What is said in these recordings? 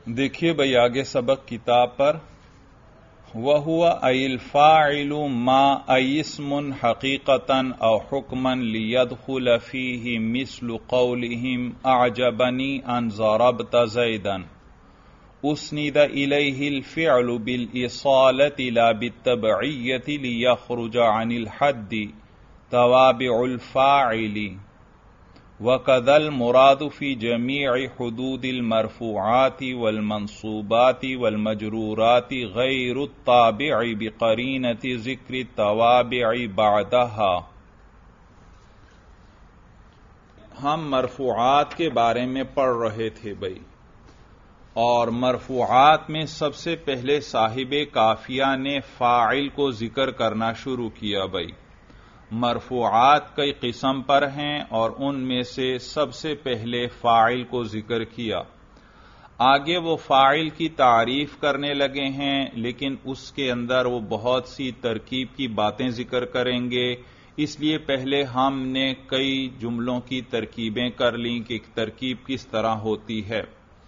دیکھیے بھائی آگے سبق کتاب پر وَهُوَ أَيْ الْفَاعِلُ مَا أَيْ اسْمٌ حَقِيقَةً أَوْ حُكْمًا لِيَدْخُلَ فِيهِ مِثْلُ قَوْلِهِمْ أَعْجَبَنِي أَنْ ضَرَبْتَ زَيْدًا أُسْنِدَ إِلَيْهِ الْفِعْلُ بِالْإِصَالَةِ لَا بِالتَّبْعِيَّةِ لِيَخْرُجَ عَنِ الْحَدِّ تَوَابِعُ الْفَاعِلِ وَكَذَا الْمُرَادُ فِي جَمِيعِ حُدُودِ الْمَرْفُوعَاتِ وَالْمَنْصُوبَاتِ وَالْمَجْرُورَاتِ غَيْرُ التَّابِعِ بِقَرِينَةِ ذِكْرِ التَّوَابِعِ بَعْدَهَا۔ ہم مرفوعات کے بارے میں پڑھ رہے تھے بھائی، اور مرفوعات میں سب سے پہلے صاحب قافیہ نے فاعل کو ذکر کرنا شروع کیا بھائی۔ مرفوعات کئی قسم پر ہیں اور ان میں سے سب سے پہلے فاعل کو ذکر کیا۔ آگے وہ فاعل کی تعریف کرنے لگے ہیں، لیکن اس کے اندر وہ بہت سی ترکیب کی باتیں ذکر کریں گے، اس لیے پہلے ہم نے کئی جملوں کی ترکیبیں کر لیں کہ ترکیب کس طرح ہوتی ہے۔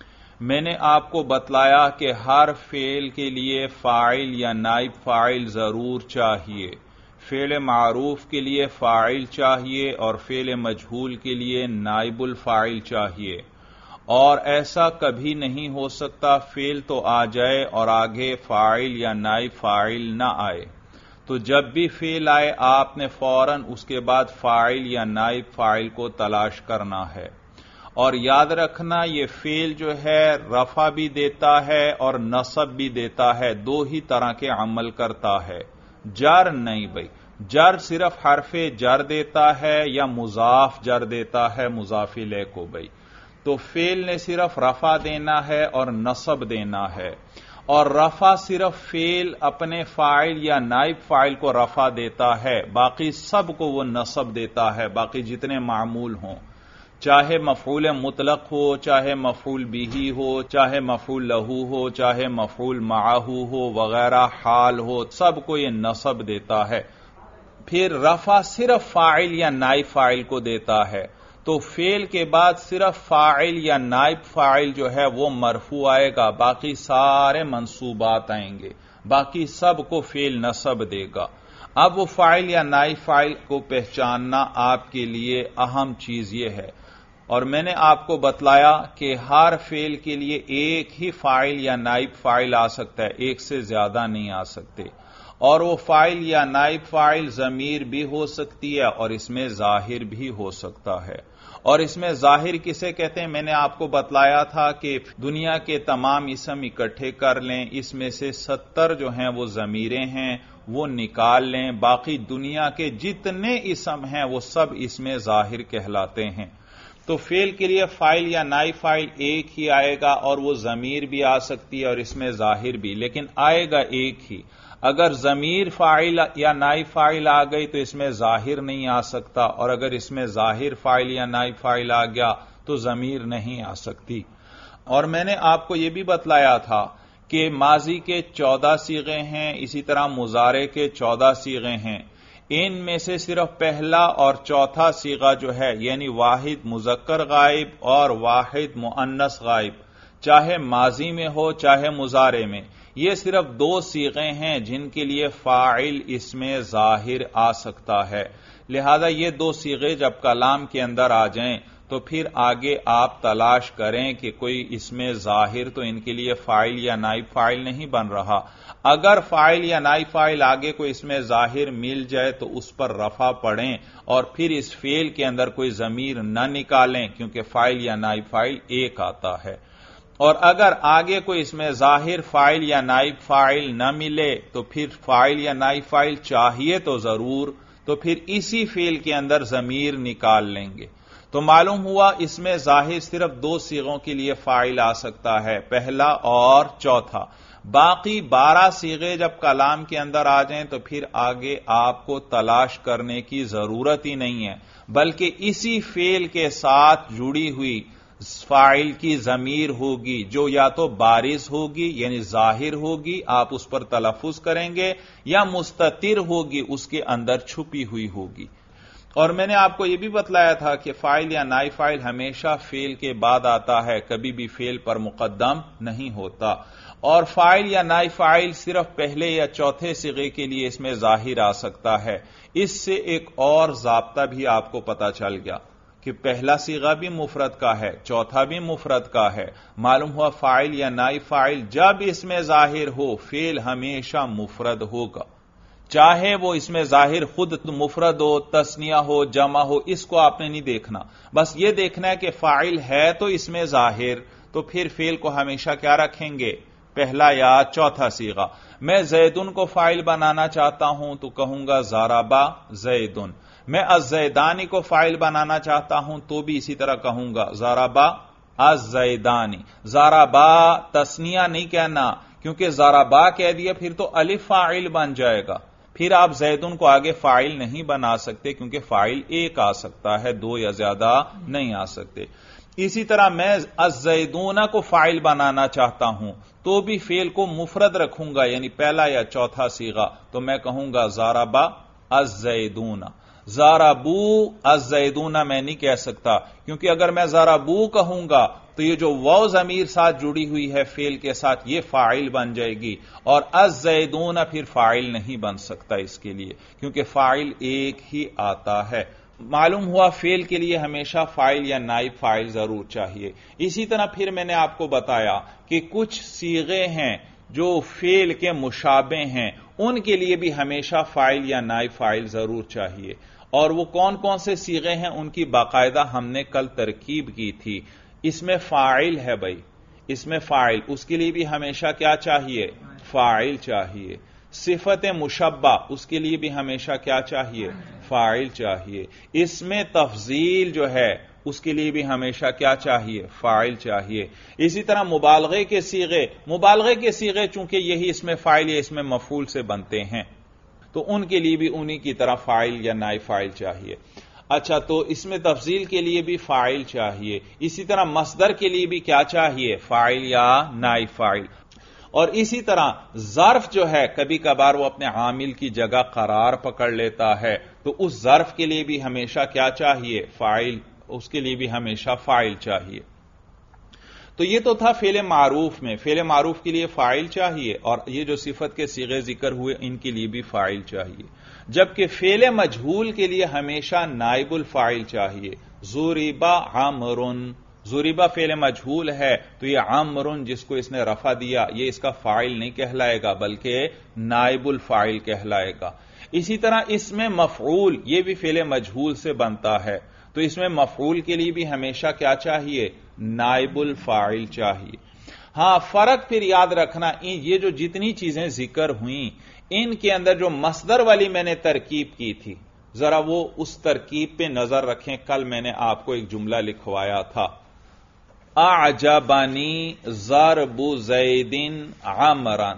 میں نے آپ کو بتلایا کہ ہر فعل کے لیے فاعل یا نائب فاعل ضرور چاہیے۔ فعل معروف کے لیے فاعل چاہیے اور فعل مجہول کے لیے نائب الفاعل چاہیے، اور ایسا کبھی نہیں ہو سکتا فعل تو آ جائے اور آگے فاعل یا نائب فاعل نہ آئے۔ تو جب بھی فعل آئے آپ نے فوراً اس کے بعد فاعل یا نائب فاعل کو تلاش کرنا ہے، اور یاد رکھنا یہ فعل جو ہے رفع بھی دیتا ہے اور نصب بھی دیتا ہے، دو ہی طرح کے عمل کرتا ہے، جر نہیں بھائی۔ جر صرف حرف جر دیتا ہے یا مضاف جر دیتا ہے مضاف الیہ کو بھائی، تو فعل نے صرف رفع دینا ہے اور نصب دینا ہے، اور رفع صرف فعل اپنے فاعل یا نائب فاعل کو رفع دیتا ہے، باقی سب کو وہ نصب دیتا ہے، باقی جتنے معمول ہوں، چاہے مفعول مطلق ہو، چاہے مفعول بہ ہو، چاہے مفعول لہو ہو، چاہے مفعول معہ ہو وغیرہ، حال ہو، سب کو یہ نصب دیتا ہے۔ پھر رفع صرف فاعل یا نائب فاعل کو دیتا ہے، تو فعل کے بعد صرف فاعل یا نائب فاعل جو ہے وہ مرفوع آئے گا، باقی سارے منصوبات آئیں گے، باقی سب کو فعل نصب دے گا۔ اب وہ فاعل یا نائب فاعل کو پہچاننا آپ کے لیے اہم چیز یہ ہے، اور میں نے آپ کو بتلایا کہ ہر فعل کے لیے ایک ہی فاعل یا نائب فاعل آ سکتا ہے، ایک سے زیادہ نہیں آ سکتے، اور وہ فاعل یا نائب فاعل ضمیر بھی ہو سکتی ہے اور اس میں ظاہر بھی ہو سکتا ہے۔ اور اس میں ظاہر کسے کہتے ہیں میں نے آپ کو بتلایا تھا کہ دنیا کے تمام اسم اکٹھے کر لیں، اس میں سے 70 جو ہیں وہ ضمیریں ہیں، وہ نکال لیں، باقی دنیا کے جتنے اسم ہیں وہ سب اس میں ظاہر کہلاتے ہیں۔ تو فعل کے لیے فاعل یا نائب فاعل ایک ہی آئے گا، اور وہ ضمیر بھی آ سکتی ہے اور اس میں ظاہر بھی، لیکن آئے گا ایک ہی۔ اگر ضمیر فاعل یا نائب فاعل آ گئی تو اس میں ظاہر نہیں آ سکتا، اور اگر اس میں ظاہر فاعل یا نائب فاعل آ گیا تو ضمیر نہیں آ سکتی۔ اور میں نے آپ کو یہ بھی بتلایا تھا کہ ماضی کے 14 صیغے ہیں، اسی طرح مضارع کے 14 صیغے ہیں، ان میں سے صرف پہلا اور چوتھا صیغہ جو ہے، یعنی واحد مذکر غائب اور واحد مؤنث غائب، چاہے ماضی میں ہو چاہے مضارع میں، یہ صرف 2 صیغے ہیں جن کے لیے فاعل اس میں ظاہر آ سکتا ہے، لہذا یہ 2 صیغے جب کلام کے اندر آ جائیں تو پھر آگے آپ تلاش کریں کہ کوئی اس میں ظاہر تو ان کے لیے فاعل یا نائب فاعل نہیں بن رہا۔ اگر فاعل یا نائب فاعل آگے کوئی اس میں ظاہر مل جائے تو اس پر رفع پڑھیں، اور پھر اس فعل کے اندر کوئی ضمیر نہ نکالیں، کیونکہ فاعل یا نائب فاعل ایک آتا ہے۔ اور اگر آگے کوئی اس میں ظاہر فاعل یا نائب فاعل نہ ملے تو پھر فاعل یا نائب فاعل چاہیے تو ضرور، تو پھر اسی فعل کے اندر ضمیر نکال لیں گے۔ تو معلوم ہوا اس میں ظاہر صرف 2 صیغوں کے لیے فاعل آ سکتا ہے، پہلا اور چوتھا، باقی 12 صیغے جب کلام کے اندر آ جائیں تو پھر آگے آپ کو تلاش کرنے کی ضرورت ہی نہیں ہے، بلکہ اسی فعل کے ساتھ جڑی ہوئی فاعل کی ضمیر ہوگی جو یا تو بارز ہوگی یعنی ظاہر ہوگی، آپ اس پر تلفظ کریں گے، یا مستتر ہوگی، اس کے اندر چھپی ہوئی ہوگی۔ اور میں نے آپ کو یہ بھی بتلایا تھا کہ فاعل یا نائب فاعل ہمیشہ فعل کے بعد آتا ہے، کبھی بھی فعل پر مقدم نہیں ہوتا، اور فاعل یا نائب فاعل صرف پہلے یا چوتھے صیغے کے لیے اس میں ظاہر آ سکتا ہے۔ اس سے ایک اور ضابطہ بھی آپ کو پتا چل گیا کہ پہلا صیغہ بھی مفرد کا ہے، چوتھا بھی مفرد کا ہے۔ معلوم ہوا فاعل یا نائب فاعل جب اس میں ظاہر ہو، فعل ہمیشہ مفرد ہوگا، چاہے وہ اس میں ظاہر خود مفرد ہو، تثنیہ ہو، جمع ہو، اس کو آپ نے نہیں دیکھنا، بس یہ دیکھنا ہے کہ فاعل ہے تو اس میں ظاہر، تو پھر فعل کو ہمیشہ کیا رکھیں گے؟ پہلا یا چوتھا صیغہ۔ میں زیدن کو فاعل بنانا چاہتا ہوں تو کہوں گا ضربا زیدن۔ میں الزیدانی کو فاعل بنانا چاہتا ہوں تو بھی اسی طرح کہوں گا ضربا الزیدانی۔ ضربا تثنیہ نہیں کہنا، کیونکہ ضربا کہہ دیا پھر تو الف فاعل بن جائے گا، پھر آپ زیدن کو آگے فاعل نہیں بنا سکتے، کیونکہ فاعل ایک آ سکتا ہے، دو یا زیادہ نہیں آ سکتے۔ اسی طرح میں الزیدون کو فاعل بنانا چاہتا ہوں تو بھی فعل کو مفرد رکھوں گا، یعنی پہلا یا چوتھا صیغہ، تو میں کہوں گا ضربا الزیدون۔ ضربو الزیدون میں نہیں کہہ سکتا، کیونکہ اگر میں ضربو کہوں گا تو یہ جو واو ضمیر ساتھ جڑی ہوئی ہے فعل کے ساتھ، یہ فاعل بن جائے گی، اور الزیدون پھر فاعل نہیں بن سکتا اس کے لیے، کیونکہ فاعل ایک ہی آتا ہے۔ معلوم ہوا فعل کے لیے ہمیشہ فاعل یا نائب فاعل ضرور چاہیے۔ اسی طرح پھر میں نے آپ کو بتایا کہ کچھ صیغے ہیں جو فعل کے مشابہ ہیں، ان کے لیے بھی ہمیشہ فاعل یا نائب فاعل ضرور چاہیے، اور وہ کون کون سے صیغے ہیں ان کی باقاعدہ ہم نے کل ترکیب کی تھی۔ اس میں فاعل ہے بھائی، اس میں فاعل، اس کے لیے بھی ہمیشہ کیا چاہیے؟ فاعل چاہیے۔ صفت مشبہ، اس کے لیے بھی ہمیشہ کیا چاہیے؟ فاعل چاہیے۔ اس میں تفضیل جو ہے اس کے لیے بھی ہمیشہ کیا چاہیے؟ فاعل چاہیے۔ اسی طرح مبالغے کے صیغے چونکہ یہی اس میں فاعل یا اس میں مفعول سے بنتے ہیں، تو ان کے لیے بھی انہی کی طرح فاعل یا نائب فاعل چاہیے۔ اچھا، تو اس میں تفضیل کے لیے بھی فاعل چاہیے، اسی طرح مصدر کے لیے بھی کیا چاہیے؟ فاعل یا نائب فاعل۔ اور اسی طرح ظرف جو ہے کبھی کبھار وہ اپنے عامل کی جگہ قرار پکڑ لیتا ہے، تو اس ظرف کے لیے بھی ہمیشہ کیا چاہیے؟ فاعل، اس کے لیے بھی ہمیشہ فاعل چاہیے۔ تو یہ تو تھا فعل معروف میں، فعل معروف کے لیے فاعل چاہیے، اور یہ جو صفت کے صیغے ذکر ہوئے ان کے لیے بھی فاعل چاہیے، جبکہ فعل مجہول کے لیے ہمیشہ نائب الفاعل چاہیے۔ ضربا عمرن، ضربا فعل مجہول ہے تو یہ عمرن جس کو اس نے رفع دیا یہ اس کا فاعل نہیں کہلائے گا بلکہ نائب الفاعل کہلائے گا۔ اسی طرح اس میں مفعول، یہ بھی فعل مجہول سے بنتا ہے، تو اس میں مفعول کے لیے بھی ہمیشہ کیا چاہیے؟ نائب الفاعل چاہیے۔ ہاں، فرق پھر یاد رکھنا، یہ جو جتنی چیزیں ذکر ہوئیں ان کے اندر جو مصدر والی میں نے ترکیب کی تھی، ذرا وہ اس ترکیب پہ نظر رکھیں۔ کل میں نے آپ کو ایک جملہ لکھوایا تھا، اعجبنی ضرب زید عمرا،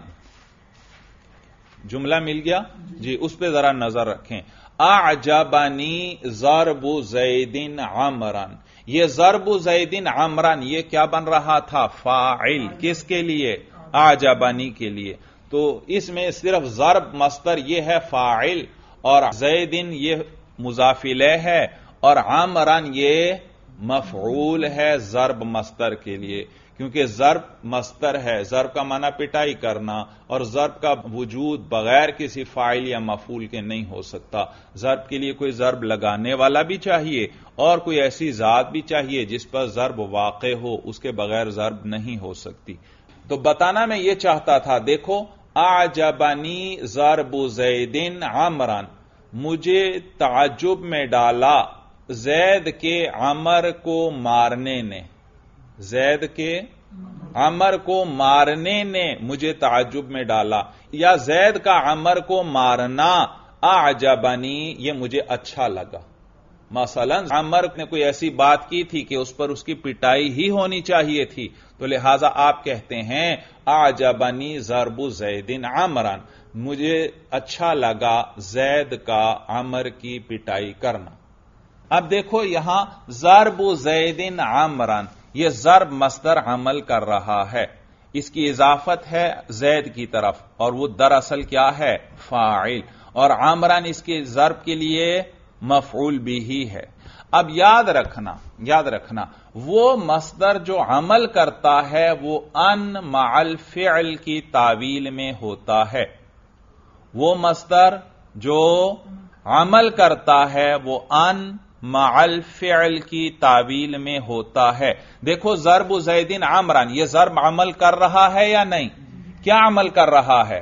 جملہ مل گیا جی، اس پہ ذرا نظر رکھیں۔ اعجبنی ضرب زید عمرا، یہ ضرب زید عمرا یہ کیا بن رہا تھا؟ فاعل، کس کے لیے؟ اعجبنی کے لیے۔ تو اس میں صرف ضرب مصدر یہ ہے فاعل، اور زیدن یہ مضاف الیہ ہے، اور عمران یہ مفعول ہے ضرب مصدر کے لیے، کیونکہ ضرب مصدر ہے، ضرب کا معنی پٹائی کرنا، اور ضرب کا وجود بغیر کسی فاعل یا مفعول کے نہیں ہو سکتا۔ ضرب کے لیے کوئی ضرب لگانے والا بھی چاہیے اور کوئی ایسی ذات بھی چاہیے جس پر ضرب واقع ہو، اس کے بغیر ضرب نہیں ہو سکتی۔ تو بتانا میں یہ چاہتا تھا، دیکھو، اعجبنی ضرب زید عمران، مجھے تعجب میں ڈالا زید کے عمر کو مارنے نے، زید کے عمر کو مارنے نے مجھے تعجب میں ڈالا، یا زید کا عمر کو مارنا اعجبنی یہ مجھے اچھا لگا۔ مثلا عمر نے کوئی ایسی بات کی تھی کہ اس پر اس کی پٹائی ہی ہونی چاہیے تھی، تو لہذا آپ کہتے ہیں اعجبنی ضرب زید عمران، مجھے اچھا لگا زید کا عمر کی پٹائی کرنا۔ اب دیکھو یہاں ضرب زید عمران، یہ ضرب مصدر عمل کر رہا ہے، اس کی اضافت ہے زید کی طرف، اور وہ دراصل کیا ہے؟ فاعل، اور عمران اس کے ضرب کے لیے مفعول بھی ہے۔ اب یاد رکھنا وہ مصدر جو عمل کرتا ہے وہ ان مع الفعل کی تعویل میں ہوتا ہے۔ وہ مصدر جو عمل کرتا ہے وہ ان مع الفعل کی تعویل میں ہوتا ہے۔ دیکھو ضرب زیدن عمران، یہ ضرب عمل کر رہا ہے یا نہیں؟ کیا عمل کر رہا ہے؟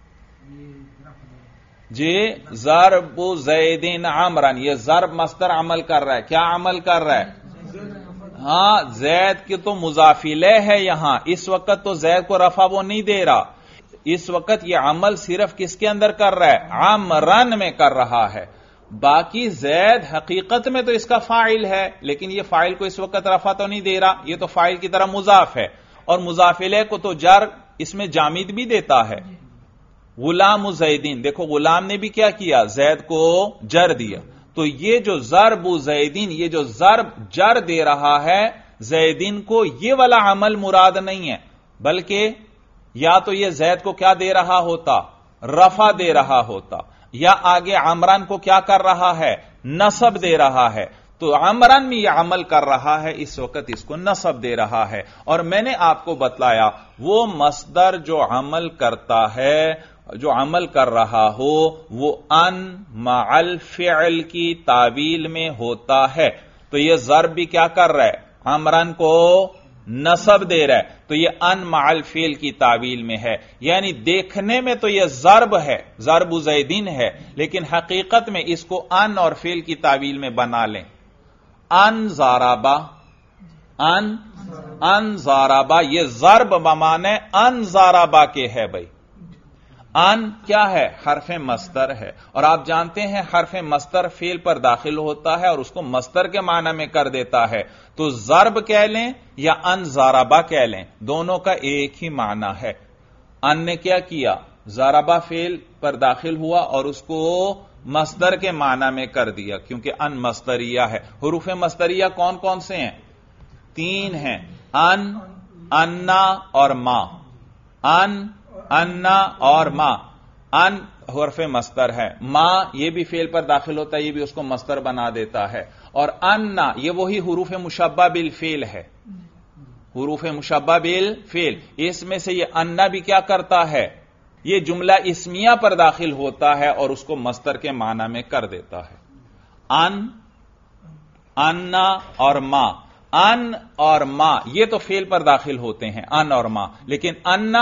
جی ضرب زیدن عمران، یہ ضرب مصدر عمل کر رہا ہے۔ کیا عمل کر رہا ہے؟ ہاں زید کی تو مضاف الیہ ہے یہاں، اس وقت تو زید کو رفع وہ نہیں دے رہا، اس وقت یہ عمل صرف کس کے اندر کر رہا ہے؟ عمران میں کر رہا ہے۔ باقی زید حقیقت میں تو اس کا فاعل ہے، لیکن یہ فاعل کو اس وقت رفع تو نہیں دے رہا، یہ تو فاعل کی طرح مضاف ہے، اور مضاف الیہ کو تو جر اس میں جامد بھی دیتا ہے۔ غلام زیدین، دیکھو غلام نے بھی کیا کیا؟ زید کو جر دیا، تو یہ جو ضرب زیدین، یہ جو ضرب جر دے رہا ہے زیدین کو، یہ والا عمل مراد نہیں ہے، بلکہ یا تو یہ زید کو کیا دے رہا ہوتا؟ رفع دے رہا ہوتا، یا آگے عمران کو کیا کر رہا ہے؟ نصب دے رہا ہے۔ تو عمران میں یہ عمل کر رہا ہے، اس وقت اس کو نصب دے رہا ہے۔ اور میں نے آپ کو بتلایا وہ مصدر جو عمل کرتا ہے، جو عمل کر رہا ہو، وہ ان مع الفعل کی تعویل میں ہوتا ہے۔ تو یہ ضرب بھی کیا کر رہا ہے؟ عمران کو نصب دے رہا ہے، تو یہ ان مع الفعل کی تعویل میں ہے، یعنی دیکھنے میں تو یہ ضرب ہے، ضرب زیدین ہے، لیکن حقیقت میں اس کو ان اور فعل کی تعویل میں بنا لیں۔ ان ضربا، ان ضربا، یہ ضرب بمعنی ان ضربا کے ہے بھائی۔ ان کیا ہے؟ حرف مصدر ہے، اور آپ جانتے ہیں حرف مصدر فعل پر داخل ہوتا ہے اور اس کو مصدر کے معنی میں کر دیتا ہے، تو ضرب کہہ لیں یا ان ضربا کہہ لیں، دونوں کا ایک ہی معنی ہے۔ ان نے کیا کیا؟ ضربا فعل پر داخل ہوا اور اس کو مصدر کے معنی میں کر دیا، کیونکہ ان مصدریہ ہے۔ حروف مصدریہ کون کون سے ہیں؟ 3 ہیں، ان، انا اور ما۔ ان، انا اور ما۔ ان حرف مصدر ہے، ما یہ بھی فعل پر داخل ہوتا ہے، یہ بھی اس کو مصدر بنا دیتا ہے، اور انا یہ وہی حروف مشبہ بالفعل ہے، حروف مشبہ بالفعل، اس میں سے یہ انا بھی کیا کرتا ہے؟ یہ جملہ اسمیہ پر داخل ہوتا ہے اور اس کو مصدر کے معنی میں کر دیتا ہے۔ ان، انا اور ما، ان اور ما یہ تو فعل پر داخل ہوتے ہیں، ان اور ما، لیکن انا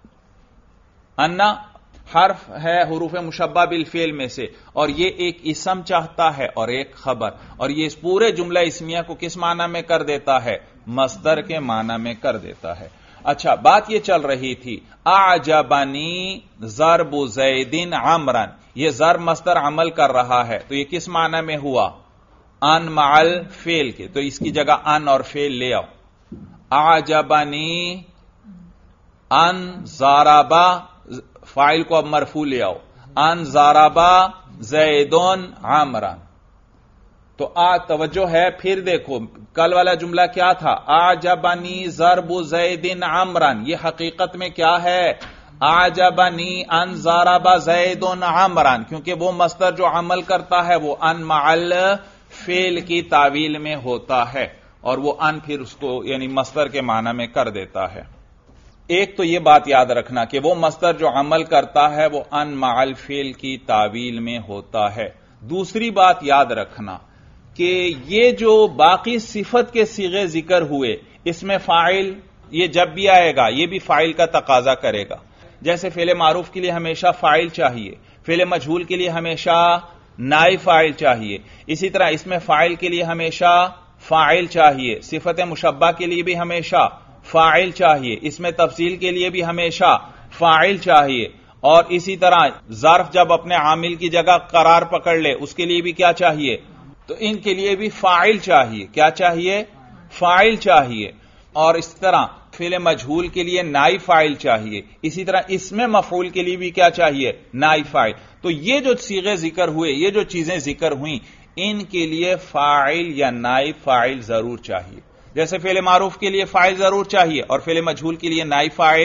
حرف ہے حروف مشبہ بالفعل میں سے، اور یہ ایک اسم چاہتا ہے اور ایک خبر، اور یہ اس پورے جملہ اسمیہ کو کس معنی میں کر دیتا ہے؟ مصدر کے معنی میں کر دیتا ہے۔ اچھا بات یہ چل رہی تھی، اعجبنی ضرب زیدن عمران، یہ ضرب مصدر عمل کر رہا ہے، تو یہ کس معنی میں ہوا؟ ان مع الفعل کے، تو اس کی جگہ ان اور فعل لے آؤ۔ اعجبنی ان ضربا، فاعل کو اب مرفوع لے آؤ، ان ضربا زیدن عمران۔ تو توجہ ہے، پھر دیکھو کل والا جملہ کیا تھا؟ اعجبنی ضرب زیدن عمران، یہ حقیقت میں کیا ہے؟ اعجبنی ان ضرب زیدن عمران، کیونکہ وہ مصدر جو عمل کرتا ہے وہ ان مع الفعل کی تعویل میں ہوتا ہے، اور وہ ان پھر اس کو یعنی مصدر کے معنی میں کر دیتا ہے۔ ایک تو یہ بات یاد رکھنا کہ وہ مصدر جو عمل کرتا ہے وہ ان مع الفعل کی تعویل میں ہوتا ہے۔ دوسری بات یاد رکھنا کہ یہ جو باقی صفت کے صیغے ذکر ہوئے، اس میں فاعل یہ جب بھی آئے گا یہ بھی فاعل کا تقاضا کرے گا، جیسے فعل معروف کے لیے ہمیشہ فاعل چاہیے، فعل مجہول کے لیے ہمیشہ نائب فاعل چاہیے، اسی طرح اس میں فاعل کے لیے ہمیشہ فاعل چاہیے، صفت مشبہ کے لیے بھی ہمیشہ فاعل چاہیے، اس میں تفصیل کے لیے بھی ہمیشہ فاعل چاہیے، اور اسی طرح ظرف جب اپنے عامل کی جگہ قرار پکڑ لے اس کے لیے بھی کیا چاہیے؟ تو ان کے لیے بھی فاعل چاہیے۔ کیا چاہیے؟ فاعل چاہیے۔ اور اس طرح فعل مجہول کے لیے نائب فاعل چاہیے، اسی طرح اس میں مفعول کے لیے بھی کیا چاہیے؟ نائب فاعل۔ تو یہ جو صیغے ذکر ہوئے، یہ جو چیزیں ذکر ہوئیں، ان کے لیے فاعل یا نائب فاعل ضرور چاہیے۔ جیسے فعل معروف کے لیے فاعل ضرور چاہیے اور فعل مجہول کے لیے نائب فاعل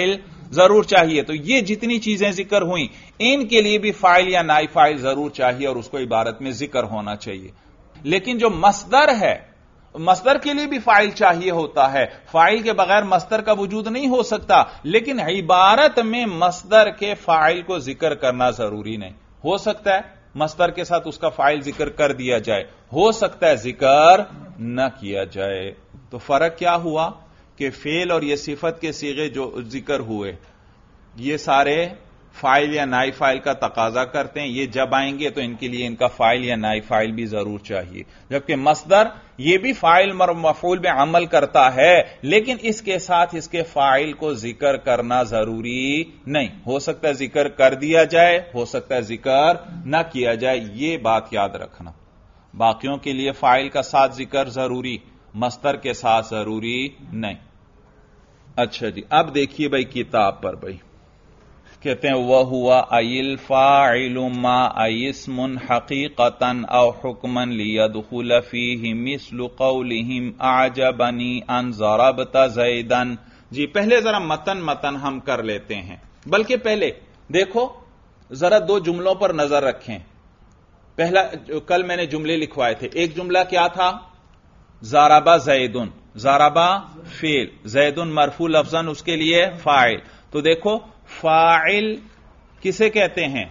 ضرور چاہیے. تو یہ جتنی چیزیں ذکر ہوئیں ان کے لیے بھی فاعل یا نائب فاعل ضرور چاہیے اور اس کو عبارت میں ذکر ہونا چاہیے. لیکن جو مصدر ہے مصدر کے لیے بھی فاعل چاہیے ہوتا ہے. فاعل کے بغیر مصدر کا وجود نہیں ہو سکتا. لیکن عبارت میں مصدر کے فاعل کو ذکر کرنا ضروری نہیں. ہو سکتا ہے مصدر کے ساتھ اس کا فاعل ذکر کر دیا جائے, ہو سکتا ہے ذکر نہ کیا جائے. تو فرق کیا ہوا کہ فعل اور یہ صفت کے صیغے جو ذکر ہوئے یہ سارے فاعل یا نائب فاعل کا تقاضا کرتے ہیں. یہ جب آئیں گے تو ان کے لیے ان کا فاعل یا نائب فاعل بھی ضرور چاہیے. جبکہ مصدر یہ بھی فاعل مفعول میں عمل کرتا ہے لیکن اس کے ساتھ اس کے فاعل کو ذکر کرنا ضروری نہیں. ہو سکتا ہے ذکر کر دیا جائے, ہو سکتا ہے ذکر نہ کیا جائے. یہ بات یاد رکھنا. باقیوں کے لیے فاعل کا ساتھ ذکر ضروری, مصدر کے ساتھ ضروری نہیں. اچھا جی, اب دیکھیے بھائی کتاب پر بھائی کہتے ہیں وَهُوَ أَيِ الْفَاعِلُ مَا أَيِ اسْمٌ حَقِيقَةً أَوْ حُكْمًا لِيَدْخُلَ فِيهِ مِثْلُ قَوْلِهِمْ أَعْجَبَنِي أَنْ ضَرَبْتَ زَيْدًا. جی پہلے ذرا متن ہم کر لیتے ہیں. بلکہ پہلے دیکھو ذرا دو جملوں پر نظر رکھیں. پہلا کل میں نے جملے لکھوائے تھے. ایک جملہ کیا تھا؟ ضرب زید. ضرب فعل, زید مرفوع لفظاً اس کے لیے فاعل. تو دیکھو فاعل کسے کہتے ہیں؟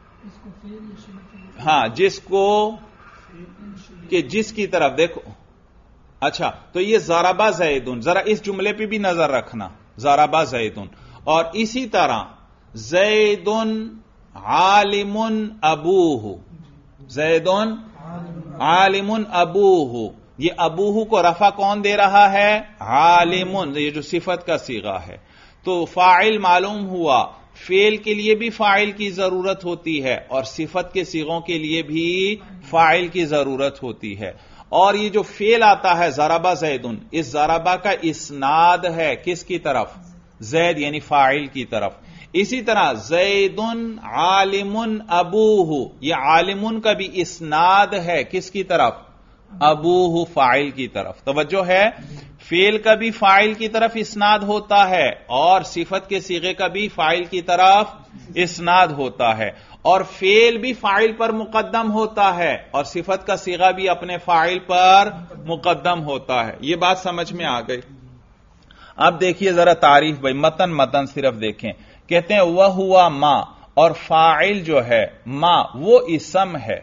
ہاں جس کو کہ جس کی طرف دیکھو. اچھا تو یہ ضرب زید, ذرا اس جملے پہ بھی نظر رکھنا. ضرب زید اور اسی طرح زید عالم ابوہ. زید عالم ابوہ, یہ ابوہ کو رفع کون دے رہا ہے؟ عالم, یہ جو صفت کا صیغہ ہے. تو فاعل معلوم ہوا. فعل کے لیے بھی فاعل کی ضرورت ہوتی ہے اور صفت کے صیغوں کے لیے بھی فاعل کی ضرورت ہوتی ہے. اور یہ جو فعل آتا ہے ضرب زید, اس ضربہ کا اسناد ہے کس کی طرف؟ زید یعنی فاعل کی طرف. اسی طرح زید عالم ابوہ, یہ عالم کا بھی اسناد ہے کس کی طرف؟ ابوہ فاعل کی طرف. توجہ ہے, فعل کا بھی فاعل کی طرف اسناد ہوتا ہے اور صفت کے صیغے کا بھی فاعل کی طرف اسناد ہوتا ہے. اور فعل بھی فاعل پر مقدم ہوتا ہے اور صفت کا صیغہ بھی اپنے فاعل پر مقدم ہوتا ہے. یہ بات سمجھ میں آ گئی. اب دیکھیے ذرا تعریف بھائی, متن صرف دیکھیں. کہتے ہیں وَهُوَ ما, اور فاعل جو ہے ما وہ اسم ہے.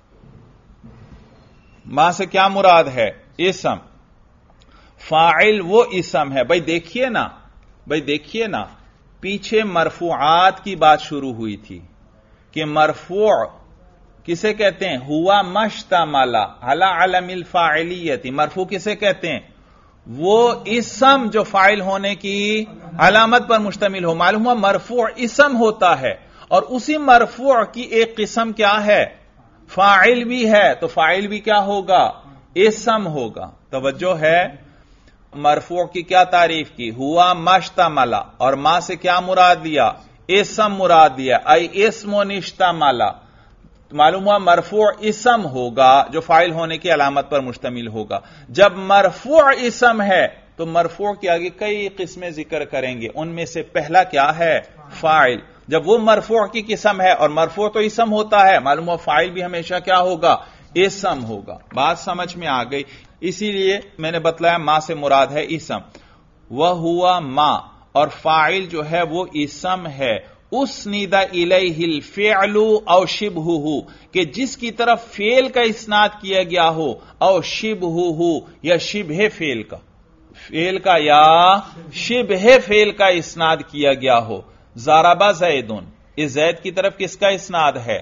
ما سے کیا مراد ہے؟ اسم. فاعل وہ اسم ہے. بھائی دیکھیے نا پیچھے مرفوعات کی بات شروع ہوئی تھی کہ مرفوع کسے کہتے ہیں؟ ہوا مشتمل علی علم الفاعلیت. مرفوع کسے کہتے ہیں؟ وہ اسم جو فاعل ہونے کی علامت پر مشتمل ہو. معلوم ہوا مرفوع اسم ہوتا ہے اور اسی مرفوع کی ایک قسم کیا ہے؟ فاعل بھی ہے. تو فاعل بھی کیا ہوگا؟ اسم ہوگا. توجہ ہے, مرفوع کی کیا تعریف کی؟ ہوا مشتمل, اور ما سے کیا مراد دیا؟ اسم مراد دیا. ای اسم اشتمل. معلوم ہوا مرفوع اسم ہوگا جو فاعل ہونے کی علامت پر مشتمل ہوگا. جب مرفوع اسم ہے تو مرفوع کے آگے کئی قسمیں ذکر کریں گے. ان میں سے پہلا کیا ہے؟ فاعل. جب وہ مرفوع کی قسم ہے اور مرفوع تو اسم ہوتا ہے, معلوم ہوا فاعل بھی ہمیشہ کیا ہوگا؟ اسم ہوگا. بات سمجھ میں آ گئی. اسی لیے میں نے بتلایا ما سے مراد ہے اسم. وَهُوَ ما, اور فاعل جو ہے وہ اسم ہے. اسند الیہ الفعل او شبہہ, کہ جس کی طرف فعل کا اسناد کیا گیا ہو, او شبہہ یا شبہ فعل کا یا شبہ فعل کا اسناد کیا گیا ہو. ضرب زید, اس زید کی طرف کس کا اسناد ہے؟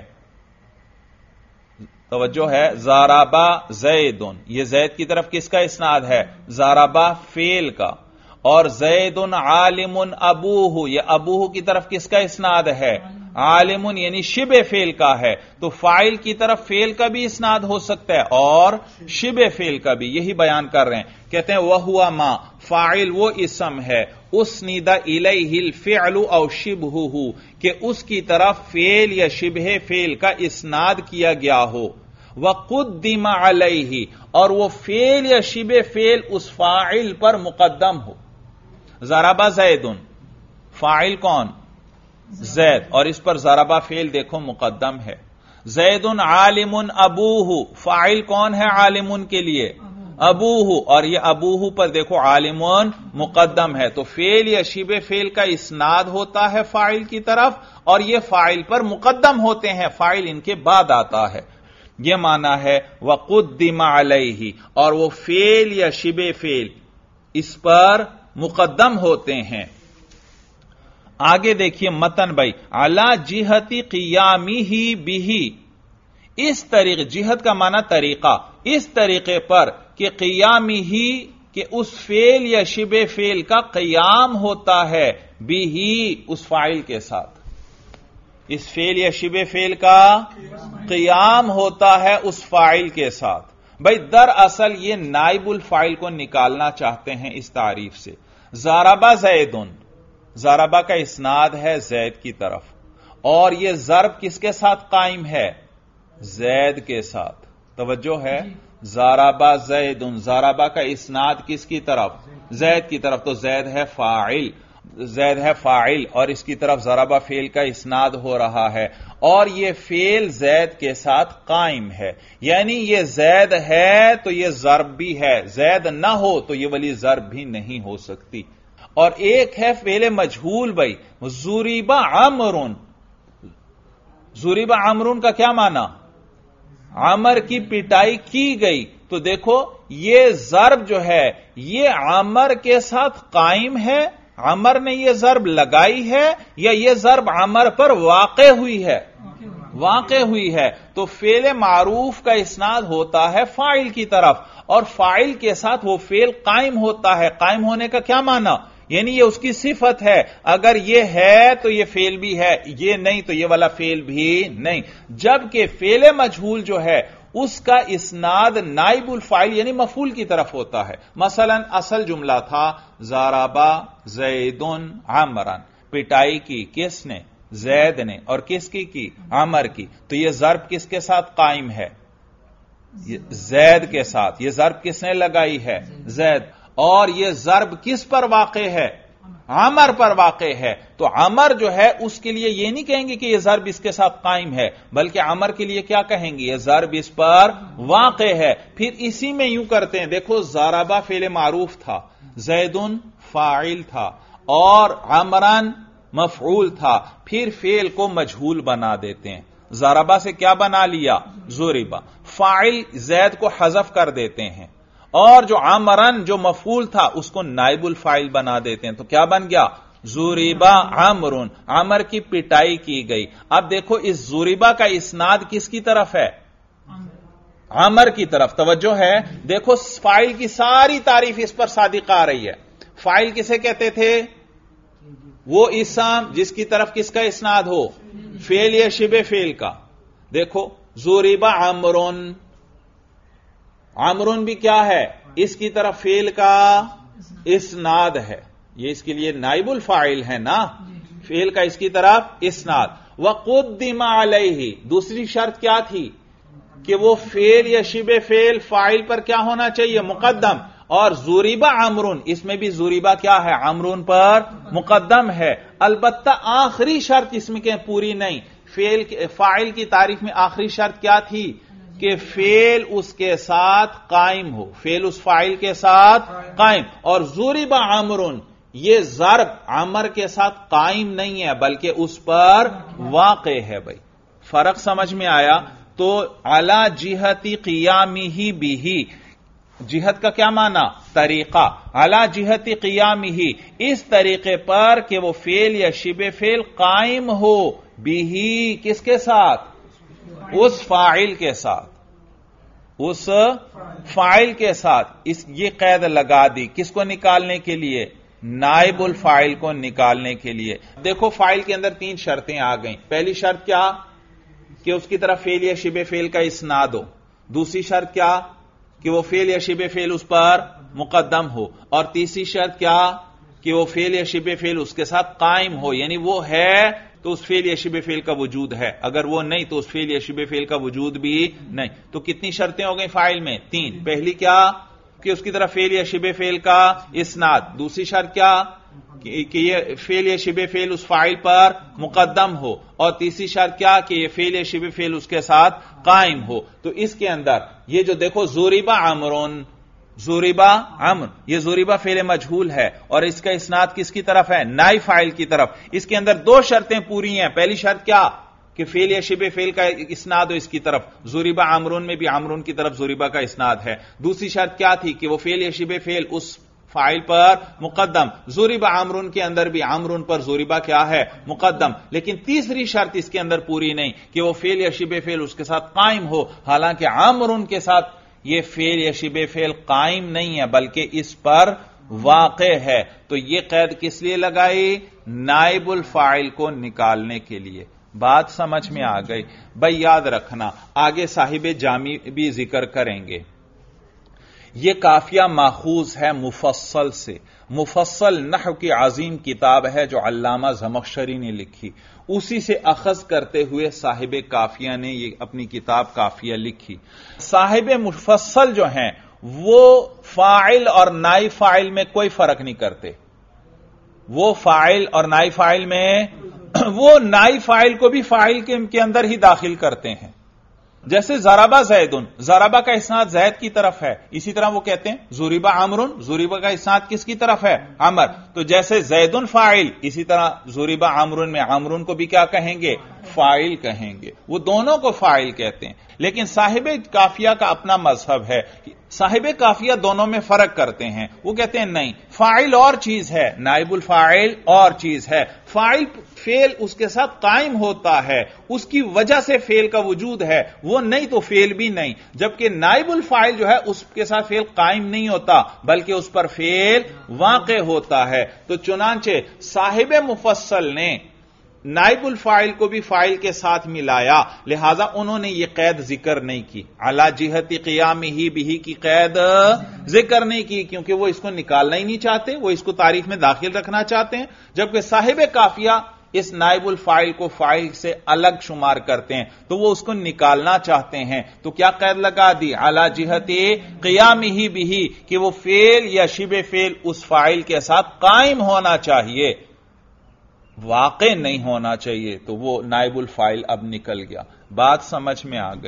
توجہ ہے, ضرب زید, یہ زید کی طرف کس کا اسناد ہے؟ ضرب فعل کا. اور زید عالم ابوہ, یہ ابوہ کی طرف کس کا اسناد ہے؟ عالم یعنی شبہ فعل کا ہے. تو فاعل کی طرف فعل کا بھی اسناد ہو سکتا ہے اور شبہ فعل کا بھی. یہی بیان کر رہے ہیں. کہتے ہیں وَهُوَ ما, فاعل وہ اسم ہے. اسند الیہ الفعل او شبہہ, کہ اس کی طرف فعل یا شبہ فعل کا اسناد کیا گیا ہو. وَقُدِّمَ عَلَيْهِ, اور وہ فعل یا شبہ فعل اس فاعل پر مقدم ہو. ضرب زید, فاعل کون؟ زید، اور اس پر ضربہ فعل دیکھو مقدم ہے. زید عالم ابوہ، فاعل کون ہے عالم کے لیے؟ ابوہ، اور یہ ابوہ پر دیکھو عالم مقدم ہے، تو فعل یا شبہ فعل کا اسناد ہوتا ہے فاعل کی طرف، اور یہ فاعل پر مقدم ہوتے ہیں، فاعل ان کے بعد آتا ہے. یہ معنی ہے وقدم علیہ، اور وہ فعل یا شبہ فعل اس پر مقدم ہوتے ہیں. آگے دیکھیے متن بھائی، علی جہتی قیامہ بہ، اس طریقے، جہت کا معنی طریقہ، اس طریقے پر کہ قیامہ، کہ اس فعل یا شبہ فعل کا قیام ہوتا ہے بہ، اس فاعل کے ساتھ، اس فعل یا شبہ فعل کا قیام ہوتا ہے اس فاعل کے ساتھ. بھائی دراصل یہ نائب الفاعل کو نکالنا چاہتے ہیں اس تعریف سے. ضربہ زیدن، ضربہ کا اسناد ہے زید کی طرف، اور یہ ضرب کس کے ساتھ قائم ہے؟ زید کے ساتھ. توجہ ہے، ضربہ زیدن، ضربہ کا اسناد کس کی طرف؟ زید کی طرف. تو زید ہے فاعل، زید ہے فاعل، اور اس کی طرف ضربہ فعل کا اسناد ہو رہا ہے، اور یہ فعل زید کے ساتھ قائم ہے. یعنی یہ زید ہے تو یہ ضرب بھی ہے، زید نہ ہو تو یہ والی ضرب بھی نہیں ہو سکتی. اور ایک ہے فعل مجہول بھائی، ضرب عمرو. ضرب عمرو کا کیا معنی؟ عمر کی پٹائی کی گئی. تو دیکھو یہ ضرب جو ہے یہ عمر کے ساتھ قائم ہے، عمر نے یہ ضرب لگائی ہے، یا یہ ضرب عمر پر واقع ہوئی ہے؟ واقع ہوئی ہے. تو فعل معروف کا اسناد ہوتا ہے فاعل کی طرف، اور فاعل کے ساتھ وہ فعل قائم ہوتا ہے. قائم ہونے کا کیا معنی؟ یعنی یہ اس کی صفت ہے، اگر یہ ہے تو یہ فعل بھی ہے، یہ نہیں تو یہ والا فعل بھی نہیں. جبکہ فعل مجہول جو ہے اس کا اسناد نائب الفاعل یعنی مفعول کی طرف ہوتا ہے. مثلا اصل جملہ تھا ضربہ زید عمرا، پٹائی کی کس نے؟ زید نے. اور کس کی؟ عمر کی. تو یہ ضرب کس کے ساتھ قائم ہے؟ زید کے ساتھ. یہ ضرب کس نے لگائی ہے؟ زید. اور یہ ضرب کس پر واقع ہے؟ عمر پر واقع ہے. تو عمر جو ہے اس کے لیے یہ نہیں کہیں گے کہ یہ ضرب اس کے ساتھ قائم ہے، بلکہ عمر کے لیے کیا کہیں گے؟ یہ ضرب اس پر واقع ہے. پھر اسی میں یوں کرتے ہیں، دیکھو ضربہ فعل معروف تھا، زیدن فاعل تھا، اور عمران مفعول تھا. پھر فعل کو مجہول بنا دیتے ہیں. ضربہ سے کیا بنا لیا؟ ضربہ. فاعل زید کو حذف کر دیتے ہیں، اور جو عمران جو مفعول تھا اس کو نائب الفاعل بنا دیتے ہیں. تو کیا بن گیا؟ ضربہ عمرون، عمر کی پٹائی کی گئی. اب دیکھو اس ضربہ کا اسناد کس کی طرف ہے؟ عمر کی طرف. توجہ ہے، دیکھو فاعل کی ساری تعریف اس پر صادقہ آ رہی ہے. فاعل کسے کہتے تھے؟ وہ اسم جس کی طرف کس کا اسناد ہو؟ فعل یا شبہ فعل کا. دیکھو ضربہ عمرون، عمرون بھی کیا ہے؟ اس کی طرف فعل کا اسناد ہے، یہ اس کے لیے نائب الفاعل ہے نا، فعل کا اس کی طرف اسناد. وقدم علیہ، دوسری شرط کیا تھی؟ کہ وہ فعل یا شبہ فعل فاعل پر کیا ہونا چاہیے؟ مقدم. اور ضربہ عمرون، اس میں بھی ضربہ کیا ہے؟ عمرون پر مقدم ہے. البتہ آخری شرط اس میں کہ پوری نہیں. فاعل کی تعریف میں آخری شرط کیا تھی؟ کہ فعل اس کے ساتھ قائم ہو، فعل اس فاعل کے ساتھ قائم. اور ضربہ عمرون، یہ ضرب عمر کے ساتھ قائم نہیں ہے بلکہ اس پر واقع ہے. بھائی فرق سمجھ میں آیا؟ تو علی جہتی قیامہ بہ، جہت کا کیا معنی؟ طریقہ. علی جہتی قیامہ، اس طریقے پر کہ وہ فعل یا شبہ فعل قائم ہو، بہ کس کے ساتھ؟ اس فاعل کے ساتھ، اس فاعل کے ساتھ. یہ قید لگا دی کس کو نکالنے کے لیے؟ نائب الفاعل کو نکالنے کے لیے. دیکھو فاعل کے اندر 3 شرطیں آ گئیں. پہلی شرط کیا؟ کہ اس کی طرف فعل یا شبہ فعل کا اسناد ہو. دوسری شرط کیا؟ کہ وہ فعل یا شبہ فعل اس پر مقدم ہو. اور تیسری شرط کیا؟ کہ وہ فعل یا شبہ فعل اس کے ساتھ قائم ہو، یعنی وہ ہے تو اس فعل یا شبہ فعل کا وجود ہے، اگر وہ نہیں تو اس فعل یا شبہ فعل کا وجود بھی نہیں. تو کتنی شرطیں ہو گئیں فاعل میں؟ 3. پہلی کیا؟ کہ اس کی طرف فعل یا شبہ فعل کا اسناد. دوسری شرط کیا؟ کہ یہ فعل یا شبہ فعل اس فاعل پر مقدم ہو، اور تیسری شرط کیا کہ یہ فعل یا شبہ فعل اس کے ساتھ قائم ہو۔ تو اس کے اندر یہ جو دیکھو ضربا عمرون، ضربا عمر، یہ ضربا فعل مجہول ہے اور اس کا اسناد کس کی طرف ہے؟ نائب فاعل کی طرف۔ اس کے اندر دو شرطیں پوری ہیں۔ پہلی شرط کیا کہ فعل یا شبہ فعل کا اسناد ہو اس کی طرف، ضربا عمرون میں بھی عمرون کی طرف ضربا کا اسناد ہے۔ دوسری شرط کیا تھی کہ وہ فعل یا شبہ فعل اس فاعل پر مقدم، ضربا عمرون کے اندر بھی عمرون پر ضربا کیا ہے؟ مقدم۔ لیکن تیسری شرط اس کے اندر پوری نہیں کہ وہ فعل یا شبہ فعل اس کے ساتھ قائم ہو، حالانکہ عمرون کے ساتھ یہ فعل یا شبہ فعل قائم نہیں ہے بلکہ اس پر واقع ہے۔ تو یہ قید کس لیے لگائی؟ نائب الفاعل کو نکالنے کے لیے۔ بات سمجھ میں آ گئی؟ بھائی یاد رکھنا آگے صاحب جامی بھی ذکر کریں گے۔ یہ قافیہ ماخوذ ہے مفصل سے، مفصل نحو کی عظیم کتاب ہے جو علامہ زمخشری نے لکھی، اسی سے اخذ کرتے ہوئے صاحب قافیہ نے یہ اپنی کتاب قافیہ لکھی۔ صاحب مفصل جو ہیں وہ فاعل اور نائب فاعل میں کوئی فرق نہیں کرتے، وہ فاعل اور نائب فاعل میں وہ نائب فاعل کو بھی فاعل کے اندر ہی داخل کرتے ہیں۔ جیسے ضربا زیدن، ضربا کا اسناد زید کی طرف ہے، اسی طرح وہ کہتے ہیں ضربا عمرن، ضربا کا اسناد کس کی طرف ہے؟ عمر۔ تو جیسے زیدن فاعل، اسی طرح ضربا عمرن میں عمرن کو بھی کیا کہیں گے؟ فاعل کہیں گے۔ وہ دونوں کو فاعل کہتے ہیں۔ لیکن صاحب قافیہ کا اپنا مذہب ہے، صاحب قافیہ دونوں میں فرق کرتے ہیں۔ وہ کہتے ہیں نہیں، فاعل اور چیز ہے، نائب الفاعل اور چیز ہے۔ فاعل فعل اس کے ساتھ قائم ہوتا ہے، اس کی وجہ سے فعل کا وجود ہے، وہ نہیں تو فعل بھی نہیں۔ جبکہ نائب الفاعل جو ہے اس کے ساتھ فعل قائم نہیں ہوتا بلکہ اس پر فعل واقع ہوتا ہے۔ تو چنانچہ صاحب مفصل نے نائب الفاعل کو بھی فاعل کے ساتھ ملایا، لہذا انہوں نے یہ قید ذکر نہیں کی، علی جہت قیامہ بہ کی قید ذکر نہیں کی، کیونکہ وہ اس کو نکالنا ہی نہیں چاہتے، وہ اس کو تعریف میں داخل رکھنا چاہتے ہیں۔ جبکہ صاحب قافیہ اس نائب الفاعل کو فاعل سے الگ شمار کرتے ہیں تو وہ اس کو نکالنا چاہتے ہیں، تو کیا قید لگا دی؟ علی جہت قیامہ بہ، کہ وہ فعل یا شبہ فعل اس فاعل کے ساتھ قائم ہونا چاہیے، واقع نہیں ہونا چاہیے۔ تو وہ نائب الفاعل اب نکل گیا۔ بات سمجھ میں آ گئی؟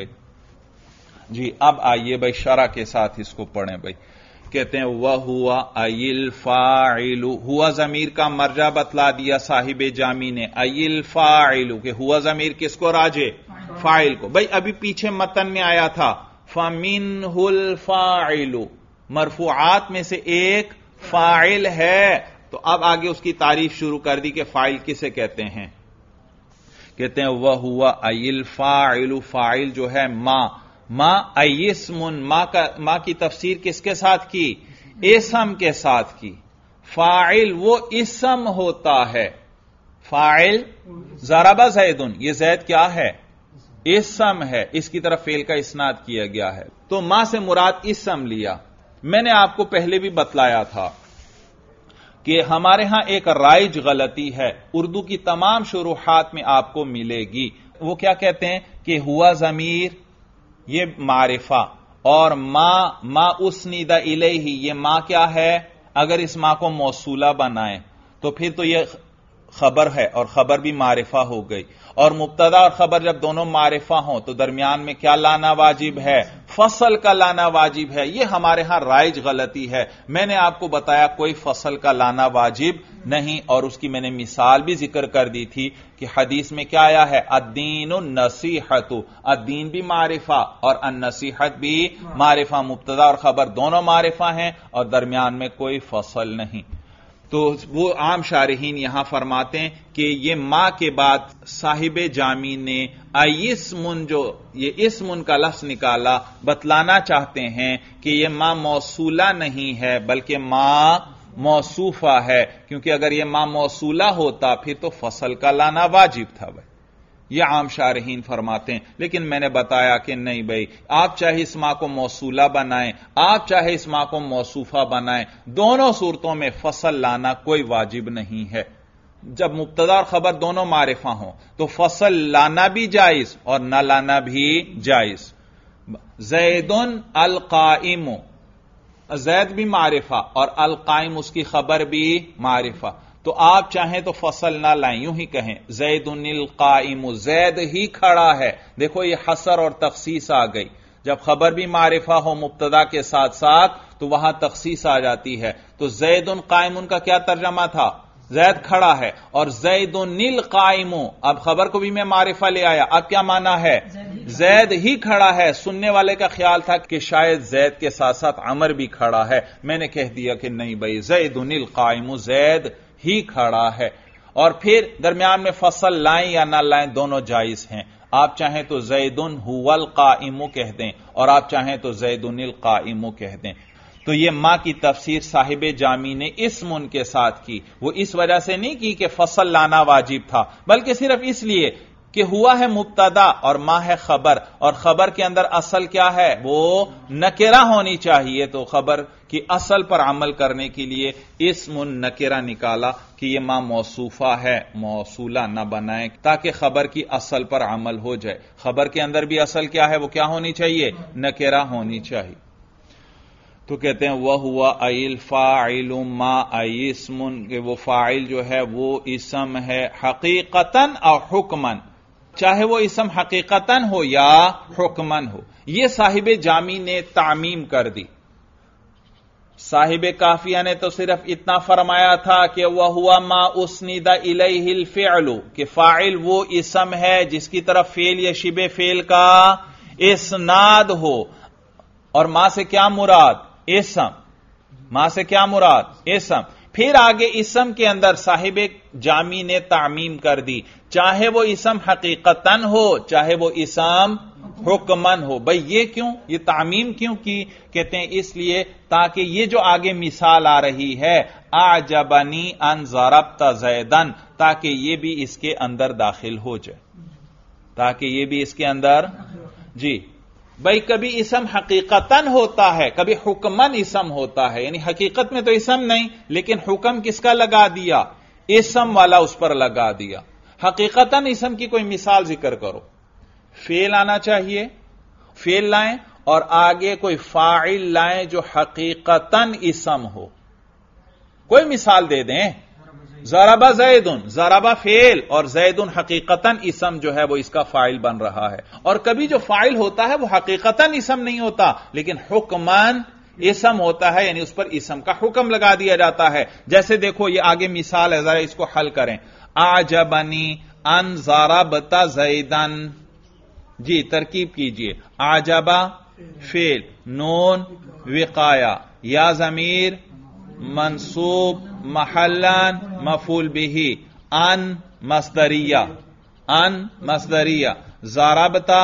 جی اب آئیے بھائی شرح کے ساتھ اس کو پڑھیں بھائی۔ کہتے ہیں وَهُوَ أَيِ الْفَاعِلُ، ہوا ضمیر کا مرجع بتلا دیا صاحب جامی نے، أَيِ الْفَاعِلُ کہ ہوا ضمیر کس کو راجع؟ فاعل کو۔ بھائی ابھی پیچھے متن میں آیا تھا فَمِنْهُ الْفَاعِلُ، مرفوعات میں سے ایک فاعل ہے، تو اب آگے اس کی تعریف شروع کر دی کہ فاعل کسے کہتے ہیں۔ کہتے ہیں وَهُوَ أَيِ الْفَاعِلُ، فاعل جو ہے ما ای اسم، ما کی تفسیر کس کے ساتھ کی؟ اسم کے ساتھ کی۔ فاعل وہ اسم ہوتا ہے، فاعل ضربا زیدن، یہ زید کیا ہے؟ اسم ہے، اس کی طرف فعل کا اسناد کیا گیا ہے، تو ما سے مراد اسم لیا۔ میں نے آپ کو پہلے بھی بتلایا تھا کہ ہمارے ہاں ایک رائج غلطی ہے، اردو کی تمام شروحات میں آپ کو ملے گی۔ وہ کیا کہتے ہیں کہ ہوا ضمیر یہ معرفہ، اور ما اسند الیہ، یہ ما کیا ہے؟ اگر اس ما کو موصولہ بنائیں تو پھر تو یہ خبر ہے، اور خبر بھی معرفہ ہو گئی، اور مبتدا اور خبر جب دونوں معرفہ ہوں تو درمیان میں کیا لانا واجب ہے؟ فصل کا لانا واجب ہے۔ یہ ہمارے ہاں رائج غلطی ہے۔ میں نے آپ کو بتایا کوئی فصل کا لانا واجب نہیں، اور اس کی میں نے مثال بھی ذکر کر دی تھی کہ حدیث میں کیا آیا ہے؟ الدین النصیحۃ، الدین بھی معرفہ اور النصیحت بھی معرفہ، مبتدا اور خبر دونوں معرفہ ہیں اور درمیان میں کوئی فصل نہیں۔ تو وہ عام شارحین یہاں فرماتے ہیں کہ یہ ما کے بعد صاحب جامی نے اسمن، جو یہ اسمن کا لفظ نکالا، بتلانا چاہتے ہیں کہ یہ ما موصولہ نہیں ہے بلکہ ما موصوفہ ہے، کیونکہ اگر یہ ما موصولہ ہوتا پھر تو فصل کا لانا واجب تھا بھائی، یہ عام شارحین فرماتے ہیں۔ لیکن میں نے بتایا کہ نہیں بھائی، آپ چاہے اس ما کو موصولہ بنائیں، آپ چاہے اس ما کو موصوفہ بنائیں، دونوں صورتوں میں فصل لانا کوئی واجب نہیں ہے۔ جب مبتدا اور خبر دونوں معرفہ ہوں تو فصل لانا بھی جائز اور نہ لانا بھی جائز۔ زیدن القائم، زید بھی معرفہ اور القائم اس کی خبر بھی معرفہ. تو آپ چاہیں تو فصل نہ لائیں، یوں ہی کہیں زید القائم، زید ہی کھڑا ہے. دیکھو یہ حصر اور تخصیص آ گئی. جب خبر بھی معرفہ ہو مبتدا کے ساتھ ساتھ تو وہاں تخصیص آ جاتی ہے. تو زید قائم کا کیا ترجمہ تھا؟ زید کھڑا ہے. اور زید القائم، اب خبر کو بھی میں معرفہ لے آیا، اب کیا معنی ہے؟ زید ہی کھڑا ہے. سننے والے کا خیال تھا کہ شاید زید کے ساتھ ساتھ عمر بھی کھڑا ہے. میں نے کہہ دیا کہ نہیں بھائی، زید القائم، زید ہی کھڑا ہے. اور پھر درمیان میں فصل لائیں یا نہ لائیں دونوں جائز ہیں. آپ چاہیں تو زید هو القائم کہہ دیں اور آپ چاہیں تو زید القائم کہہ دیں. تو یہ ما کی تفسیر صاحب جامی نے اسم ان کے ساتھ کی. وہ اس وجہ سے نہیں کی کہ فصل لانا واجب تھا، بلکہ صرف اس لیے کہ ہوا ہے مبتدا اور ما ہے خبر، اور خبر کے اندر اصل کیا ہے؟ وہ نکرہ ہونی چاہیے. تو خبر کی اصل پر عمل کرنے کے لیے اسم نکرہ نکالا کہ یہ ما موصوفہ ہے، موصولہ نہ بنائیں تاکہ خبر کی اصل پر عمل ہو جائے. خبر کے اندر بھی اصل کیا ہے؟ وہ کیا ہونی چاہیے؟ نکرہ ہونی چاہیے. تو کہتے ہیں وَهُوَ أَيِ الْفَاعِلُ مَا أَيِ اسْمٌ، کہ وہ فاعل جو ہے وہ اسم ہے حقیقتاً اور حکماً، چاہے وہ اسم حقیقتاً ہو یا حکماً ہو. یہ صاحب جامی نے تعمیم کر دی. صاحب کافیہ نے تو صرف اتنا فرمایا تھا کہ وَهُوَ مَا أُسْنِدَ إِلَيْهِ الْفِعْلُ، کہ فاعل وہ اسم ہے جس کی طرف فعل یا شبہ فعل کا اسناد ہو. اور ما سے کیا مراد؟ اسم. ما سے کیا مراد؟ اسم. پھر آگے اسم کے اندر صاحب جامی نے تعمیم کر دی، چاہے وہ اسم حقیقتاً ہو چاہے وہ اسم حکمن ہو. بھئی یہ کیوں؟ یہ تعمیم کیوں کی؟ کہتے ہیں اس لیے تاکہ یہ جو آگے مثال آ رہی ہے اعجبنی ان ضربت زیدن، تاکہ یہ بھی اس کے اندر داخل ہو جائے، تاکہ یہ بھی اس کے اندر. جی بھئی کبھی اسم حقیقتاً ہوتا ہے، کبھی حکمن اسم ہوتا ہے، یعنی حقیقت میں تو اسم نہیں لیکن حکم کس کا لگا دیا؟ اسم والا اس پر لگا دیا. حقیقتاً اسم کی کوئی مثال ذکر کرو. فعل آنا چاہیے، فعل لائیں اور آگے کوئی فاعل لائیں جو حقیقتاً اسم ہو. کوئی مثال دے دیں. ضربہ زیدن، ضربہ فعل اور زیدن حقیقتاً اسم جو ہے وہ اس کا فاعل بن رہا ہے. اور کبھی جو فاعل ہوتا ہے وہ حقیقتاً اسم نہیں ہوتا لیکن حکماً اسم ہوتا ہے، یعنی اس پر اسم کا حکم لگا دیا جاتا ہے. جیسے دیکھو یہ آگے مثال ہے، ذرا اس کو حل کریں. اعجبنی ان ضربت زیدن. جی ترکیب کیجئے. اعجبا فعل، نون وقایا، یا ضمیر منصوب محلان مفعول به، ان مصدریہ، ان مصدریہ، ضربتا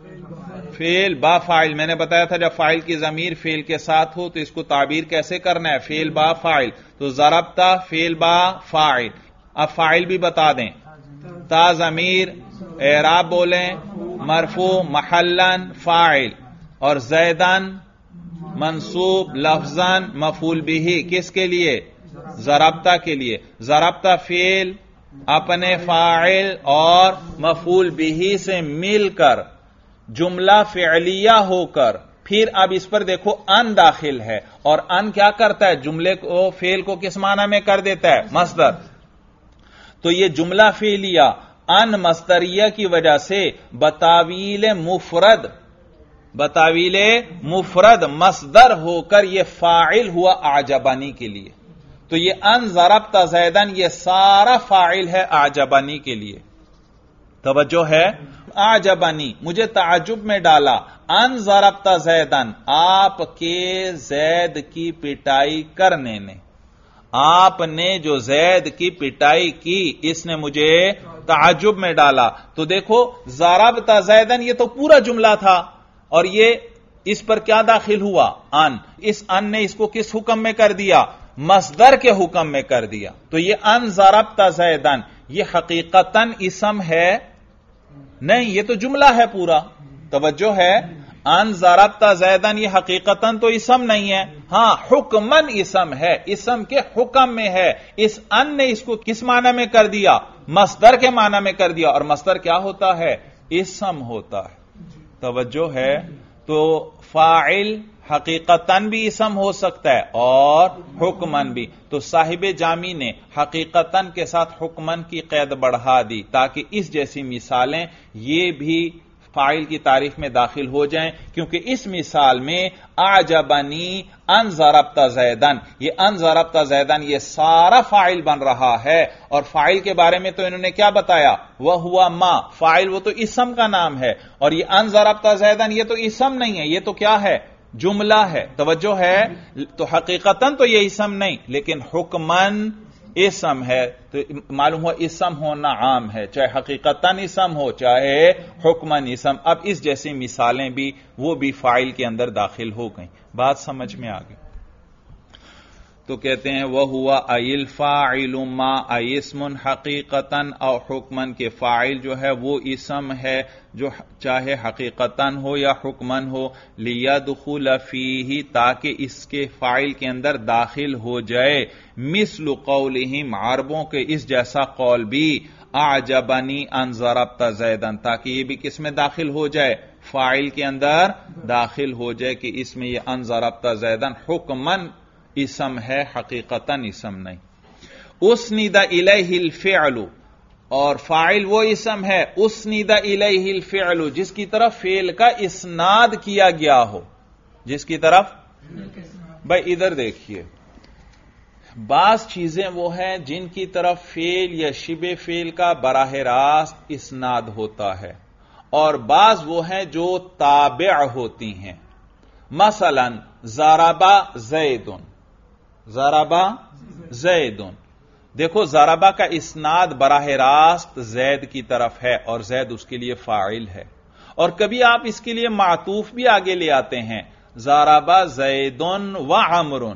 فعل با فاعل. میں نے بتایا تھا جب فاعل کی ضمیر فعل کے ساتھ ہو تو اس کو تعبیر کیسے کرنا ہے؟ فعل با فاعل. تو ضربتا فعل با فاعل. اب فاعل بھی بتا دیں. تا ضمیر اعراب بولیں مرفوع محلن فاعل، اور زیدن منصوب لفظاً مفعول به، کس کے لیے؟ ضربتا کے لیے. ضربتا فعل اپنے فاعل اور مفعول به سے مل کر جملہ فعلیہ ہو کر پھر اب اس پر دیکھو ان داخل ہے، اور ان کیا کرتا ہے؟ جملے کو فعل کو کس معنی میں کر دیتا ہے؟ مصدر. تو یہ جملہ فعلیہ ان مصدریہ کی وجہ سے بتاویل مفرد مصدر ہو کر یہ فاعل ہوا اعجبانی کے لیے. تو یہ ان ضربت زیدن یہ سارا فاعل ہے اعجبانی کے لیے. توجہ ہے؟ اعجبانی مجھے تعجب میں ڈالا، ان ضربت زیدن آپ کے زید کی پٹائی کرنے نے. آپ نے جو زید کی پٹائی کی اس نے مجھے تعجب میں ڈالا. تو دیکھو ضربت زیدن یہ تو پورا جملہ تھا اور یہ اس پر کیا داخل ہوا؟ ان. اس ان نے اس کو کس حکم میں کر دیا؟ مصدر کے حکم میں کر دیا. تو یہ ان ضربت زیدن یہ حقیقتاً اسم ہے نہیں، یہ تو جملہ ہے پورا. توجہ ہے؟ ان ضربت زیدن یہ حقیقتاً تو اسم نہیں ہے، ہاں حکمن اسم ہے، اسم کے حکم میں ہے. اس ان نے اس کو کس معنی میں کر دیا؟ مصدر کے معنی میں کر دیا، اور مصدر کیا ہوتا ہے؟ اسم ہوتا ہے. توجہ ہے؟ تو فاعل حقیقتاً بھی اسم ہو سکتا ہے اور حکمن بھی. تو صاحب جامی نے حقیقتاً کے ساتھ حکمن کی قید بڑھا دی تاکہ اس جیسی مثالیں یہ بھی فاعل کی تعریف میں داخل ہو جائیں، کیونکہ اس مثال میں اعجبنی ان ضربت زیدن، یہ ان ضربت زیدن یہ سارا فاعل بن رہا ہے، اور فاعل کے بارے میں تو انہوں نے کیا بتایا، وہ ہوا ما، فاعل وہ تو اسم کا نام ہے، اور یہ ان ضربت زیدن یہ تو اسم نہیں ہے، یہ تو کیا ہے، جملہ ہے. توجہ ہے؟ تو حقیقتاً تو یہ اسم نہیں، لیکن حکمن اسم ہے. تو معلوم ہوا اسم ہونا عام ہے، چاہے حقیقتاً اسم ہو چاہے حکمن اسم. اب اس جیسی مثالیں بھی وہ بھی فاعل کے اندر داخل ہو گئیں. بات سمجھ میں آ گئی؟ تو کہتے ہیں وہ ہوا ایل فاعل ما اسم حقیقتاً او حکمن کے فاعل جو ہے وہ اسم ہے جو چاہے حقیقتاً ہو یا حکمن ہو، لیدخل فیہ تاکہ اس کے فاعل کے اندر داخل ہو جائے، مثل قولہم عربوں کے اس جیسا قول بھی، اعجبنی ان ضربت زیدن، تاکہ یہ بھی کس میں داخل ہو جائے، فاعل کے اندر داخل ہو جائے کہ اس میں یہ ان ضربت زیدن حکمن اسم ہے، حقیقتاً اسم نہیں. اسند الیہ الفعل، اور فاعل وہ اسم ہے، اسند الیہ الفعل جس کی طرف فعل کا اسناد کیا گیا ہو، جس کی طرف. بھائی ادھر دیکھیے، بعض چیزیں وہ ہیں جن کی طرف فعل یا شبہ فعل کا براہ راست اسناد ہوتا ہے، اور بعض وہ ہیں جو تابع ہوتی ہیں. مثلا ضربا زیدن، ضربا زیدن، دیکھو ضربا کا اسناد براہ راست زید کی طرف ہے اور زید اس کے لیے فاعل ہے، اور کبھی آپ اس کے لیے معطوف بھی آگے لے آتے ہیں، ضربا زیدن و عمرن.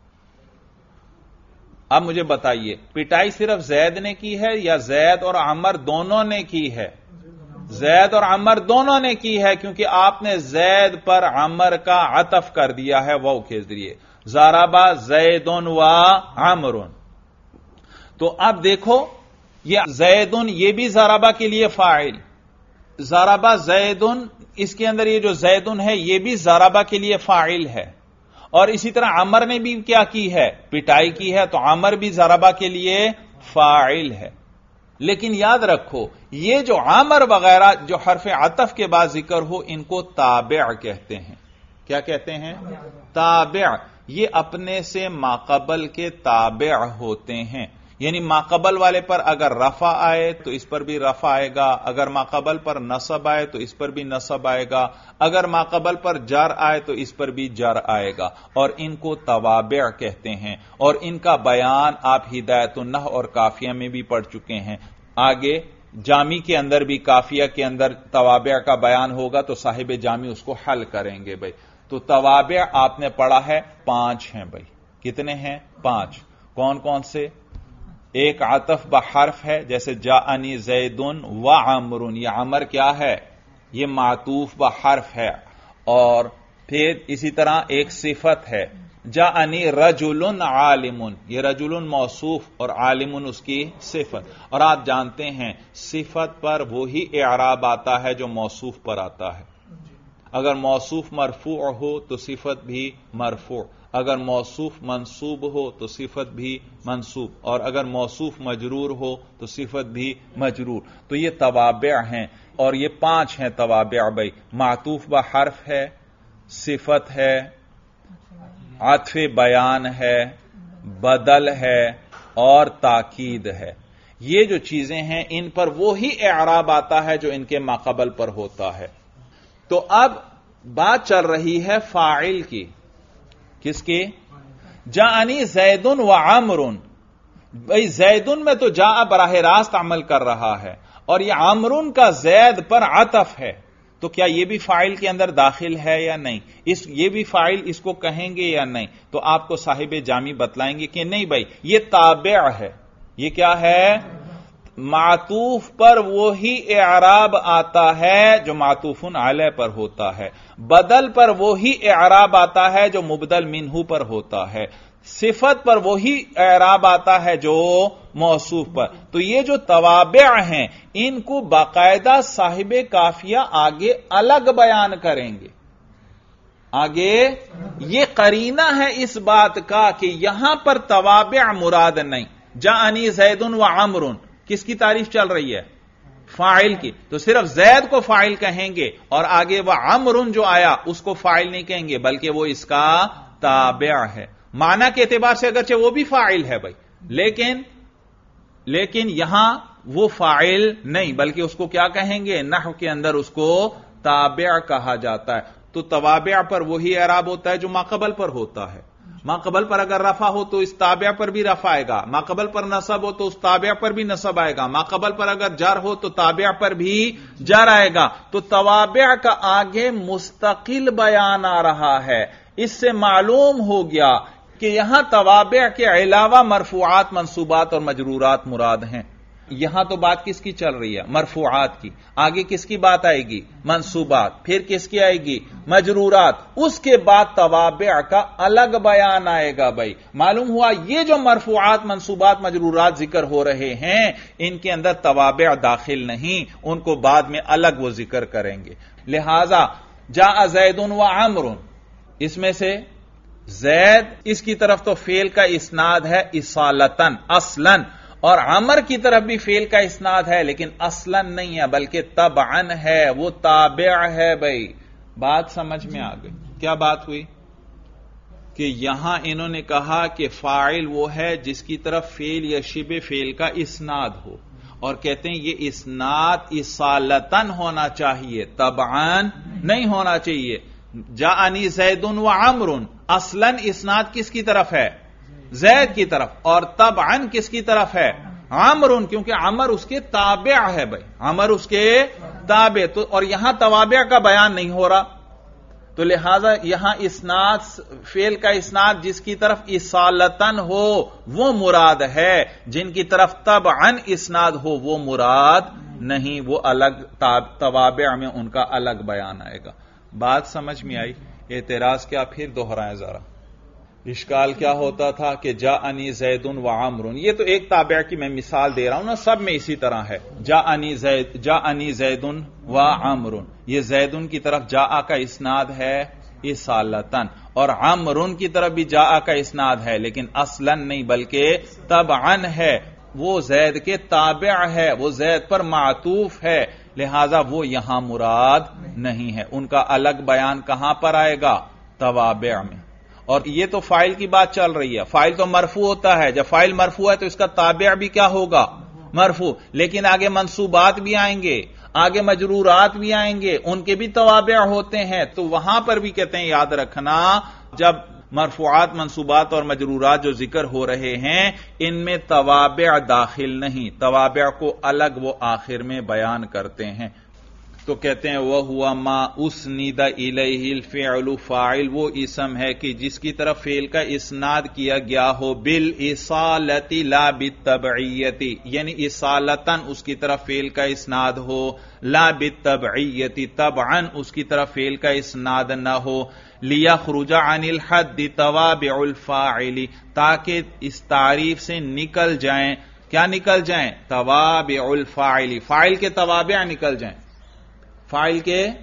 اب مجھے بتائیے پٹائی صرف زید نے کی ہے یا زید اور عمر دونوں نے کی ہے؟ زید اور عمر دونوں نے کی ہے، کیونکہ آپ نے زید پر عمر کا عطف کر دیا ہے واو کے ذریعے، ضربا زیدن و عمرن. تو اب دیکھو یہ زیدن یہ بھی ضربا کے لیے فاعل، ضربا زیدن اس کے اندر یہ جو زیدن ہے یہ بھی ضربا کے لیے فاعل ہے، اور اسی طرح عمر نے بھی کیا کی ہے، پٹائی کی ہے، تو عمر بھی ضربا کے لیے فاعل ہے. لیکن یاد رکھو یہ جو عمر وغیرہ جو حرف عطف کے بعد ذکر ہو ان کو تابع کہتے ہیں. کیا کہتے ہیں؟ تابع. یہ اپنے سے ماقبل کے تابع ہوتے ہیں، یعنی ماقبل والے پر اگر رفع آئے تو اس پر بھی رفع آئے گا، اگر ماقبل پر نصب آئے تو اس پر بھی نصب آئے گا، اگر ماقبل پر جر آئے تو اس پر بھی جر آئے گا، اور ان کو توابع کہتے ہیں. اور ان کا بیان آپ ہدایت النحو اور کافیہ میں بھی پڑھ چکے ہیں. آگے جامی کے اندر بھی کافیہ کے اندر توابع کا بیان ہوگا تو صاحب جامی اس کو حل کریں گے. بھائی تو توابع آپ نے پڑھا ہے 5 ہیں. بھائی کتنے ہیں؟ 5. کون کون سے؟ ایک عطف بحرف ہے جیسے جاءنی زیدن و عمرن، یہ عمر کیا ہے؟ یہ معطوف بحرف ہے. اور پھر اسی طرح ایک صفت ہے جاءنی رجل عالم، یہ رجل موصوف اور عالم اس کی صفت. اور آپ جانتے ہیں صفت پر وہی اعراب آتا ہے جو موصوف پر آتا ہے. اگر موصوف مرفوع ہو تو صفت بھی مرفوع، اگر موصوف منصوب ہو تو صفت بھی منصوب، اور اگر موصوف مجرور ہو تو صفت بھی مجرور. تو یہ توابع ہیں، اور یہ 5 ہیں توابع. بھائی معطوف بحرف ہے، صفت ہے، عطف بیان ہے، بدل ہے اور تاکید ہے. یہ جو چیزیں ہیں ان پر وہی اعراب آتا ہے جو ان کے ماقبل پر ہوتا ہے. تو اب بات چل رہی ہے فاعل کی، کس کی؟ جاءنی زیدن و عمرن. بھئی زیدن میں تو جاء براہ راست عمل کر رہا ہے، اور یہ عمرن کا زید پر عطف ہے، تو کیا یہ بھی فاعل کے اندر داخل ہے یا نہیں؟ یہ بھی فاعل اس کو کہیں گے یا نہیں؟ تو آپ کو صاحب جامی بتلائیں گے کہ نہیں بھائی یہ تابع ہے. یہ کیا ہے؟ معطوف پر وہی اعراب آتا ہے جو معطوف علیہ پر ہوتا ہے، بدل پر وہی اعراب آتا ہے جو مبدل منہ پر ہوتا ہے، صفت پر وہی اعراب آتا ہے جو موصوف پر. تو یہ جو توابع ہیں ان کو باقاعدہ صاحب کافیہ آگے الگ بیان کریں گے، آگے یہ قرینہ ہے اس بات کا کہ یہاں پر توابع مراد نہیں. جاءنی زید و عمر کس کی تعریف چل رہی ہے؟ فاعل کی. تو صرف زید کو فاعل کہیں گے اور آگے وہ عمر جو آیا اس کو فاعل نہیں کہیں گے بلکہ وہ اس کا تابع ہے. معنی کے اعتبار سے اگرچہ وہ بھی فاعل ہے بھائی، لیکن یہاں وہ فاعل نہیں بلکہ اس کو کیا کہیں گے؟ نحو کے اندر اس کو تابع کہا جاتا ہے. تو توابع پر وہی اعراب ہوتا ہے جو ماقبل پر ہوتا ہے. ماقبل پر اگر رفع ہو تو اس تابع پر بھی رفع آئے گا، ماقبل پر نصب ہو تو اس تابع پر بھی نصب آئے گا، ماقبل پر اگر جر ہو تو تابع پر بھی جر آئے گا. تو توابع کا آگے مستقل بیان آ رہا ہے. اس سے معلوم ہو گیا کہ یہاں توابع کے علاوہ مرفوعات، منصوبات اور مجرورات مراد ہیں. یہاں تو بات کس کی چل رہی ہے؟ مرفوعات کی. آگے کس کی بات آئے گی؟ منصوبات. پھر کس کی آئے گی؟ مجرورات. اس کے بعد توابع کا الگ بیان آئے گا. بھائی معلوم ہوا یہ جو مرفوعات، منصوبات، مجرورات ذکر ہو رہے ہیں ان کے اندر توابع داخل نہیں، ان کو بعد میں الگ وہ ذکر کریں گے. لہذا جاء زید و عمر، اس میں سے زید اس کی طرف تو فعل کا اسناد ہے اصالتن اصلاً، اور عمر کی طرف بھی فعل کا اسناد ہے لیکن اصلاً نہیں ہے بلکہ تبعاً ہے، وہ تابع ہے. بھائی بات سمجھ میں آ گئی؟ کیا بات ہوئی کہ یہاں انہوں نے کہا کہ فاعل وہ ہے جس کی طرف فعل یا شبہ فعل کا اسناد ہو، اور کہتے ہیں یہ اسناد اصالتاً ہونا چاہیے، تبعاً نہیں ہونا چاہیے. جاءنی زید و عمر، اصلاً اسناد کس کی طرف ہے؟ زید کی طرف، اور تبعاً کس کی طرف ہے؟ عمر، کیونکہ عمر اس کے تابع ہے. بھائی عمر اس کے تابع، تو اور یہاں توابع کا بیان نہیں ہو رہا، تو لہذا یہاں اسناد، فعل کا اسناد جس کی طرف اصالتاً ہو وہ مراد ہے، جن کی طرف تبعاً اسناد ہو وہ مراد نہیں، وہ الگ توابع میں ان کا الگ بیان آئے گا. بات سمجھ میں آئی؟ اعتراض کیا پھر دوہرائیں ذرا. اشکال کیا ہوتا تھا کہ جاءنی زید و عمر، یہ تو ایک تابع کی میں مثال دے رہا ہوں نا، سب میں اسی طرح ہے. جاءنی زید و عمر، یہ زیدن کی طرف جاء کا اسناد ہے اصالتاً، اور عمر کی طرف بھی جاء کا اسناد ہے لیکن اصلاً نہیں بلکہ تبعاً ہے، وہ زید کے تابع ہے، وہ زید پر معطوف ہے، لہذا وہ یہاں مراد نہیں ہے. ان کا الگ بیان کہاں پر آئے گا؟ توابع میں. اور یہ تو فاعل کی بات چل رہی ہے، فاعل تو مرفوع ہوتا ہے، جب فاعل مرفوع ہے تو اس کا تابع بھی کیا ہوگا؟ مرفوع. لیکن آگے منصوبات بھی آئیں گے، آگے مجرورات بھی آئیں گے، ان کے بھی توابع ہوتے ہیں. تو وہاں پر بھی کہتے ہیں یاد رکھنا، جب مرفوعات، منصوبات اور مجرورات جو ذکر ہو رہے ہیں ان میں توابع داخل نہیں، توابع کو الگ وہ آخر میں بیان کرتے ہیں. تو کہتے ہیں وَهُوَ مَا أُسْنِدَ إِلَيْهِ الْفِعْلُ، فاعل وہ اسم ہے کہ جس کی طرف فعل کا اسناد کیا گیا ہو بالإصالة لا بالتبعیة، یعنی اصالتاً اس کی طرف فعل کا اسناد ہو، لا بالتبعیة طبعاً اس کی طرف فعل کا اسناد نہ ہو. لِيَخْرُجَ عَنِ الْحَدِّ تَوَابِعُ الْفَاعِلِ، تاکہ اس تعریف سے نکل جائیں. کیا نکل جائیں؟ توابع الفاعل، فاعل کے توابع نکل جائیں. فاعل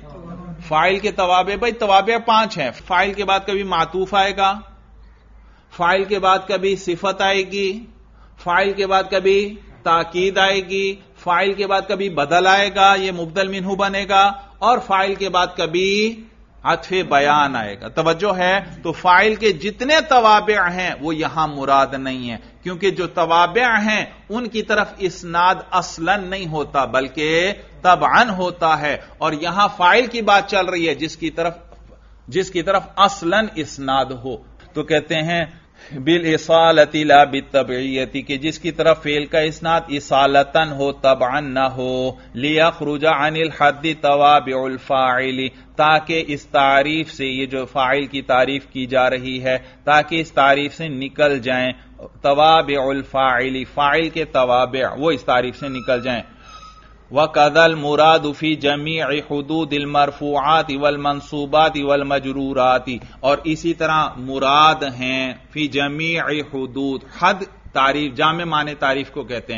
کے توابع، بھائی توابع 5 ہیں. فاعل کے بعد کبھی معطوف آئے گا، فاعل کے بعد کبھی صفت آئے گی، فاعل کے بعد کبھی تاکید آئے گی، فاعل کے بعد کبھی بدل آئے گا، یہ مبدل منہ بنے گا، اور فاعل کے بعد کبھی عطف بیان آئے گا. توجہ ہے؟ تو فاعل کے جتنے توابع ہیں وہ یہاں مراد نہیں ہیں، کیونکہ جو توابع ہیں ان کی طرف اسناد اصلاً نہیں ہوتا بلکہ تبعاً ہوتا ہے، اور یہاں فاعل کی بات چل رہی ہے جس کی طرف اصلاً اسناد ہو. تو کہتے ہیں بالإصالة لا بالتبعیة، کہ جس کی طرف فعل کا اسناد اصالتاً ہو، تبعاً نہ ہو. لِيَخْرُجَ عَنِ الْحَدِّ تَوَابِعُ الْفَاعِلِ، تاکہ اس تعریف سے، یہ جو فاعل کی تعریف کی جا رہی ہے، تاکہ اس تعریف سے نکل جائیں توابع الفاعل، فاعل کے توابع وہ اس تعریف سے نکل جائیں. وَقَذَا الْمُرَادُ فِي جَمِيعِ حُدُودِ الْمَرْفُوعَاتِ وَالْمَنْصُوبَاتِ وَالْمَجْرُورَاتِ، اور اسی طرح مراد ہیں فی جمیع حدود، حد تعریف، جامع معنی تعریف کو کہتے ہیں،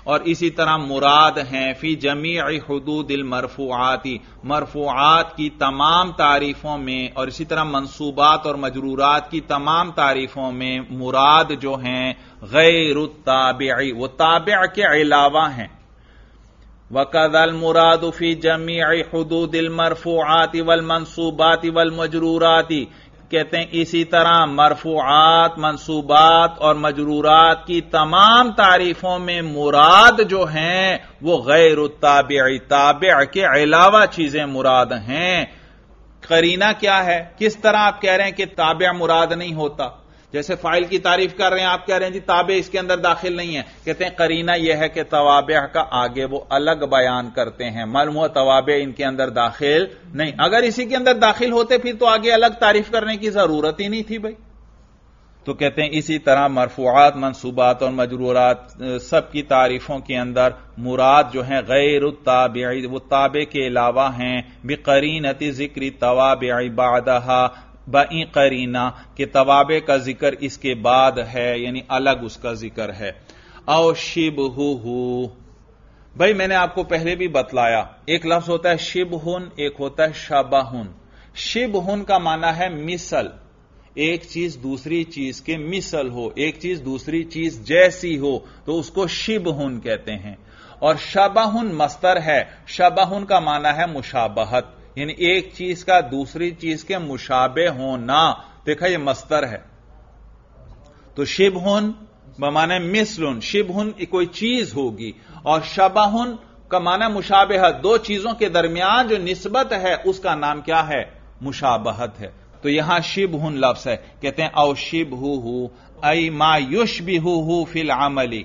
اور اسی طرح مراد ہیں فی جمیع حدود المرفوعات، مرفوعات کی تمام تعریفوں میں، اور اسی طرح منصوبات اور مجرورات کی تمام تعریفوں میں مراد جو ہیں غیر التابع، وہ تابع کے علاوہ ہیں۔ وَكَذَا الْمُرَادُ فِي جَمِيعِ حُدُودِ الْمَرْفُوعَاتِ وَالْمَنْصُوبَاتِ وَالْمَجْرُورَاتِ، کہتے ہیں اسی طرح مرفوعات، منصوبات اور مجرورات کی تمام تعریفوں میں مراد جو ہیں وہ غیر التابع، تابع کے علاوہ چیزیں مراد ہیں۔ قرینہ کیا ہے؟ کس طرح آپ کہہ رہے ہیں کہ تابع مراد نہیں ہوتا؟ جیسے فاعل کی تعریف کر رہے ہیں، آپ کہہ رہے ہیں جی تابع اس کے اندر داخل نہیں ہے، کہتے ہیں قرینہ یہ ہے کہ توابع کا آگے وہ الگ بیان کرتے ہیں، معلوم ہوا توابع ان کے اندر داخل نہیں، اگر اسی کے اندر داخل ہوتے پھر تو آگے الگ تعریف کرنے کی ضرورت ہی نہیں تھی بھائی۔ تو کہتے ہیں اسی طرح مرفوعات، منصوبات اور مجرورات سب کی تعریفوں کے اندر مراد جو ہیں غیر التابع، وہ تابع کے علاوہ ہیں، بقرینۃ ذکر توابع بعدہا، بئی قرینہ کہ توابع کا ذکر اس کے بعد ہے، یعنی الگ اس کا ذکر ہے۔ او شبہہ، بھائی میں نے آپ کو پہلے بھی بتلایا، ایک لفظ ہوتا ہے شبہن، ایک ہوتا ہے شبہن۔ شبہن کا معنی ہے مثل، ایک چیز دوسری چیز کے مثل ہو، ایک چیز دوسری چیز جیسی ہو تو اس کو شبہن کہتے ہیں۔ اور شبہن مصدر ہے، شبہن کا معنی ہے مشابہت، یعنی ایک چیز کا دوسری چیز کے مشابہ ہونا، دیکھا یہ مصدر ہے۔ تو شبہن بمعنی مثلن، شبہن کوئی چیز ہوگی، اور شبہن کا معنی مشابہت، دو چیزوں کے درمیان جو نسبت ہے اس کا نام کیا ہے؟ مشابہت ہے۔ تو یہاں شبہن لفظ ہے، کہتے ہیں او شبہہ ای ما یشبہہ فی العمل۔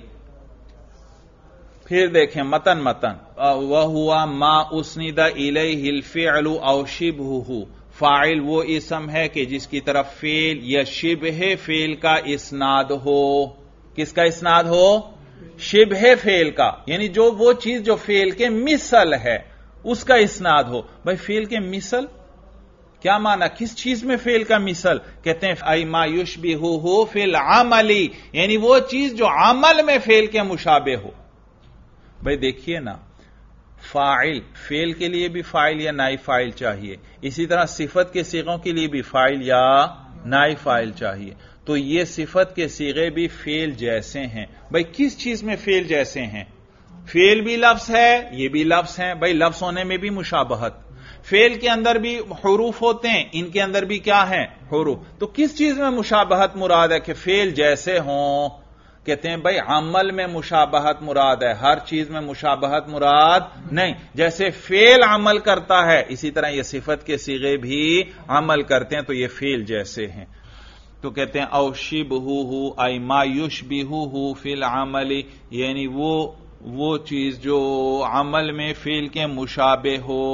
پھر دیکھیں متن وَهُوَ مَا أُسْنِدَ إِلَيْهِ الْفِعْلُ أَوْ شِبْهُهُ، فاعل وہ اسم ہے کہ جس کی طرف فعل یا شبہ فعل کا اسناد ہو۔ کس کا اسناد ہو؟ شبہ فعل کا، یعنی جو وہ چیز جو فعل کے مثل ہے اس کا اسناد ہو۔ بھائی فعل کے مثل کیا معنی؟ کس چیز میں فعل کا مثل؟ کہتے ہیں اَيْ مَا يُشْبِهُهُ فِي الْعَمَلِ، یعنی وہ چیز جو عمل میں فعل کے مشابہ ہو۔ بھائی دیکھیے نا، فاعل، فعل کے لیے بھی فاعل یا نائب فاعل چاہیے، اسی طرح صفت کے صیغوں کے لیے بھی فاعل یا نائب فاعل چاہیے، تو یہ صفت کے صیغے بھی فعل جیسے ہیں۔ بھائی کس چیز میں فعل جیسے ہیں؟ فعل بھی لفظ ہے، یہ بھی لفظ ہیں، بھائی لفظ ہونے میں بھی مشابہت، فعل کے اندر بھی حروف ہوتے ہیں، ان کے اندر بھی کیا ہیں؟ حروف۔ تو کس چیز میں مشابہت مراد ہے کہ فعل جیسے ہوں؟ کہتے ہیں بھائی عمل میں مشابہت مراد ہے، ہر چیز میں مشابہت مراد نہیں۔ جیسے فعل عمل کرتا ہے اسی طرح یہ صفت کے صیغے بھی عمل کرتے ہیں، تو یہ فعل جیسے ہیں۔ تو کہتے ہیں او شبہہ ای ما یشبہہ فی العمل، یعنی وہ چیز جو عمل میں فعل کے مشابہ ہو۔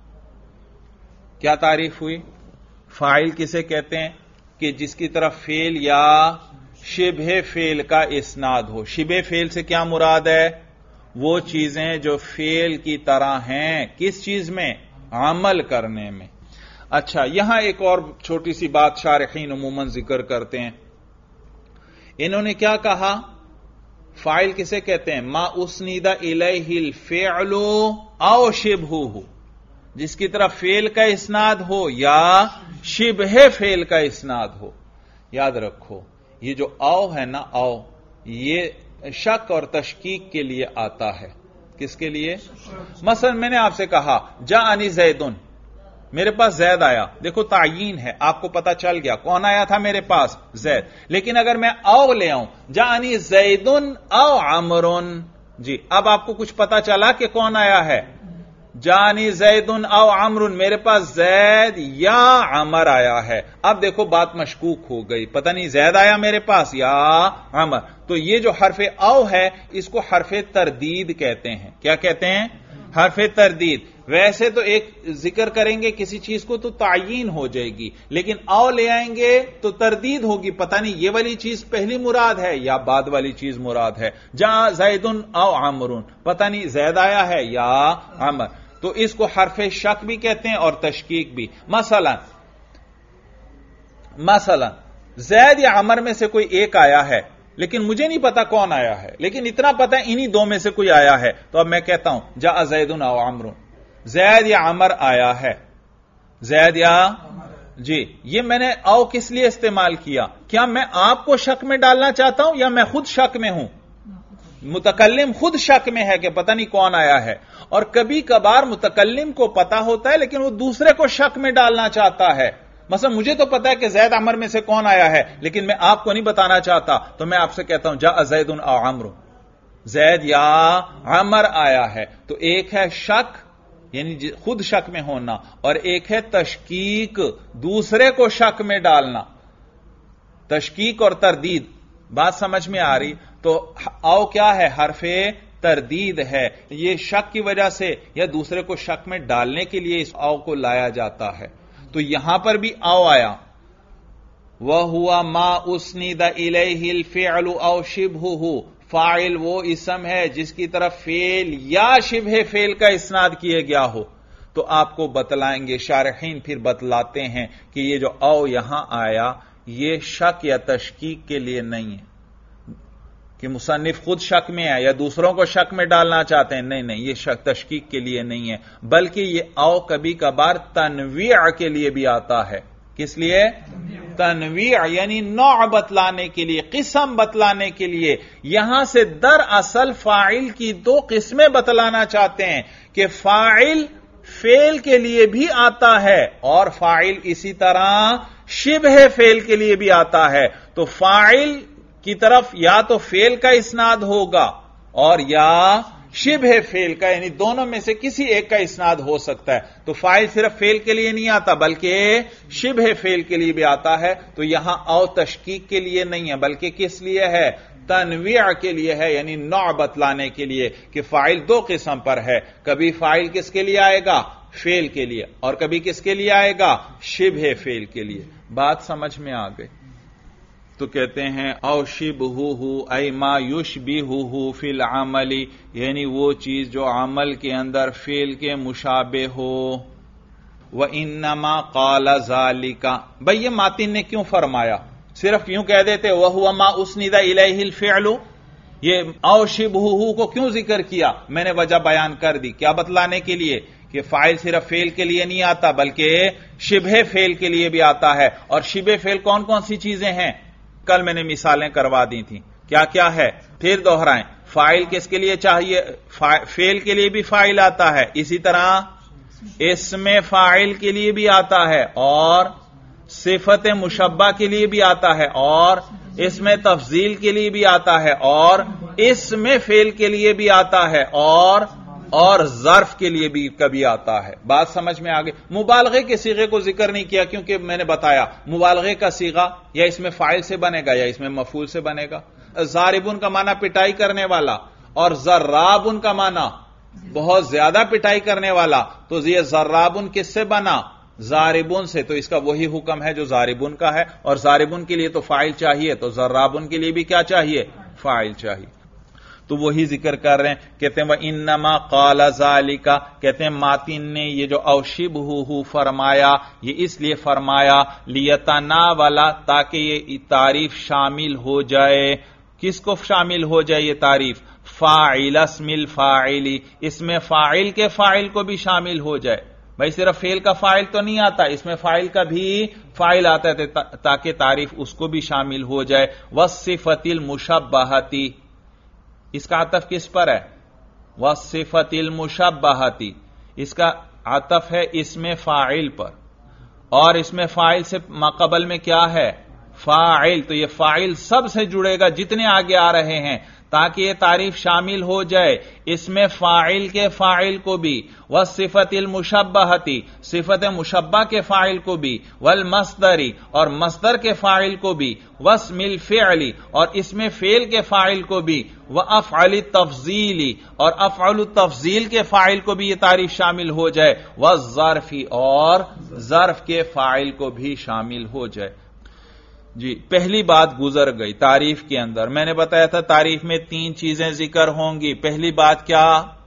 کیا تعریف ہوئی؟ فاعل کسے کہتے ہیں؟ کہ جس کی طرف فعل یا شبہ فعل کا اسناد ہو۔ شبہ فعل سے کیا مراد ہے؟ وہ چیزیں جو فعل کی طرح ہیں، کس چیز میں؟ عمل کرنے میں۔ اچھا، یہاں ایک اور چھوٹی سی بات شارحین عموماً ذکر کرتے ہیں، انہوں نے کیا کہا؟ فاعل کسے کہتے ہیں؟ ما اسند الیہ الفعل او شبہہ، جس کی طرف فعل کا اسناد ہو یا شبہ فعل کا اسناد ہو۔ یاد رکھو یہ جو او ہے نا، او یہ شک اور تشکیک کے لیے آتا ہے۔ کس کے لیے؟ مثلا میں نے آپ سے کہا جاءنی زیدن، میرے پاس زید آیا، دیکھو تعیین ہے، آپ کو پتا چل گیا کون آیا تھا میرے پاس؟ زید۔ لیکن اگر میں او لے آؤں جاءنی زیدن او عمرن، جی اب آپ کو کچھ پتا چلا کہ کون آیا ہے؟ جانی زیدن او عمرن، میرے پاس زید یا عمر آیا ہے۔ اب دیکھو بات مشکوک ہو گئی، پتہ نہیں زید آیا میرے پاس یا عمر۔ تو یہ جو حرف او ہے اس کو حرف تردید کہتے ہیں۔ کیا کہتے ہیں؟ حرف تردید۔ ویسے تو ایک ذکر کریں گے کسی چیز کو تو تعیین ہو جائے گی، لیکن او لے آئیں گے تو تردید ہوگی، پتہ نہیں یہ والی چیز پہلی مراد ہے یا بعد والی چیز مراد ہے۔ جا زیدن او عمرن، پتہ نہیں زید آیا ہے یا عمر، تو اس کو حرف شک بھی کہتے ہیں اور تشکیک بھی۔ مثلا زید یا عمر میں سے کوئی ایک آیا ہے، لیکن مجھے نہیں پتا کون آیا ہے، لیکن اتنا پتا انہی دو میں سے کوئی آیا ہے، تو اب میں کہتا ہوں جاء زید او عمرو، زید یا عمر آیا ہے، زید یا جی. یہ میں نے او کس لیے استعمال کیا؟ کیا میں آپ کو شک میں ڈالنا چاہتا ہوں یا میں خود شک میں ہوں؟ متکلم خود شک میں ہے کہ پتہ نہیں کون آیا ہے. اور کبھی کبھار متکلم کو پتا ہوتا ہے لیکن وہ دوسرے کو شک میں ڈالنا چاہتا ہے. مثلا مجھے تو پتا ہے کہ زید عمر میں سے کون آیا ہے، لیکن میں آپ کو نہیں بتانا چاہتا، تو میں آپ سے کہتا ہوں جاء زید او عمرو، زید یا عمر آیا ہے. تو ایک ہے شک یعنی خود شک میں ہونا، اور ایک ہے تشکیک، دوسرے کو شک میں ڈالنا. تشکیک اور تردید بات سمجھ میں آ رہی؟ تو او کیا ہے؟ حرف تردید ہے. یہ شک کی وجہ سے یا دوسرے کو شک میں ڈالنے کے لیے اس او کو لایا جاتا ہے. تو یہاں پر بھی او آیا، وَهُوَ مَا أُسْنِدَ إِلَيْهِ الْفِعْلُ أَوْ شِبْهُهُ، فاعل وہ اسم ہے جس کی طرف فعل یا شبہ فعل کا اسناد کیے گیا ہو. تو آپ کو بتلائیں گے، شارحین پھر بتلاتے ہیں کہ یہ جو او یہاں آیا یہ شک یا تشکیک کے لیے نہیں ہے کہ مصنف خود شک میں ہے یا دوسروں کو شک میں ڈالنا چاہتے ہیں. نہیں، یہ شک تشکیک کے لیے نہیں ہے، بلکہ یہ او کبھی کبھار تنویع کے لیے بھی آتا ہے. کس لیے؟ تنویع یعنی نوع بتلانے کے لیے، قسم بتلانے کے لیے. یہاں سے دراصل فاعل کی دو قسمیں بتلانا چاہتے ہیں کہ فاعل فعل کے لیے بھی آتا ہے اور فاعل اسی طرح شبہ فعل کے لیے بھی آتا ہے. تو فاعل کی طرف یا تو فعل کا اسناد ہوگا اور یا شبہ فعل کا، یعنی دونوں میں سے کسی ایک کا اسناد ہو سکتا ہے. تو فاعل صرف فعل کے لیے نہیں آتا بلکہ شبہ فعل کے لیے بھی آتا ہے. تو یہاں او تشکیک کے لیے نہیں ہے بلکہ کس لیے ہے؟ تنویع کے لیے ہے، یعنی نوع بتلانے کے لیے کہ فاعل دو قسم پر ہے. کبھی فاعل کس کے لیے آئے گا؟ فعل کے لیے، اور کبھی کس کے لیے آئے گا؟ شبہ فعل کے لیے. بات سمجھ میں آ گئی؟ تو کہتے ہیں او شبہہ ای ما یشبہہ فی العمل، یعنی وہ چیز جو عمل کے اندر فعل کے مشابہ ہو. وانما قال ذالک، بھئی یہ ماتن نے کیوں فرمایا؟ صرف یوں کہہ دیتے وہو ما اسند الیہ الفعل، یہ او شبہہ کو کیوں ذکر کیا؟ میں نے وجہ بیان کر دی. کیا بتلانے کے لیے؟ کہ فاعل صرف فعل کے لیے نہیں آتا بلکہ شبہ فعل کے لیے بھی آتا ہے. اور شبہ فعل کون کون سی چیزیں ہیں؟ کل میں نے مثالیں کروا دی تھیں. کیا کیا ہے؟ پھر دوہرائیں. فاعل کس کے لیے چاہیے؟ فعل کے لیے بھی فاعل آتا ہے، اسی طرح اسم فاعل کے لیے بھی آتا ہے، اور صفت مشبہ کے لیے بھی آتا ہے، اور اسم تفضیل کے لیے بھی آتا ہے، اور اسم فعل کے لیے بھی آتا ہے، اور ظرف کے لیے بھی کبھی آتا ہے. بات سمجھ میں آگے؟ مبالغے کے صیغے کو ذکر نہیں کیا کیونکہ میں نے بتایا مبالغے کا صیغہ یا اس میں فاعل سے بنے گا یا اس میں مفعول سے بنے گا. ضاربن کا معنی پٹائی کرنے والا، اور ضرابن کا معنی بہت زیادہ پٹائی کرنے والا. تو یہ ضرابن کس سے بنا؟ ضاربن سے. تو اس کا وہی حکم ہے جو ضاربن کا ہے، اور ضاربن کے لیے تو فاعل چاہیے، تو ضرابن کے لیے بھی کیا چاہیے؟ فاعل چاہیے. تو وہی ذکر کر رہے ہیں. کہتے ہیں وَإِنَّمَا قَالَ ذَلِكَ، کہتے ہیں ماتن نے یہ جو او شبہہ فرمایا یہ اس لیے فرمایا لِيَتَنَاوَلَ، تاکہ یہ تعریف شامل ہو جائے. کس کو شامل ہو جائے یہ تعریف؟ فاعل اسم الفاعل، اس میں فاعل کے فاعل کو بھی شامل ہو جائے. بھائی صرف فعل کا فاعل تو نہیں آتا، اس میں فاعل کا بھی فاعل آتا ہے تاکہ تعریف اس کو بھی شامل ہو جائے. وَالصِّفَةِ الْمُشَبَّهَةِ، اس کا عطف کس پر ہے؟ وَالصِّفَةِ الْمُشَبَّهَةِ، اس کا عطف ہے اسم فاعل پر، اور اس میں فاعل سے ماقبل میں کیا ہے؟ فاعل. تو یہ فاعل سب سے جڑے گا جتنے آگے آ رہے ہیں تاکہ یہ تعریف شامل ہو جائے اس میں فاعل کے فاعل کو بھی، والصفت المشبہتی، صفت مشبہ کے فاعل کو بھی، والمصدری، اور مصدر کے فاعل کو بھی، واسم الفعل، اور اس میں فعل کے فاعل کو بھی، وافعل التفضیل، اور افعل التفضیل کے فاعل کو بھی یہ تعریف شامل ہو جائے، والظرف، اور ظرف کے فاعل کو بھی شامل ہو جائے. جی پہلی بات گزر گئی تعریف کے اندر. میں نے بتایا تھا تعریف میں 3 چیزیں ذکر ہوں گی. پہلی بات کیا؟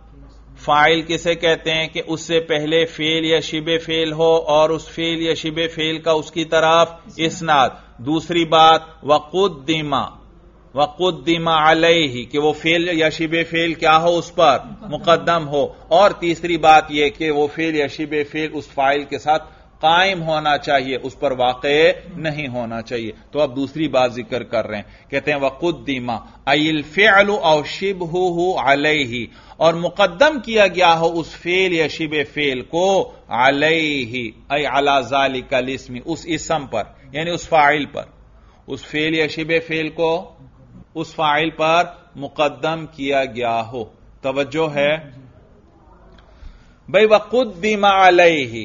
فاعل کسے کہتے ہیں کہ اس سے پہلے فعل یا شبہ فعل ہو اور اس فعل یا شبہ فعل کا اس کی طرف اسناد. دوسری بات وقدم، وقدم علیہ کہ وہ فعل یا شبہ فعل کیا ہو، اس پر مقدم ہو، اور تیسری بات یہ کہ وہ فعل یا شبہ فعل اس فاعل کے ساتھ قائم ہونا چاہیے، اس پر واقع نہیں ہونا چاہیے۔ تو اب دوسری بات ذکر کر رہے ہیں، کہتے ہیں وقدم ای الفعل او شبہہ علیہ، اور مقدم کیا گیا ہو اس فعل یا شبہ فعل کو علیہ ای علی ذالک الاسم، اس اسم پر، یعنی اس فاعل پر، اس فعل یا شبہ فعل کو اس فاعل پر مقدم کیا گیا ہو۔ توجہ ہے بھئی، وقدم علیہ،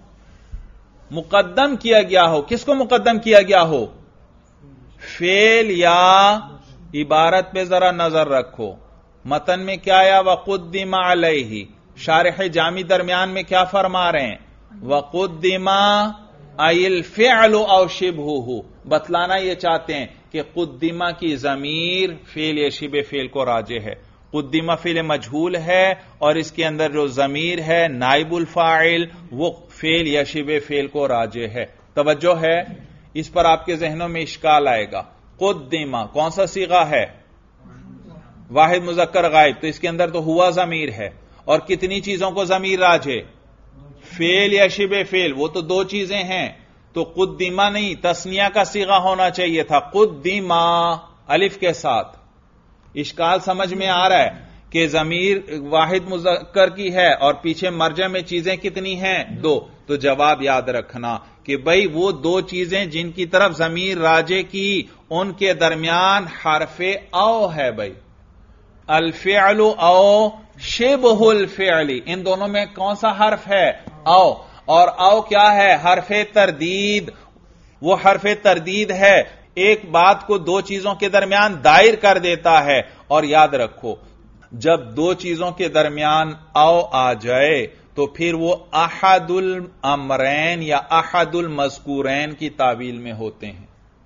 مقدم کیا گیا ہو، کس کو مقدم کیا گیا ہو؟ فعل یا عبارت پہ ذرا نظر رکھو، متن میں کیا آیا؟ وقدم علیہ، شارح جامی درمیان میں کیا فرما رہے ہیں؟ وقدم ای الفعل او شبہہ، بتلانا یہ چاہتے ہیں کہ قدمہ کی ضمیر فعل یا شبہ فعل کو راجع ہے، قدمہ فعل مجہول ہے اور اس کے اندر جو ضمیر ہے نائب الفاعل وہ فعل یا شبہ فعل کو راجع ہے۔ توجہ ہے، اس پر آپ کے ذہنوں میں اشکال آئے گا۔ قدمہ کون سا صیغہ ہے؟ واحد مذکر غائب، تو اس کے اندر تو ہوا ضمیر ہے، اور کتنی چیزوں کو ضمیر راجع؟ فعل یا شبہ فعل، وہ تو دو چیزیں ہیں، تو قدمہ نہیں، تثنیہ کا صیغہ ہونا چاہیے تھا، قدمہ الف کے ساتھ۔ اشکال سمجھ میں آ رہا ہے کہ ضمیر واحد مذکر کی ہے اور پیچھے مرجع میں چیزیں کتنی ہیں؟ دو۔ تو جواب یاد رکھنا کہ بھئی وہ دو چیزیں جن کی طرف ضمیر راجع کی ان کے درمیان حرف او ہے بھئی، الفعل او شبہ الفعل، ان دونوں میں کون سا حرف ہے؟ او، اور او کیا ہے؟ حرف تردید، وہ حرف تردید ہے، ایک بات کو دو چیزوں کے درمیان دائر کر دیتا ہے۔ اور یاد رکھو جب دو چیزوں کے درمیان او آ جائے تو پھر وہ احد الامرین یا احد المذکورین کی تعویل میں ہوتے ہیں۔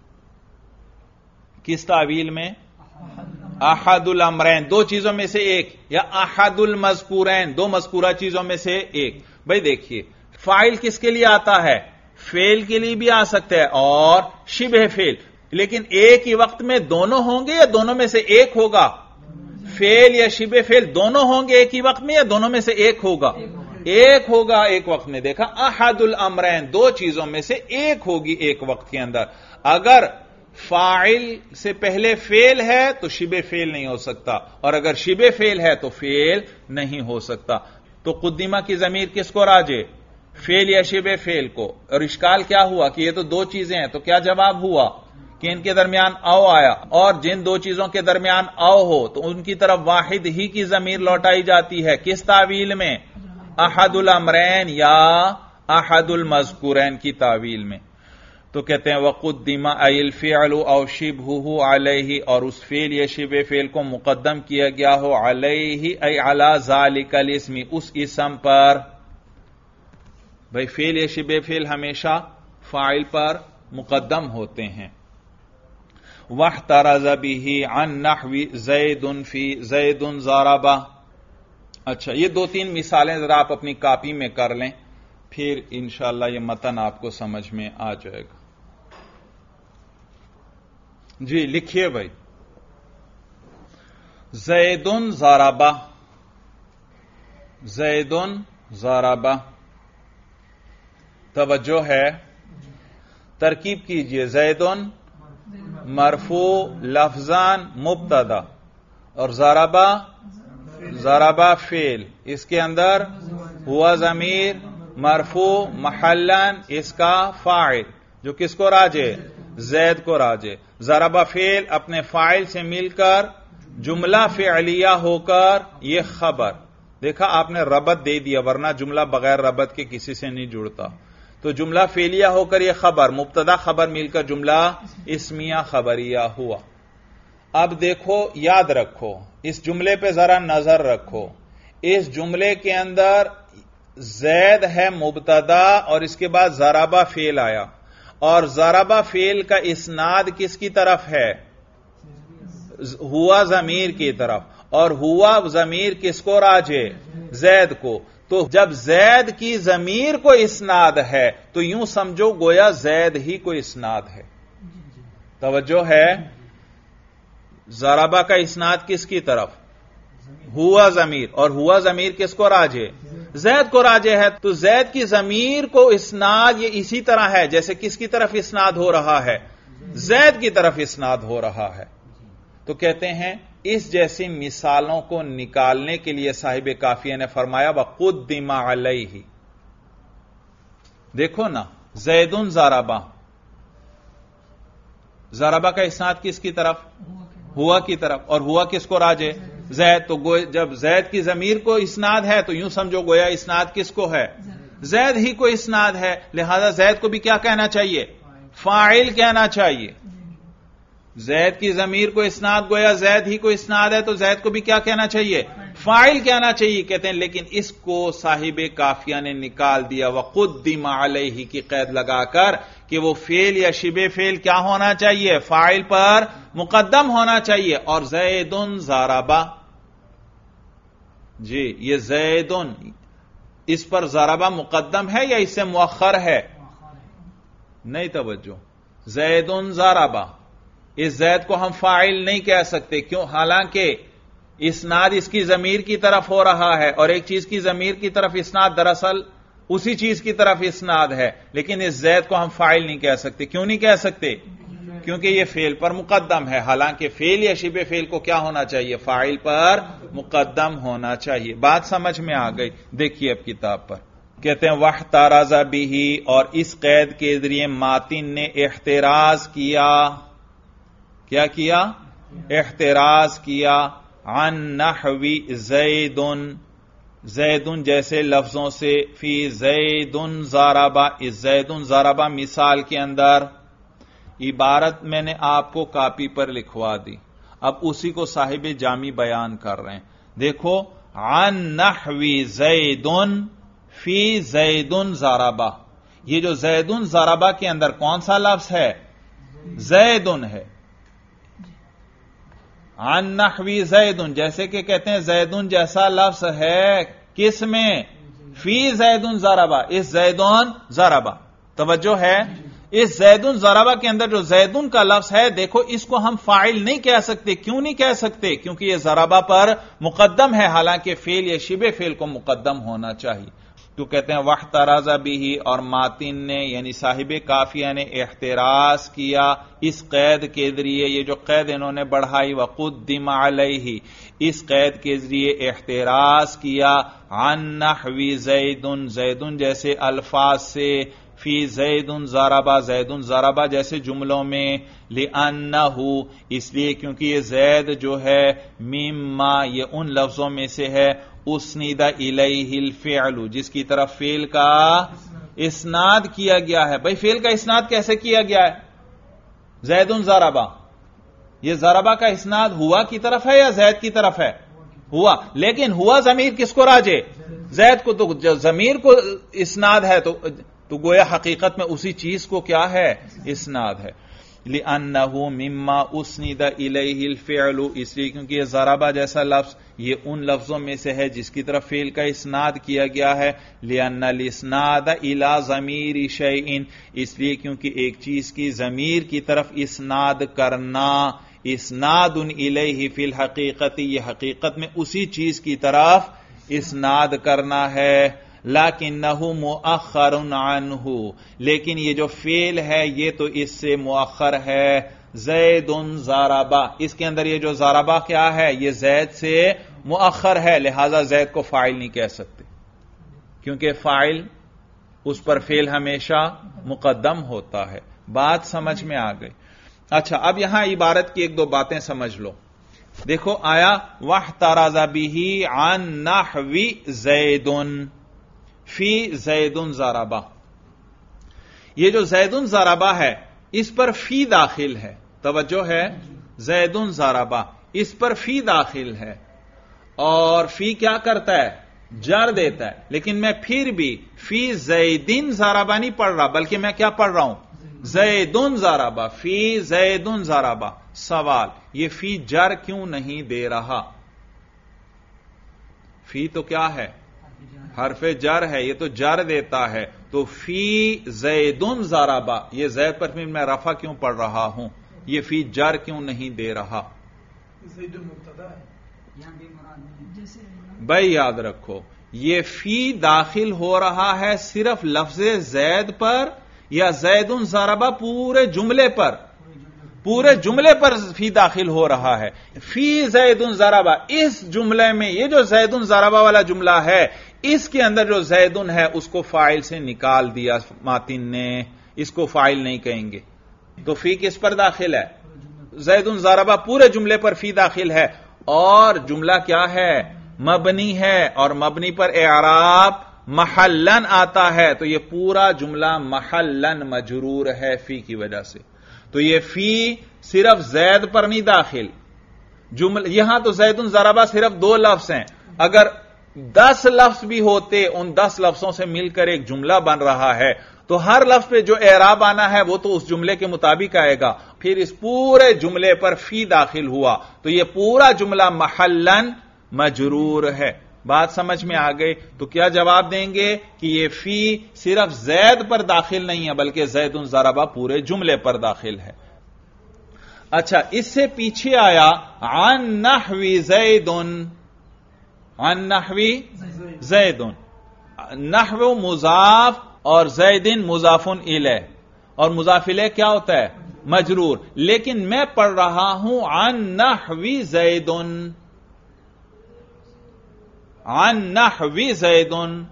کس تعویل میں؟ احد الامرین، دو چیزوں میں سے ایک، یا احد المذکورین، دو مذکورہ چیزوں میں سے ایک۔ بھئی دیکھیے، فاعل کس کے لیے آتا ہے؟ فعل کے لیے بھی آ سکتا ہے اور شبہ فعل، لیکن ایک ہی وقت میں دونوں ہوں گے یا دونوں میں سے ایک ہوگا؟ فعل یا شبہ فعل دونوں ہوں گے ایک ہی وقت میں یا دونوں میں سے ایک ہوگا؟ ایک ہوگا ایک وقت میں۔ دیکھا، احد الامرین، دو چیزوں میں سے ایک ہوگی ایک وقت کے اندر۔ اگر فاعل سے پہلے فعل ہے تو شبہ فعل نہیں ہو سکتا، اور اگر شبہ فعل ہے تو فعل نہیں ہو سکتا۔ تو قدمہ کی ضمیر کس کو راجع؟ فعل یا شبہ فعل کو۔ اور اشکال کیا ہوا کہ یہ تو دو چیزیں ہیں، تو کیا جواب ہوا کہ ان کے درمیان او آیا، اور جن دو چیزوں کے درمیان او ہو تو ان کی طرف واحد ہی کی ضمیر لوٹائی جاتی ہے، کس تعویل میں؟ احد الامرین یا احد المذکورین کی تعویل میں۔ تو کہتے ہیں وقدم ای الفعل او شبہہ علیہ، اور اس فعل یا شبہ فعل کو مقدم کیا گیا ہو علیہ ای علی ذالک الاسم، اس اسم پر۔ بھئی فعل یا شبہ فعل ہمیشہ فاعل پر مقدم ہوتے ہیں۔ واحترز به عن نحو زید فی زید ضرب۔ اچھا، یہ دو تین مثالیں ذرا آپ اپنی کاپی میں کر لیں، پھر انشاءاللہ یہ متن آپ کو سمجھ میں آ جائے گا۔ جی لکھیے بھائی، زید ضرب، زید ضرب، توجہ ہے، ترکیب کیجئے، زید مرفوع لفظاً مبتدا اور ضرب ضرب فعل، اس کے اندر ہوا ضمیر مرفوع محلاً اس کا فاعل، جو کس کو راجع؟ زید کو راجع۔ ضرب فعل اپنے فاعل سے مل کر جملہ فعلیہ ہو کر یہ خبر، دیکھا آپ نے ربط دے دیا، ورنہ جملہ بغیر ربط کے کسی سے نہیں جڑتا۔ تو جملہ فعلیہ ہو کر یہ خبر، مبتدا خبر مل کر جملہ اسمیہ خبریہ ہوا۔ اب دیکھو، یاد رکھو، اس جملے پہ ذرا نظر رکھو، اس جملے کے اندر زید ہے مبتدا اور اس کے بعد ضرب فعل آیا، اور ضرب فعل کا اسناد کس کی طرف ہے؟ ہوا ضمیر کی طرف، اور ہوا ضمیر کس کو راجع؟ زید کو۔ تو جب زید کی ضمیر کو اسناد ہے تو یوں سمجھو گویا زید ہی کو اسناد ہے۔ توجہ ہے، ضربہ کا اسناد کس کی طرف؟ ہوا ضمیر، اور ہوا ضمیر کس کو راجع؟ زید کو راجع ہے، تو زید کی ضمیر کو اسناد یہ اسی طرح ہے جیسے کس کی طرف اسناد ہو رہا ہے؟ زید کی طرف اسناد ہو رہا ہے. تو کہتے ہیں اس جیسی مثالوں کو نکالنے کے لیے صاحب کافیہ نے فرمایا وَقُدِّمَ عَلَيْهِ. دیکھو نا، زید ضربہ، ضربہ کا اسناد کس کی طرف؟ ہوا کی طرف، اور ہوا کس کو راجع؟ زید. تو جب زید کی ضمیر کو اسناد ہے تو یوں سمجھو گویا اسناد کس کو ہے؟ زید ہی کو اسناد ہے، لہذا زید کو بھی کیا کہنا چاہیے؟ فاعل کہنا چاہیے. زید کی ضمیر کو اسناد گویا زید ہی کو اسناد ہے، تو زید کو بھی کیا کہنا چاہیے؟ فاعل کہنا چاہیے. کہتے ہیں لیکن اس کو صاحب کافیہ نے نکال دیا وَقُدِّمَ عَلَيْهِ کی قید لگا کر کہ وہ فعل یا شبہ فعل کیا ہونا چاہیے؟ فاعل پر مقدم ہونا چاہیے. اور زید ضربہ، جی یہ زید، اس پر ضربہ مقدم ہے یا اس سے مؤخر ہے؟ نہیں توجہ. زید ضربہ، اس زید کو ہم فاعل نہیں کہہ سکتے. کیوں؟ حالانکہ اسناد اس کی ضمیر کی طرف ہو رہا ہے، اور ایک چیز کی ضمیر کی طرف اسناد دراصل اسی چیز کی طرف اسناد ہے، لیکن اس زید کو ہم فاعل نہیں کہہ سکتے. کیوں نہیں کہہ سکتے؟ کیونکہ یہ فعل پر مقدم ہے، حالانکہ فعل یا شبہ فعل کو کیا ہونا چاہیے؟ فاعل پر مقدم ہونا چاہیے. بات سمجھ میں آ گئی؟ دیکھیے اب کتاب پر کہتے ہیں وَاحْتَرَزَ بِهِ، اور اس قید کے ذریعے ماتن نے احتراز کیا. کیا کیا؟ احتراز کیا. عن نحو زید، زید جیسے لفظوں سے، فی زید ضربہ، اس زید ضربہ مثال کے اندر. عبارت میں نے آپ کو کاپی پر لکھوا دی، اب اسی کو صاحب جامی بیان کر رہے ہیں. دیکھو، عن نحو زید فی زید ضربہ، یہ جو زید ضربہ کے اندر کون سا لفظ ہے؟ زید ہے. عن نحو زید، جیسے کہ کہتے ہیں زید جیسا لفظ ہے کس میں؟ فی زید ضربہ، اس زید ضربہ. توجہ ہے؟ اس زید ضربہ کے اندر جو زید کا لفظ ہے، دیکھو اس کو ہم فاعل نہیں کہہ سکتے. کیوں نہیں کہہ سکتے؟ کیونکہ یہ ضربہ پر مقدم ہے، حالانکہ فعل یا شبہ فعل کو مقدم ہونا چاہیے. تو کہتے ہیں وَاحْتَرَزَ بِهِ، اور ماتن نے یعنی صاحب کافیہ نے احتراز کیا اس قید کے ذریعے. یہ جو قید انہوں نے بڑھائی وَقُدِّمَ عَلَيْهِ، اس قید کے ذریعے احتراز کیا عن نحو زید، زید جیسے الفاظ سے، فی زید ضربہ، زید ضربہ جیسے جملوں میں. لِأَنَّهُ، اس لیے کیونکہ یہ زید جو ہے مما، یہ ان لفظوں میں سے ہے اسند الیہ الفعل، جس کی طرف فعل کا اسناد کیا گیا ہے. بھئی فعل کا اسناد کیسے کیا گیا ہے؟ زید ضربہ، یہ ضربہ کا اسناد ہوا کی طرف ہے یا زید کی طرف ہے؟ ہوا. لیکن ہوا ضمیر کس کو راجع؟ زید کو. تو ضمیر کو اسناد ہے تو گویا حقیقت میں اسی چیز کو کیا ہے؟ اسناد ہے. لِأَنَّهُ مِمَّا أُسْنِدَ إِلَيْهِ الْفِعْلُ، اس لیے کیونکہ یہ ضربہ جیسا لفظ یہ ان لفظوں میں سے ہے جس کی طرف فعل کا اسناد کیا گیا ہے. لِأَنَّ الْإِسْنَادَ إِلَى ضَمِيرِ شَيْءٍ، اس لیے کیونکہ ایک چیز کی ضمیر کی طرف اسناد کرنا، اسناد الیہ فی الحقیقت، یہ حقیقت میں اسی چیز کی طرف اسناد کرنا ہے. لیکنہ مؤخر عنہ، لیکن یہ جو فعل ہے یہ تو اس سے مؤخر ہے. زید ضربہ، اس کے اندر یہ جو ضربہ کیا ہے؟ یہ زید سے مؤخر ہے، لہذا زید کو فاعل نہیں کہہ سکتے، کیونکہ فاعل اس پر فعل ہمیشہ مقدم ہوتا ہے. بات سمجھ میں آ گئی؟ اچھا، اب یہاں عبارت کی ایک دو باتیں سمجھ لو. دیکھو آیا وَاحْتَرَزَ بِهِ عَن نَحْوِ زَيْدٌ فی زید ضربہ، یہ جو زید ضربہ ہے اس پر فی داخل ہے. توجہ ہے؟ زید ضربہ اس پر فی داخل ہے، اور فی کیا کرتا ہے؟ جر دیتا ہے. لیکن میں پھر بھی فی زیدن ضربہ نہیں پڑھ رہا، بلکہ میں کیا پڑھ رہا ہوں؟ زیدن ضربہ، فی زیدن ضربہ. سوال، یہ فی جر کیوں نہیں دے رہا؟ فی تو کیا ہے؟ حرف جر ہے، یہ تو جر دیتا ہے. تو فی زیدن ضربہ، یہ زید پر میں رفع کیوں پڑھ رہا ہوں؟ یہ فی جر کیوں نہیں دے رہا؟ بھائی یاد رکھو یہ فی داخل ہو رہا ہے صرف لفظ زید پر یا زید ضربہ پورے جملے پر؟ پورے جملے پر فی داخل ہو رہا ہے. فی زید ضربہ اس جملے میں یہ جو زید ضربہ والا جملہ ہے اس کے اندر جو زیدن ہے اس کو فاعل سے نکال دیا ماتن نے، اس کو فاعل نہیں کہیں گے. تو فی کس پر داخل ہے؟ زید ضربہ پورے جملے پر فی داخل ہے. اور جملہ کیا ہے؟ مبنی ہے، اور مبنی پر اعراب محلن آتا ہے، تو یہ پورا جملہ محلن مجرور ہے فی کی وجہ سے. تو یہ فی صرف زید پر نہیں داخل، یہاں تو زید ضربہ صرف 2 لفظ ہیں، اگر 10 لفظ بھی ہوتے ان 10 لفظوں سے مل کر ایک جملہ بن رہا ہے تو ہر لفظ پہ جو اعراب آنا ہے وہ تو اس جملے کے مطابق آئے گا. پھر اس پورے جملے پر فی داخل ہوا تو یہ پورا جملہ محلن مجرور ہے. بات سمجھ میں آ گئی؟ تو کیا جواب دیں گے کہ یہ فی صرف زید پر داخل نہیں ہے بلکہ زید ضربہ پورے جملے پر داخل ہے. اچھا، اس سے پیچھے آیا عن نحوی زید، عن نحوی زید، نحو مضاف اور زیدن مضاف الیہ، اور مضاف الیہ کیا ہوتا ہے؟ مجرور. لیکن میں پڑھ رہا ہوں عن نحوی زید، عن نحوی زید،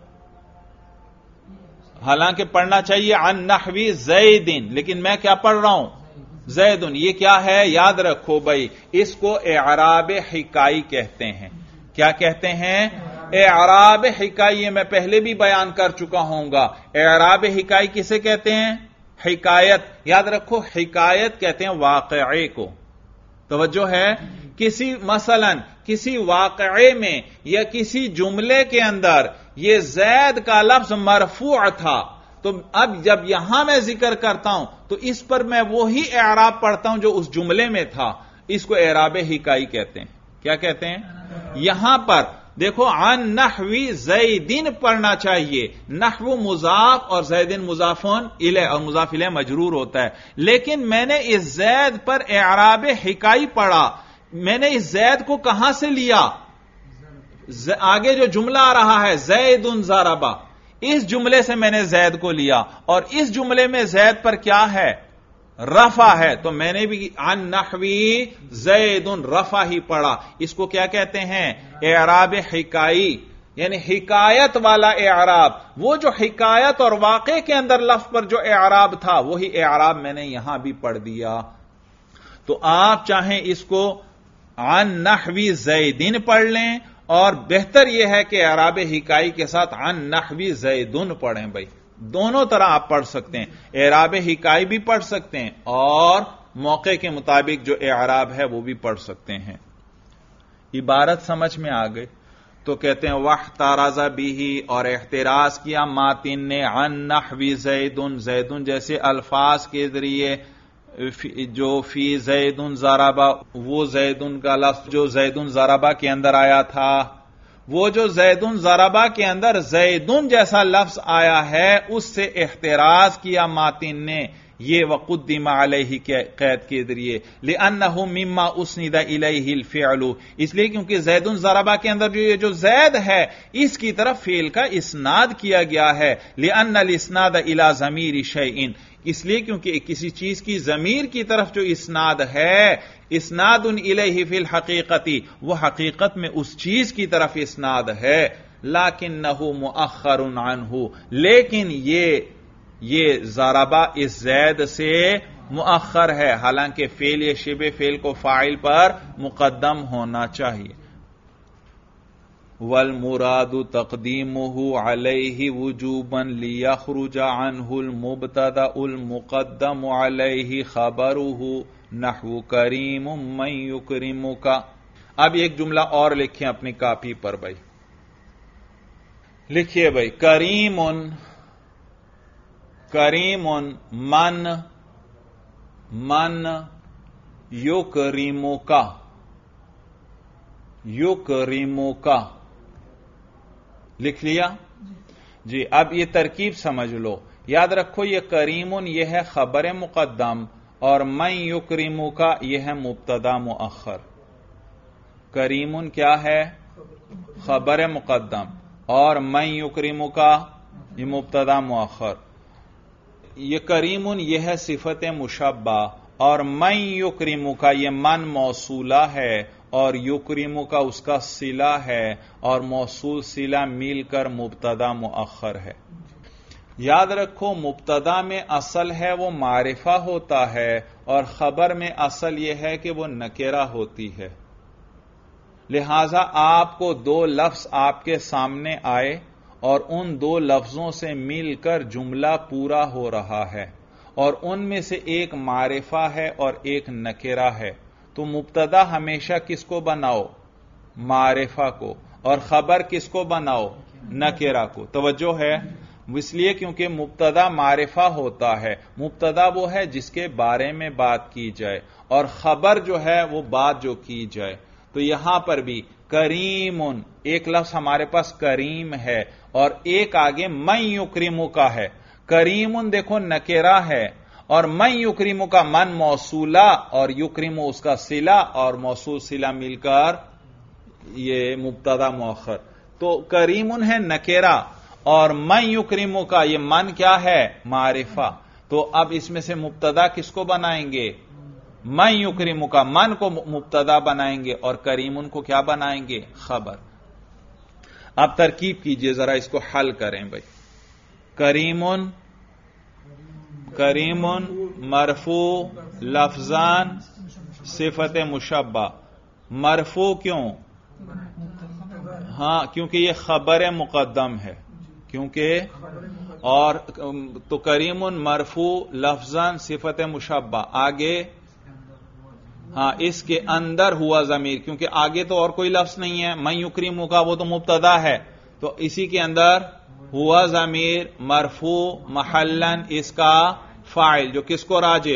حالانکہ پڑھنا چاہیے عن نحوی زیدن، لیکن میں کیا پڑھ رہا ہوں؟ زیدن. یہ کیا ہے؟ یاد رکھو بھائی، اس کو اعراب حکائی کہتے ہیں. کیا کہتے ہیں؟ اعراب حکائی. میں پہلے بھی بیان کر چکا ہوں گا. اعراب حکائی کسے کہتے ہیں؟ حکایت. یاد رکھو حکایت کہتے ہیں واقعے کو. توجہ ہے؟ مثلا کسی واقعے میں یا کسی جملے کے اندر یہ زید کا لفظ مرفوع تھا، تو اب جب یہاں میں ذکر کرتا ہوں تو اس پر میں وہی اعراب پڑھتا ہوں جو اس جملے میں تھا. اس کو اعراب حکائی کہتے ہیں. کیا کہتے ہیں؟ یہاں پر دیکھو عن نحوی زیدن پڑھنا چاہیے، نحو مضاف اور زیدن مضافون الیہ، اور مضاف الیہ مجرور ہوتا ہے. لیکن میں نے اس زید پر اعراب حکائی پڑھا. میں نے اس زید کو کہاں سے لیا؟ آگے جو جملہ آ رہا ہے زید ضربہ، اس جملے سے میں نے زید کو لیا، اور اس جملے میں زید پر کیا ہے؟ رفع ہے. تو میں نے بھی عن نحوی زید رفع ہی پڑھا. اس کو کیا کہتے ہیں؟ اعراب حکائی، یعنی حکایت والا اعراب. وہ جو حکایت اور واقع کے اندر لفظ پر جو اعراب تھا وہی اعراب میں نے یہاں بھی پڑھ دیا. تو آپ چاہیں اس کو عن نحوی زیدن پڑھ لیں، اور بہتر یہ ہے کہ اعراب حکائی کے ساتھ عن نحوی زیدن پڑھیں. بھائی دونوں طرح آپ پڑھ سکتے ہیں، اعراب حکائی بھی پڑھ سکتے ہیں اور موقع کے مطابق جو اعراب ہے وہ بھی پڑھ سکتے ہیں. عبارت سمجھ میں آ گئی؟ تو کہتے ہیں واحترز بہ، اور احتراز کیا ماتن نے عن نحوی زیدن، زیدن جیسے الفاظ کے ذریعے جو فی زیدن ضربہ، وہ زیدن کا لفظ جو زیدن ضربہ کے اندر آیا تھا، وہ جو زیدن ضربہ کے اندر زیدن جیسا لفظ آیا ہے اس سے احتراز کیا ماتن نے، یہ وقدم علیہ کے قید کے ذریعے، لأنہ مما اسند الیہ الفعل، اس لیے کیونکہ زیدن ضربہ کے اندر جو زید ہے اس کی طرف فعل کا اسناد کیا گیا ہے. لأن الاسناد الی ضمیر شیء، اس لیے کیونکہ کسی چیز کی ضمیر کی طرف جو اسناد ہے، اسناد الیہ فی الحقیقت، وہ حقیقت میں اس چیز کی طرف اسناد ہے. لکنہ مؤخر عنہ، لیکن یہ ضربہ اس زید سے مؤخر ہے، حالانکہ فعل یا شبہ فعل کو فاعل پر مقدم ہونا چاہیے. والمراد تقدیمہ علیہ وجوبا لیخرج عنہ المبتدأ المقدم علیہ خبرہ نحو کریم من یکرمک. اب ایک جملہ اور لکھیں اپنی کاپی پر بھائی، لکھیے بھائی کریم، کریم من یکرمک، یکرمک لکھ لیا جی. اب یہ ترکیب سمجھ لو، یاد رکھو یہ کریم یہ ہے خبر مقدم اور من یکرمک یہ ہے مبتدا مؤخر. کریمن کیا ہے؟ خبر مقدم، اور من یکرم کا یہ مبتدا مؤخر. یہ کریمن یہ ہے صفت مشبہ، اور من یکرم کا یہ من موصولہ ہے، اور یکرم کا اس کا صلہ ہے، اور موصول صلہ مل کر مبتدا مؤخر ہے. یاد رکھو مبتدا میں اصل ہے وہ معرفہ ہوتا ہے، اور خبر میں اصل یہ ہے کہ وہ نکرہ ہوتی ہے. لہذا آپ کو دو لفظ آپ کے سامنے آئے اور ان دو لفظوں سے مل کر جملہ پورا ہو رہا ہے، اور ان میں سے ایک معرفہ ہے اور ایک نکرہ ہے، تو مبتدا ہمیشہ کس کو بناؤ؟ معرفہ کو، اور خبر کس کو بناؤ؟ نکرہ کو. توجہ ہے؟ اس لیے کیونکہ مبتدا معرفہ ہوتا ہے، مبتدا وہ ہے جس کے بارے میں بات کی جائے، اور خبر جو ہے وہ بات جو کی جائے. تو یہاں پر بھی کریمن ایک لفظ ہمارے پاس کریم ہے، اور ایک آگے من یکرم کا ہے. کریمن دیکھو نکرہ ہے، اور من یکرم کا من موصولہ، اور یکرم اس کا صلہ، اور موصول صلہ مل کر یہ مبتدا مؤخر. تو کریمن ہے نکرہ، اور من یکرم کا یہ من کیا ہے؟ معرفہ. تو اب اس میں سے مبتدا کس کو بنائیں گے؟ من یکرم کا من کو مبتدا بنائیں گے، اور کریمن کو کیا بنائیں گے؟ خبر. اب ترکیب کیجئے ذرا، اس کو حل کریں بھائی. کریمن مرفوع لفظان صفت مشبہ. مرفوع کیوں؟ ہاں کیونکہ یہ خبر مقدم ہے، کیونکہ اور تو کریمن مرفوع لفظان صفت مشبہ. آگے ہاں اس کے اندر ہوا ضمیر، کیونکہ آگے تو اور کوئی لفظ نہیں ہے. من یکرم کا وہ تو مبتدا ہے، تو اسی کے اندر ہوا ضمیر مرفوع محلن اس کا فاعل، جو کس کو راجع؟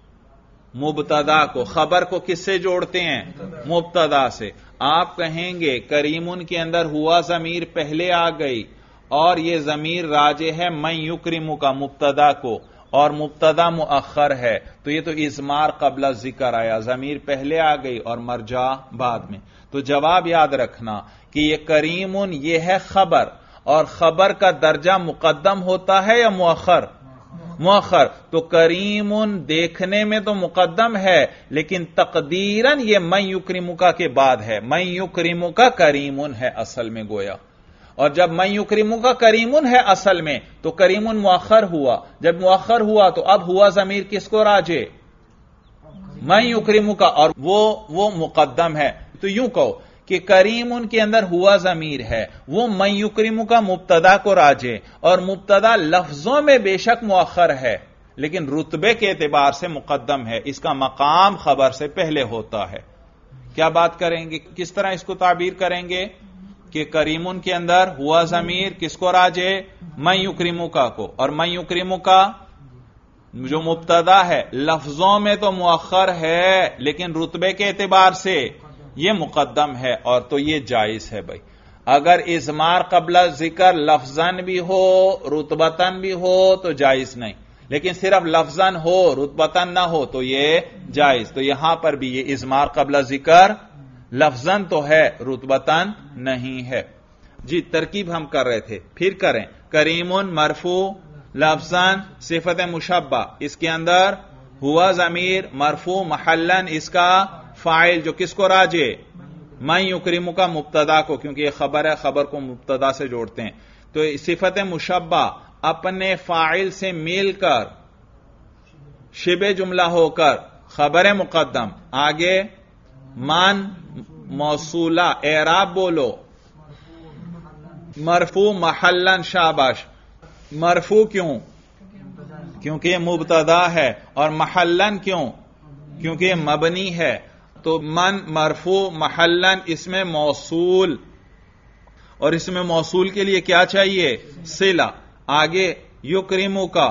مبتدا کو. خبر کو کس سے جوڑتے ہیں؟ مبتدا سے. آپ کہیں گے کریمن کے اندر ہوا ضمیر پہلے آ گئی، اور یہ ضمیر راجع ہے من یکرم کا مبتدا کو، اور مبتدا مؤخر ہے، تو یہ تو اضمار قبل ذکر آیا، ضمیر پہلے آ گئی اور مرجع بعد میں. تو جواب یاد رکھنا کہ یہ کریمن یہ ہے خبر، اور خبر کا درجہ مقدم ہوتا ہے یا مؤخر؟ مؤخر. تو کریمن دیکھنے میں تو مقدم ہے، لیکن تقدیراً یہ من یکرم کا کے بعد ہے. من یکرم کا کریمن ہے اصل میں گویا، اور جب من یکرم کا کریمن ہے اصل میں تو کریمن مؤخر ہوا. جب مؤخر ہوا تو اب ہوا ضمیر کس کو راجع؟ من یکرم کا، اور وہ مقدم ہے. تو یوں کہو کہ کریمن کے اندر ہوا ضمیر ہے، وہ من یکرم کا مبتدا کو راجع، اور مبتدا لفظوں میں بے شک مؤخر ہے لیکن رتبے کے اعتبار سے مقدم ہے، اس کا مقام خبر سے پہلے ہوتا ہے. کیا بات کریں گے؟ کس طرح اس کو تعبیر کریں گے کہ کریمن کے اندر ہوا ضمیر کس کو راجع؟ من یکرم کا کو، اور من یکرم کا جو مبتدا ہے لفظوں میں تو مؤخر ہے لیکن رتبے کے اعتبار سے یہ مقدم ہے، اور تو یہ جائز ہے بھائی. اگر اضمار قبل ذکر لفظاً بھی ہو رتبتاً بھی ہو تو جائز نہیں، لیکن صرف لفظاً ہو رتبتاً نہ ہو تو یہ جائز. تو یہاں پر بھی یہ اضمار قبل ذکر لفظاً تو ہے رتبتاً نہیں ہے. جی ترکیب ہم کر رہے تھے، پھر کریں. کریمن مرفوع لفظاً صفت مشبہ، اس کے اندر ہوا ضمیر مرفوع محلن اس کا فاعل، جو کس کو راجع؟ من یکرم کا مبتدا کو، کیونکہ یہ خبر ہے، خبر کو مبتدا سے جوڑتے ہیں. تو صفت مشبہ اپنے فاعل سے مل کر شبہ جملہ ہو کر خبر مقدم، آگے من موصولہ. اعراب بولو. مرفوع محلن. شاباش. مرفوع کیوں؟ کیونکہ یہ مبتدا ہے، اور محلن کیوں؟ کیونکہ یہ مبنی ہے. تو من مرفوع محلن اس میں موصول، اور اس میں موصول کے لیے کیا چاہیے؟ صلہ. آگے یکرمو کا،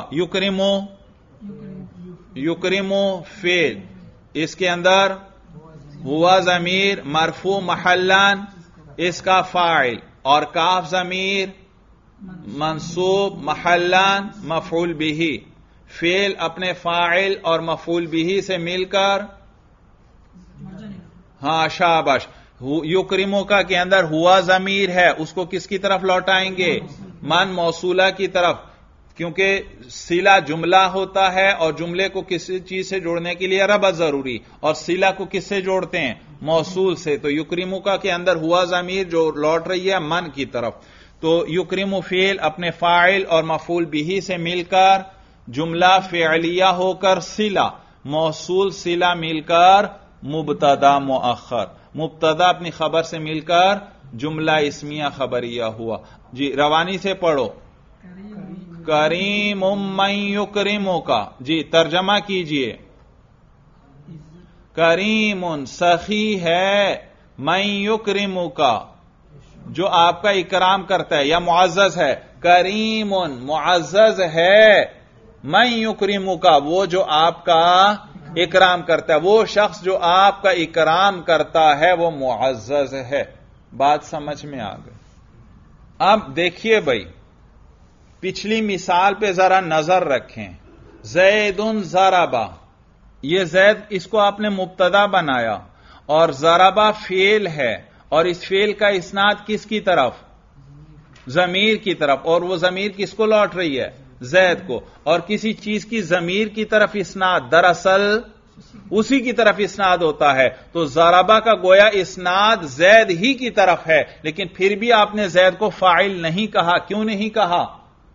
یکرمو فعل، اس کے اندر ہوا ضمیر مرفوع محلن اس کا فاعل، اور کاف ضمیر منصوب محلن مفعول به. فعل اپنے فاعل اور مفعول به سے مل کر، ہاں شاباش، युक्रिमुका के अंदर हुआ जमीर है, उसको किसकी तरफ लौटाएंगे? मन मौसूला की तरफ, क्योंकि सिला जुमला होता है और जुमले को किसी चीज से जोड़ने के लिए रबत जरूरी, और सिला को किससे जोड़ते हैं? मौसूल से। तो युक्रिमुका के अंदर हुआ जमीर जो लौट रही है मन की तरफ, तो युक्रिमु फेल अपने फाइल और मफूल बिही से मिलकर जुमला फेलिया होकर सिला, मौसूल सिला मिलकर मुबतदा मुअख्खर, मुबतदा अपनी खबर से मिलकर जुमला इस्मिया खबरिया हुआ। जी रवानी से पढ़ो। करीमुम मन युक्रिमुका, जी तर्जमा कीजिए। करीमुन सखी है, मन युक्रिमुका जो आपका इकराम करता है या मुअज़्ज़ज़ है। करीमुन मुअज़्ज़ज़ है, मन युक्रिमुका वो जो आपका इकराम करता है, वो शख्स जो आपका इकराम करता है वो मुअज़्ज़ज़ है। बात समझ में आ गई? अब देखिए भाई, पिछली मिसाल पे जरा नजर रखें। ज़ैदुन ज़रबा, ये ज़ैद इसको आपने मुब्तदा बनाया और ज़रबा फेल है, और इस फेल का इस्नाद किसकी तरफ? ज़मीर की तरफ, और वो ज़मीर किसको लौट रही है? ज़ैद को। और किसी चीज की ज़मीर की तरफ इस्नाद दरअसल उसी की तरफ इस्नाद होता है, तो ज़रबा का गोया इस्नाद ज़ैद ही की तरफ है, लेकिन फिर भी आपने ज़ैद को फाइल नहीं कहा। क्यों नहीं कहा?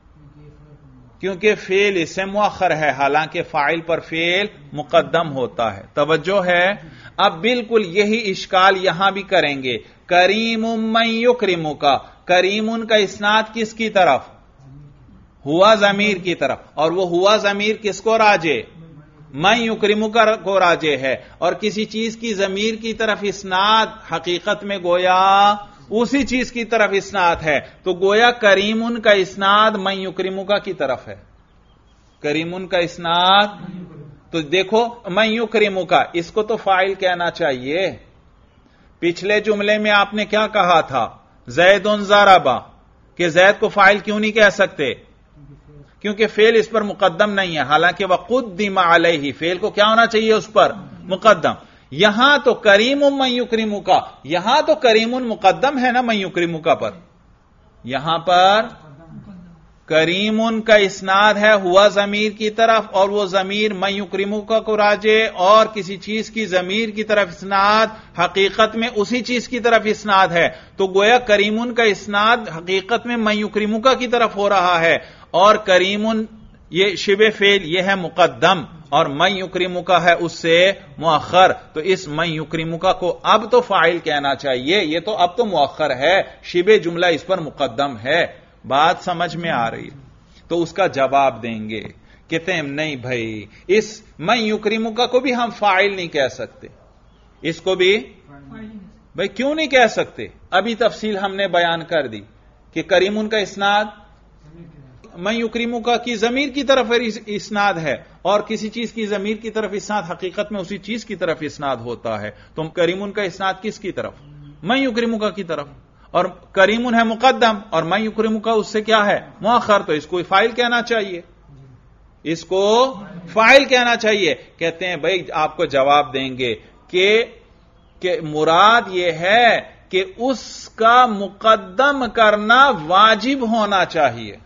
क्योंकि फेल इससे मुअख्खर है, हालांकि फाइल पर फेल मुकद्दम होता है। तवज्जो है? अब बिल्कुल यही इश्काल यहां भी करेंगे। करीमुम मन युक्रिमुका, करीमुन का इस्नाद किसकी तरफ? हुआ जमीर की तरफ, और वो हुआ जमीर किसको राजे? मन युक्रिमुका को राजे है, और किसी चीज की जमीर की तरफ इस्नाद हकीकत में गोया उसी चीज की तरफ इस्नाद है, तो गोया करीमुन का इस्नाद मन युक्रिमुका की तरफ है। करीमुन का इस्नाद, तो देखो मन युक्रिमुका, इसको तो फाइल कहना चाहिए। पिछले जुमले में आपने क्या कहा था? ज़ैदुन ज़रबा, कि ज़ैद को फाइल क्यों नहीं कह सकते? क्योंकि फेल इस पर मुकद्दम नहीं है, हालांकि वक़ुद्दिम अलैहि, फेल को क्या होना चाहिए उस पर? मुकद्दम। यहां तो करीमुम मन युक्रिमुका, यहां तो करीमुन मुकद्दम है ना मन युक्रिमुका पर, यहां पर करीमुन का इस्नाद है हुआ जमीर की तरफ, और वो जमीर मन युक्रिमुका को राजे, और किसी चीज की जमीर की तरफ इस्नाद हकीकत में उसी चीज की तरफ इस्नाद है, तो गोया करीमुन का इस्नाद हकीकत में मन युक्रिमुका की तरफ हो रहा है, और करीमुन ये शिबे फेल ये है मुकद्दम, और मन युक्रिमुका है उससे मुअख्खर। तो इस मन युक्रिमुका को अब तो फाइल कहना चाहिए, ये तो अब तो मुअख्खर है, शिबे जुमला इस पर मुकद्दम है। बात समझ में आ रही है? तो उसका जवाब देंगे, कहते हैं नहीं भाई, इस मन युक्रिमुका को भी हम फाइल नहीं कह सकते। इसको भी भाई क्यों नहीं कह सकते? अभी तफसील हमने बयान कर दी कि करीमुन का इस्नाद मन युक्रिमुका की जमीर की तरफ इस्नाद है, और किसी चीज की जमीर की तरफ इस्नाद हकीकत में उसी चीज की तरफ इस्नाद होता है, तो करीमुन का इस्नाद किसकी तरफ? मन युक्रिमुका की तरफ, और करीमुन है मुकद्दम और मन युक्रिमुका उससे क्या है? मुअख्खर, तो इसको फाइल कहना चाहिए, इसको फाइल कहना चाहिए। कहते हैं भाई आपको जवाब देंगे कि मुराद यह है कि उसका मुकद्दम करना वाजिब होना चाहिए,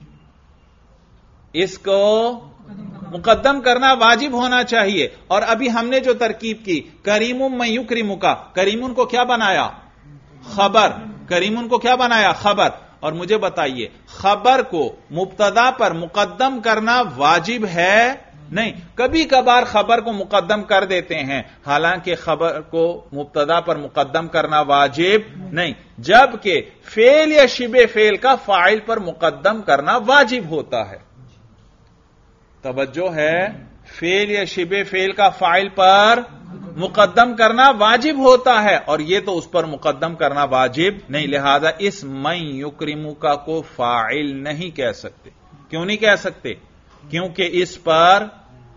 इसको मुकद्दम करना वाजिब होना चाहिए। और अभी हमने जो तरकीब की, करीमुम मन युक्रिमुका, करीमुन को क्या बनाया? खबर। करीमुन को क्या बनाया? खबर। और मुझे बताइए, खबर को मुब्तदा पर मुकद्दम करना वाजिब है? नहीं, कभी कभार खबर को मुकद्दम कर देते हैं, हालांकि खबर को मुब्तदा पर मुकद्दम करना वाजिब नहीं, जबकि फेल या शिबे फेल का फाइल पर मुकद्दम करना वाजिब होता है। तवज्जो है? फेल या शिबे फेल का फाइल पर मुकद्दम करना वाजिब होता है, और यह तो उस पर मुकद्दम करना वाजिब नहीं, लिहाजा इस मन युक्रिमुका को फाइल नहीं कह सकते। क्यों नहीं कह सकते? क्योंकि इस पर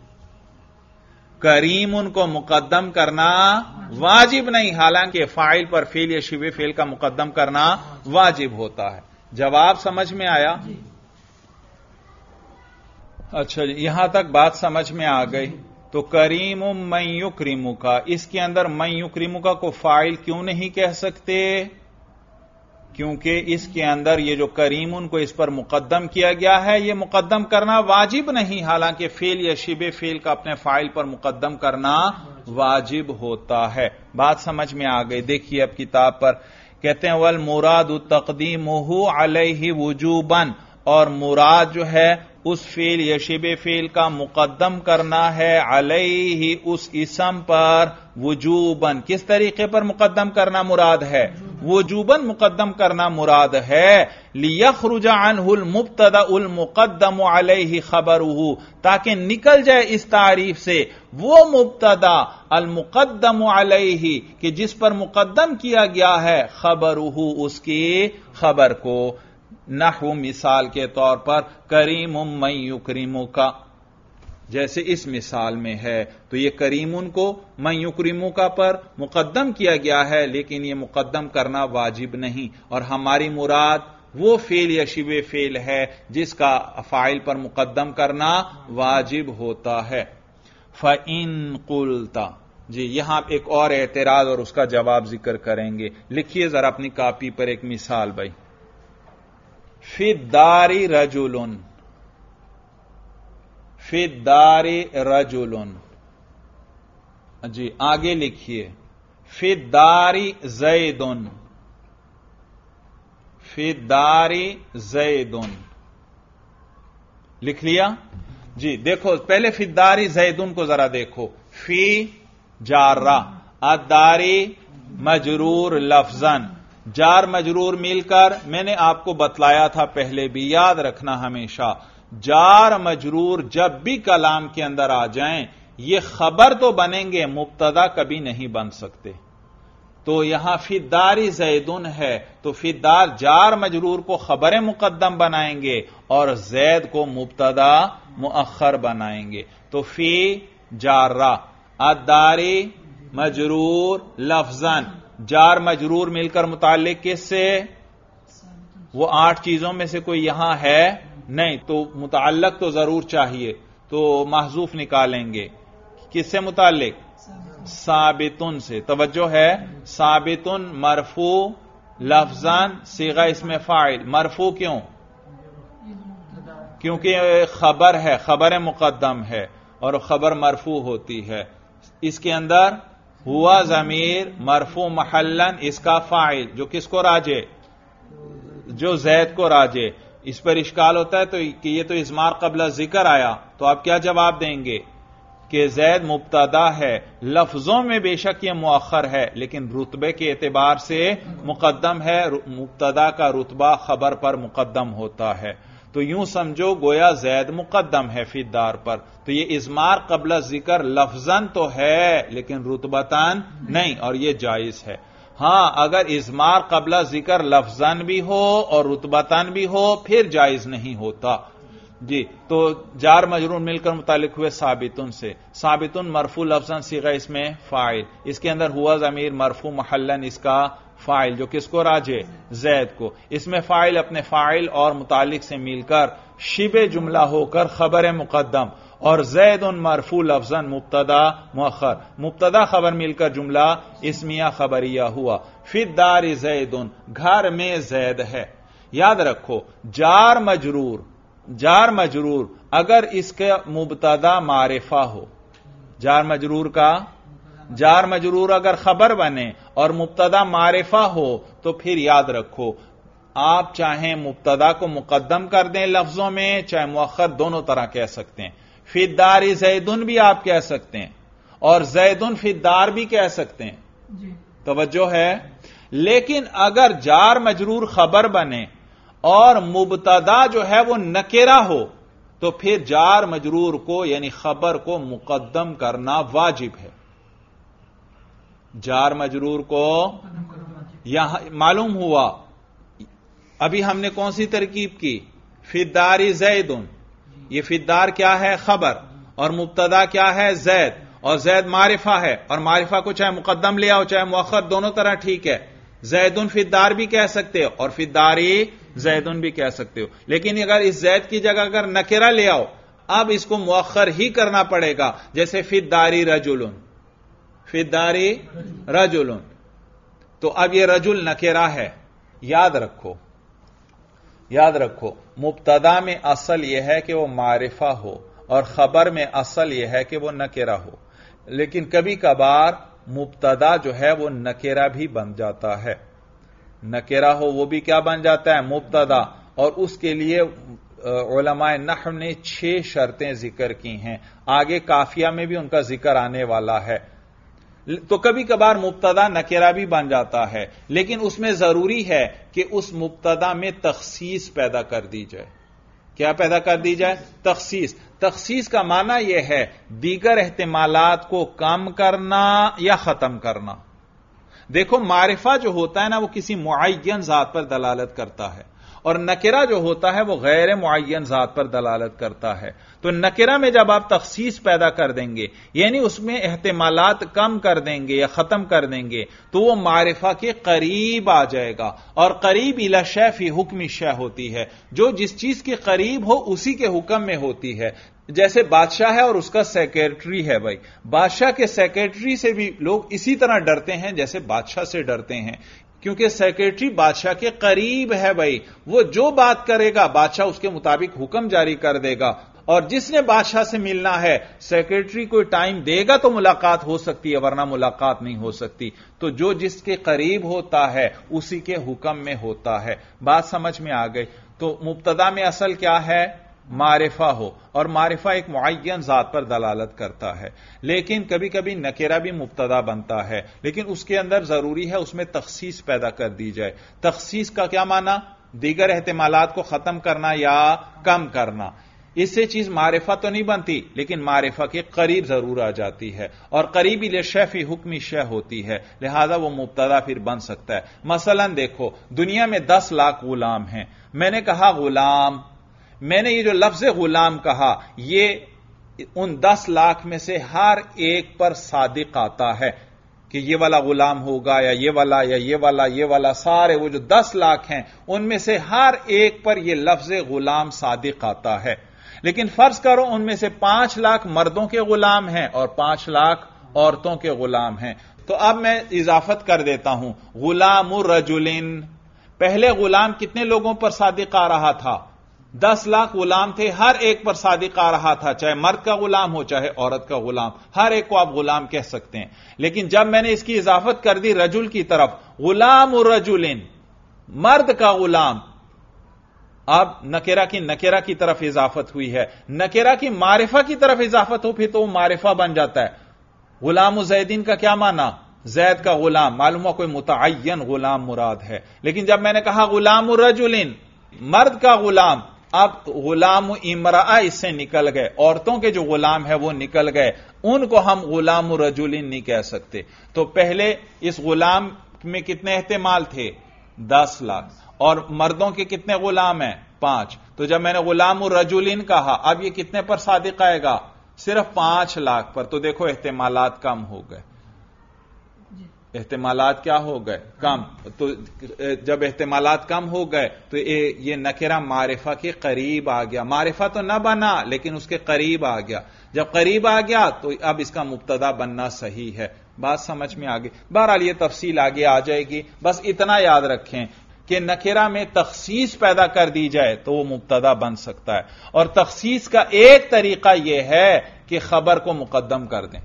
करीमुन को मुकद्दम करना वाजिब नहीं, हालांकि फाइल पर फेल या शिबे फेल का मुकद्दम करना वाजिब होता है। जवाब समझ में आया? अच्छा जी, यहां तक बात समझ में आ गई। تو کریم من یکرمک، اس کے اندر من یکرمک کو فاعل کیوں نہیں کہہ سکتے؟ کیونکہ اس کے اندر یہ جو کریم ان کو اس پر مقدم کیا گیا ہے، یہ مقدم کرنا واجب نہیں، حالانکہ فعل یا شبہ فعل کا اپنے فاعل پر مقدم کرنا واجب ہوتا ہے۔ بات سمجھ میں آ گئی؟ دیکھیے اب کتاب پر کہتے ہیں والمراد تقدیمہ علیہ وجوبا، اور مراد جو ہے اس فعل یا شبہ فعل کا مقدم کرنا ہے علیہ اس اسم پر وجوباً، کس طریقے پر مقدم کرنا مراد ہے؟ وجوباً مقدم کرنا مراد ہے، لیخرج عنہ المبتدا المقدم علیہ خبرہ، تاکہ نکل جائے اس تعریف سے وہ مبتدا المقدم علیہ کہ جس پر مقدم کیا گیا ہے خبرہ اس کی خبر کو۔ نحو مثال کے طور پر کریم من یکرمک، جیسے اس مثال میں ہے، تو یہ کریم ان کو من یکرمک پر مقدم کیا گیا ہے، لیکن یہ مقدم کرنا واجب نہیں، اور ہماری مراد وہ فعل یا شبہ فعل ہے جس کا فاعل پر مقدم کرنا واجب ہوتا ہے۔ فَإِن قُلْتَ، جی یہاں ایک اور اعتراض اور اس کا جواب ذکر کریں گے، لکھیے ذرا اپنی کاپی پر ایک مثال بھائی۔ فی الدار رجل، فی الدار رجل، جی آگے لکھیے فی الدار زید، فی الدار زید، لکھ لیا؟ جی دیکھو پہلے فی الدار زید کو ذرا دیکھو، فی جارہ، الدار مجرور لفظاً، جار مجرور مل کر، میں نے آپ کو بتلایا تھا پہلے بھی، یاد رکھنا ہمیشہ جار مجرور جب بھی کلام کے اندر آ جائیں یہ خبر تو بنیں گے، مبتدا کبھی نہیں بن سکتے۔ تو یہاں فی الدار زیدن ہے تو فی الدار جار مجرور کو خبر مقدم بنائیں گے اور زید کو مبتدا مؤخر بنائیں گے۔ تو فی جارہ، الدار مجرور لفظاً، جار مجرور مل کر متعلق کس سے؟ وہ 8 چیزوں میں سے کوئی یہاں ہے نہیں، تو متعلق تو ضرور چاہیے، تو محذوف نکالیں گے۔ کس سے متعلق؟ ثابتن سے۔ توجہ ہے، ثابتن مرفوع لفظاً صیغہ اسم فاعل، مرفوع کیوں؟ کیونکہ خبر ہے، خبر مقدم ہے اور خبر مرفوع ہوتی ہے۔ اس کے اندر ہوا ضمیر مرفوع محلاً اس کا فاعل، جو کس کو راجع؟ جو زید کو راجع۔ اس پر اشکال ہوتا ہے تو کہ یہ تو اضمار قبل ذکر آیا، تو آپ کیا جواب دیں گے کہ زید مبتدا ہے، لفظوں میں بے شک یہ مؤخر ہے لیکن رتبے کے اعتبار سے مقدم ہے، مبتدا کا رتبہ خبر پر مقدم ہوتا ہے۔ تو یوں سمجھو گویا زید مقدم ہے فی الدار پر، تو یہ اضمار قبل ذکر لفظاً تو ہے لیکن رتبتاً نہیں، اور یہ جائز ہے۔ ہاں اگر اضمار قبل ذکر لفظاً بھی ہو اور رتبتاً بھی ہو پھر جائز نہیں ہوتا۔ جی تو جار مجرور مل کر متعلق ہوئے ثابتن سے، ثابتن مرفوع لفظاً صیغہ اس میں فاعل، اس کے اندر ہوا ضمیر مرفوع محلاً اس کا فاعل، جو کس کو راجع؟ زید کو۔ اس میں فاعل اپنے فاعل اور متعلق سے مل کر شبہ جملہ ہو کر خبر مقدم، اور زید مرفوع لفظاً مبتدا مؤخر، مبتدا خبر مل کر جملہ اسمیہ خبریہ ہوا۔ فی الدار زید، گھر میں زید ہے۔ یاد رکھو جار مجرور اگر اس کا مبتدا معرفہ ہو، جار مجرور اگر خبر بنے اور مبتدا معرفہ ہو تو پھر یاد رکھو آپ چاہیں مبتدا کو مقدم کر دیں لفظوں میں، چاہے مؤخر، دونوں طرح کہہ سکتے ہیں۔ فی الدار زیدن بھی آپ کہہ سکتے ہیں اور زیدن فی الدار بھی کہہ سکتے ہیں، توجہ ہے۔ لیکن اگر جار مجرور خبر بنے اور مبتدا جو ہے وہ نکرہ ہو تو پھر جار مجرور کو یعنی خبر کو مقدم کرنا واجب ہے۔ جار مجرور کو یہاں معلوم ہوا، ابھی ہم نے کون سی ترکیب کی؟ فی الدار زیدن، یہ فی الدار کیا ہے؟ خبر، اور مبتدا کیا ہے؟ زید، اور زید معرفہ ہے، اور معرفہ کو چاہے مقدم لے آؤ چاہے مؤخر، دونوں طرح ٹھیک ہے۔ زیدن فی الدار بھی کہہ سکتے ہو اور فی الدار زیدن بھی کہہ سکتے ہو، لیکن اگر اس زید کی جگہ اگر نکرہ لے آؤ، اب اس کو مؤخر ہی کرنا پڑے گا، جیسے فی الداری رجل، فی الداری رجل، تو اب یہ رجل نکرہ ہے. یاد رکھو مبتدا میں اصل یہ ہے کہ وہ معرفہ ہو اور خبر میں اصل یہ ہے کہ وہ نکرہ ہو، لیکن کبھی کبھار مبتدا جو ہے وہ نکرہ بھی بن جاتا ہے. نکرہ ہو وہ بھی کیا بن جاتا ہے؟ مبتدا. اور اس کے لیے علماء نحو نے 6 شرطیں ذکر کی ہیں، آگے قافیہ میں بھی ان کا ذکر آنے والا ہے. تو کبھی کبھار مبتدا نکرہ بھی بن جاتا ہے، لیکن اس میں ضروری ہے کہ اس مبتدا میں تخصیص پیدا کر دی جائے. کیا پیدا کر دی جائے؟ تخصیص. تخصیص کا معنی یہ ہے دیگر احتمالات کو کم کرنا یا ختم کرنا. دیکھو معرفہ جو ہوتا ہے نا وہ کسی معین ذات پر دلالت کرتا ہے، اور نکرہ جو ہوتا ہے وہ غیر معین ذات پر دلالت کرتا ہے. تو نکرہ میں جب آپ تخصیص پیدا کر دیں گے، یعنی اس میں احتمالات کم کر دیں گے یا ختم کر دیں گے، تو وہ معرفہ کے قریب آ جائے گا. اور قریب الی شیء فی حکم شیء ہوتی ہے، جو جس چیز کے قریب ہو اسی کے حکم میں ہوتی ہے. جیسے بادشاہ ہے اور اس کا سیکریٹری ہے. بھائی بادشاہ کے سیکریٹری سے بھی لوگ اسی طرح ڈرتے ہیں جیسے بادشاہ سے ڈرتے ہیں، کیونکہ سیکریٹری بادشاہ کے قریب ہے. بھائی وہ جو بات کرے گا بادشاہ اس کے مطابق حکم جاری کر دے گا، اور جس نے بادشاہ سے ملنا ہے سیکریٹری کو ٹائم دے گا تو ملاقات ہو سکتی ہے، ورنہ ملاقات نہیں ہو سکتی. تو جو جس کے قریب ہوتا ہے اسی کے حکم میں ہوتا ہے. بات سمجھ میں آ گئی؟ تو مبتدا میں اصل کیا ہے؟ معرفہ ہو، اور معرفہ ایک معین ذات پر دلالت کرتا ہے. لیکن کبھی کبھی نکرہ بھی مبتدا بنتا ہے، لیکن اس کے اندر ضروری ہے اس میں تخصیص پیدا کر دی جائے. تخصیص کا کیا معنی؟ دیگر احتمالات کو ختم کرنا یا کم کرنا. اس سے چیز معرفہ تو نہیں بنتی، لیکن معرفہ کے قریب ضرور آ جاتی ہے، اور قریب الی شیء فی حکم شیء ہوتی ہے، لہذا وہ مبتدا پھر بن سکتا ہے. مثلا دیکھو دنیا میں 10 لاکھ غلام ہیں. میں نے کہا غلام، میں نے یہ جو لفظ غلام کہا یہ ان 10 لاکھ میں سے ہر ایک پر صادق آتا ہے کہ یہ والا غلام ہوگا یا یہ والا یا یہ والا سارے وہ جو 10 لاکھ ہیں ان میں سے ہر ایک پر یہ لفظ غلام صادق آتا ہے. لیکن فرض کرو ان میں سے 5 لاکھ مردوں کے غلام ہیں اور 5 لاکھ عورتوں کے غلام ہیں. تو اب میں اضافت کر دیتا ہوں غلام الرجلن. پہلے غلام کتنے لوگوں پر صادق آ رہا تھا؟ 10 لاکھ غلام تھے، ہر ایک پر صادق آ رہا تھا، چاہے مرد کا غلام ہو چاہے عورت کا غلام، ہر ایک کو آپ غلام کہہ سکتے ہیں. لیکن جب میں نے اس کی اضافت کر دی رجل کی طرف، غلام الرجلن، مرد کا غلام، اب نکرہ کی طرف اضافت ہوئی ہے. نکرہ کی معرفہ کی طرف اضافت ہو پھر تو وہ معرفہ بن جاتا ہے. غلام زیدین کا کیا معنی؟ زید کا غلام، معلوم ہوا کوئی متعین غلام مراد ہے. لیکن جب میں نے کہا غلام الرجلن، مرد کا غلام، اب غلام امرأہ اس سے نکل گئے، عورتوں کے جو غلام ہے وہ نکل گئے، ان کو ہم غلام الرجلن نہیں کہہ سکتے. تو پہلے اس غلام میں کتنے احتمال تھے؟ 10 لاکھ. اور مردوں کے کتنے غلام ہیں؟ 5. تو جب میں نے غلام الرجلن کہا اب یہ کتنے پر صادق آئے گا؟ صرف 5 لاکھ پر. تو دیکھو احتمالات کم ہو گئے. احتمالات کیا ہو گئے؟ کم. تو جب احتمالات کم ہو گئے تو یہ نکرہ معرفہ کے قریب آ گیا. معرفہ تو نہ بنا لیکن اس کے قریب آ گیا. جب قریب آ گیا تو اب اس کا مبتدا بننا صحیح ہے. بات سمجھ میں آ گئی؟ بہرحال یہ تفصیل آگے آ جائے گی. بس اتنا یاد رکھیں کہ نکرہ میں تخصیص پیدا کر دی جائے تو وہ مبتدا بن سکتا ہے. اور تخصیص کا ایک طریقہ یہ ہے کہ خبر کو مقدم کر دیں.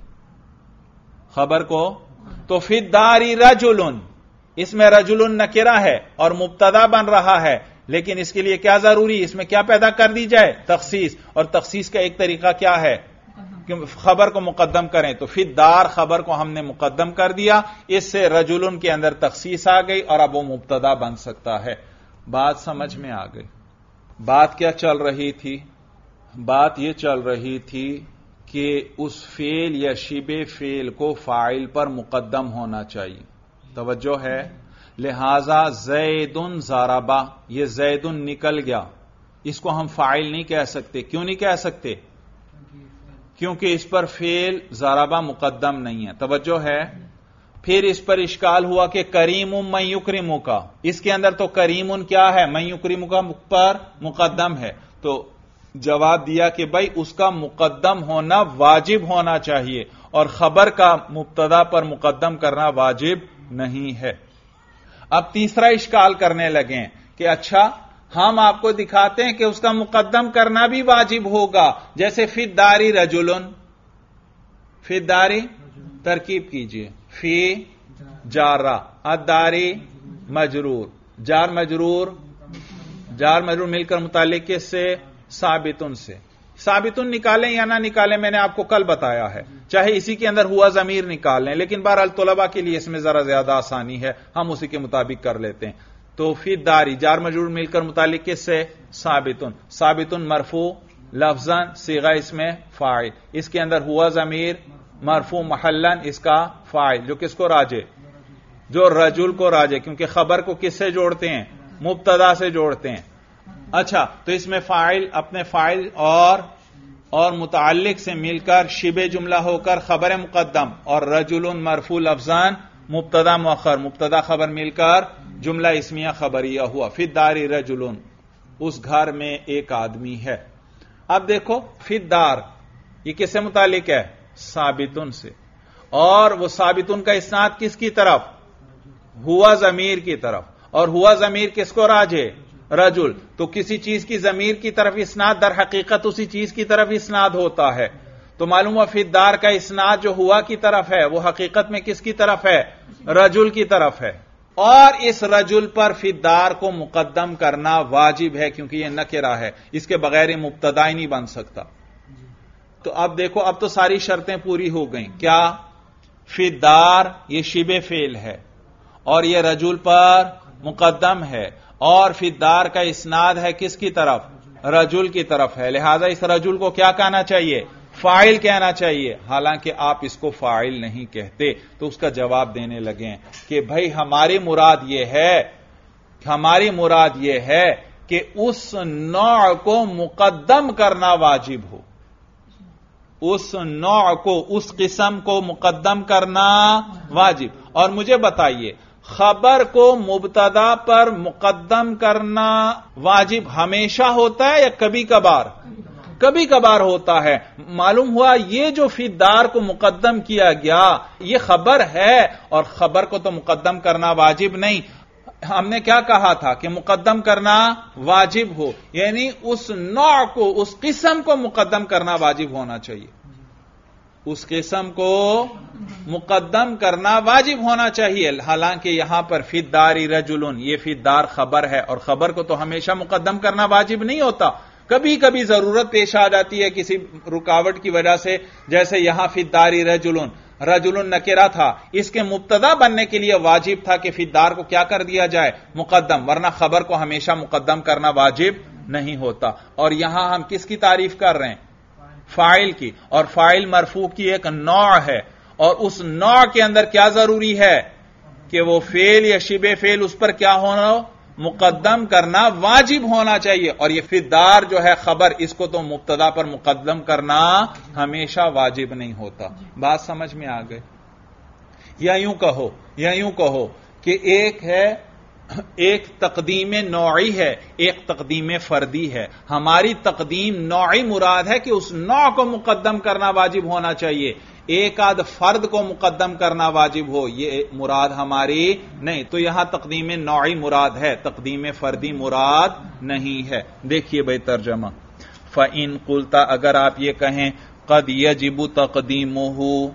خبر کو تو فی الداری رجل، اس میں رجل نکرہ ہے اور مبتدا بن رہا ہے، لیکن اس کے لیے کیا ضروری؟ اس میں کیا پیدا کر دی جائے؟ تخصیص. اور تخصیص کا ایک طریقہ کیا ہے کہ خبر کو مقدم کریں. تو فی الدار خبر کو ہم نے مقدم کر دیا، اس سے رجل کے اندر تخصیص آ گئی اور اب وہ مبتدا بن سکتا ہے. بات سمجھ میں آ گئی؟ بات کیا چل رہی تھی؟ بات یہ چل رہی تھی کہ اس فعل یا شبہ فعل کو فاعل پر مقدم ہونا چاہیے. توجہ ہے؟ لہذا زید ضربا، یہ زید نکل گیا، اس کو ہم فاعل نہیں کہہ سکتے. کیوں نہیں کہہ سکتے؟ کیونکہ اس پر فعل ضربا مقدم نہیں ہے. توجہ ہے؟ پھر اس پر اشکال ہوا کہ کریم من یکرم کا، اس کے اندر تو کریم کیا ہے؟ من یکرم کا پر مقدم ہے. تو جواب دیا کہ بھائی اس کا مقدم ہونا واجب ہونا چاہیے اور خبر کا مبتدا پر مقدم کرنا واجب نہیں ہے۔ اب تیسرا اشکال کرنے لگے کہ اچھا ہم آپ کو دکھاتے ہیں کہ اس کا مقدم کرنا بھی واجب ہوگا، جیسے فی الداری رجلن، فی الداری ترکیب کیجئے، فی جارہ، الداری مجرور، جار مجرور مل کر متعلق کس سے؟ ثابتن سے۔ ثابتن نکالیں یا نہ نکالیں میں نے آپ کو کل بتایا ہے، چاہے اسی کے اندر ہوا ضمیر نکال لیں، لیکن بہرحال طلباء کے لیے اس میں ذرا زیادہ آسانی ہے، ہم اسی کے مطابق کر لیتے ہیں۔ تو فی الداری جار مجرور مل کر متعلق کس سے؟ ثابتن، ثابتن مرفوع لفظاً صیغہ اس میں فاعل، اس کے اندر ہوا ضمیر مرفوع محلاً اس کا فاعل، جو کس کو راجع؟ جو رجل کو راجع، کیونکہ خبر کو کس سے جوڑتے ہیں؟ مبتدا سے جوڑتے ہیں۔ اچھا تو اس میں فاعل اپنے فاعل اور متعلق سے مل کر شبہ جملہ ہو کر خبر مقدم، اور رجل مرفوع لفظاً مبتدا مؤخر، مبتدا خبر مل کر جملہ اسمیہ خبریہ ہوا۔ فی الدار رجل، اس گھر میں ایک آدمی ہے۔ اب دیکھو فی الدار یہ کس سے متعلق ہے؟ ثابتن سے، اور وہ ثابتن کا اسناد کس کی طرف؟ ہوا ضمیر کی طرف، اور ہوا ضمیر کس کو راجع؟ رجل۔ تو کسی چیز کی ضمیر کی طرف اسناد در حقیقت اسی چیز کی طرف اسناد ہوتا ہے، تو معلوم ہوا فی الدار کا اسناد جو ہوا کی طرف ہے وہ حقیقت میں کس کی طرف ہے؟ رجل کی طرف ہے، اور اس رجل پر فی الدار کو مقدم کرنا واجب ہے کیونکہ یہ نکرہ ہے، اس کے بغیر یہ مبتدا ہی نہیں بن سکتا۔ تو اب دیکھو اب تو ساری شرطیں پوری ہو گئیں، کیا؟ فی الدار یہ شبہ فعل ہے اور یہ رجل پر مقدم ہے، اور فی الدار کا اسناد ہے کس کی طرف؟ رجل کی طرف ہے، لہذا اس رجل کو کیا کہنا چاہیے؟ فاعل کہنا چاہیے، حالانکہ آپ اس کو فاعل نہیں کہتے۔ تو اس کا جواب دینے لگے کہ بھائی ہماری مراد یہ ہے کہ اس نوع کو مقدم کرنا واجب ہو، اس نوع کو، اس قسم کو مقدم کرنا واجب۔ اور مجھے بتائیے خبر کو مبتدا پر مقدم کرنا واجب ہمیشہ ہوتا ہے یا کبھی کبھار؟ کبھی کبھار ہوتا ہے۔ معلوم ہوا یہ جو فی الدار کو مقدم کیا گیا یہ خبر ہے، اور خبر کو تو مقدم کرنا واجب نہیں۔ ہم نے کیا کہا تھا کہ مقدم کرنا واجب ہو، یعنی اس نوع کو، اس قسم کو مقدم کرنا واجب ہونا چاہیے، اس قسم کو مقدم کرنا واجب ہونا چاہیے۔ حالانکہ یہاں پر فی الدار رجل، یہ فی الدار خبر ہے، اور خبر کو تو ہمیشہ مقدم کرنا واجب نہیں ہوتا، کبھی کبھی ضرورت پیش آ جاتی ہے کسی رکاوٹ کی وجہ سے، جیسے یہاں فی الدار رجل، رجل نکرہ تھا، اس کے مبتدا بننے کے لیے واجب تھا کہ فی الدار کو کیا کر دیا جائے؟ مقدم، ورنہ خبر کو ہمیشہ مقدم کرنا واجب نہیں ہوتا۔ اور یہاں ہم کس کی تعریف کر رہے ہیں؟ فاعل کی، اور فاعل مرفوع کی ایک نوع ہے، اور اس نوع کے اندر کیا ضروری ہے کہ وہ فعل یا شبہ فعل اس پر کیا ہونا؟ مقدم کرنا واجب ہونا چاہیے۔ اور یہ فی الدار جو ہے خبر، اس کو تو مبتدا پر مقدم کرنا ہمیشہ واجب نہیں ہوتا۔ بات سمجھ میں آ گئی؟ یا یوں کہو کہ ایک تقدیم نوعی ہے، ایک تقدیم فردی ہے۔ ہماری تقدیم نوعی مراد ہے کہ اس نوع کو مقدم کرنا واجب ہونا چاہیے، ایک آدھ فرد کو مقدم کرنا واجب ہو، یہ مراد ہماری نہیں۔ تو یہاں تقدیم نوعی مراد ہے، تقدیم فردی مراد نہیں ہے۔ دیکھیے بھائی ترجمہ، فَإِن قُلْتَ، اگر آپ یہ کہیں قد یجب تقدیمہ،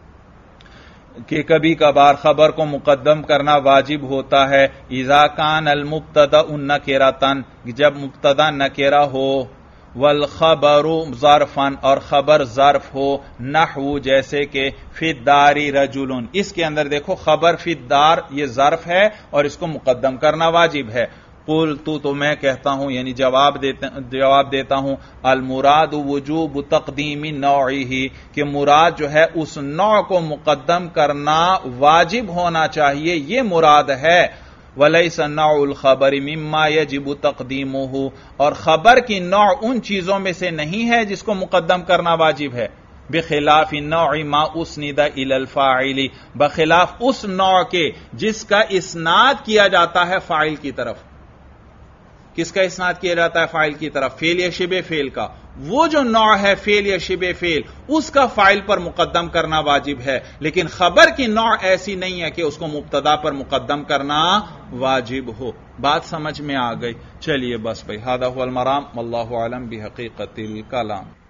کہ کبھی کبھار خبر کو مقدم کرنا واجب ہوتا ہے، اذا کان المبتدا نکرۃ، جب مبتدا نکرہ ہو، والخبر ظرفا، اور خبر ظرف ہو، نحو جیسے کہ فی الدار رجل، اس کے اندر دیکھو خبر فی الدار یہ ظرف ہے اور اس کو مقدم کرنا واجب ہے۔ قلت، تو میں کہتا ہوں، یعنی جواب دیتا ہوں، المراد وجوب تقدیم نوعہ، کہ مراد جو ہے اس نوع کو مقدم کرنا واجب ہونا چاہیے، یہ مراد ہے۔ ولیس نوع الخبر مما یجب تقدیمہ، اور خبر کی نوع ان چیزوں میں سے نہیں ہے جس کو مقدم کرنا واجب ہے، بخلاف نوع ما اسند الی الفاعل، بخلاف اس نوع کے جس کا اسناد کیا جاتا ہے فاعل کی طرف۔ کس کا اسناد کیا جاتا ہے فاعل کی طرف؟ فعل یا شبہ فعل کا. وہ جو نوع ہے فعل یا شبہ فعل اس کا فاعل پر مقدم کرنا واجب ہے، لیکن خبر کی نوع ایسی نہیں ہے کہ اس کو مبتدا پر مقدم کرنا واجب ہو. بات سمجھ میں آ گئی؟ چلیے بس بھائی، ھذا ھو المرام واللہ اعلم بحقیقت الکلام.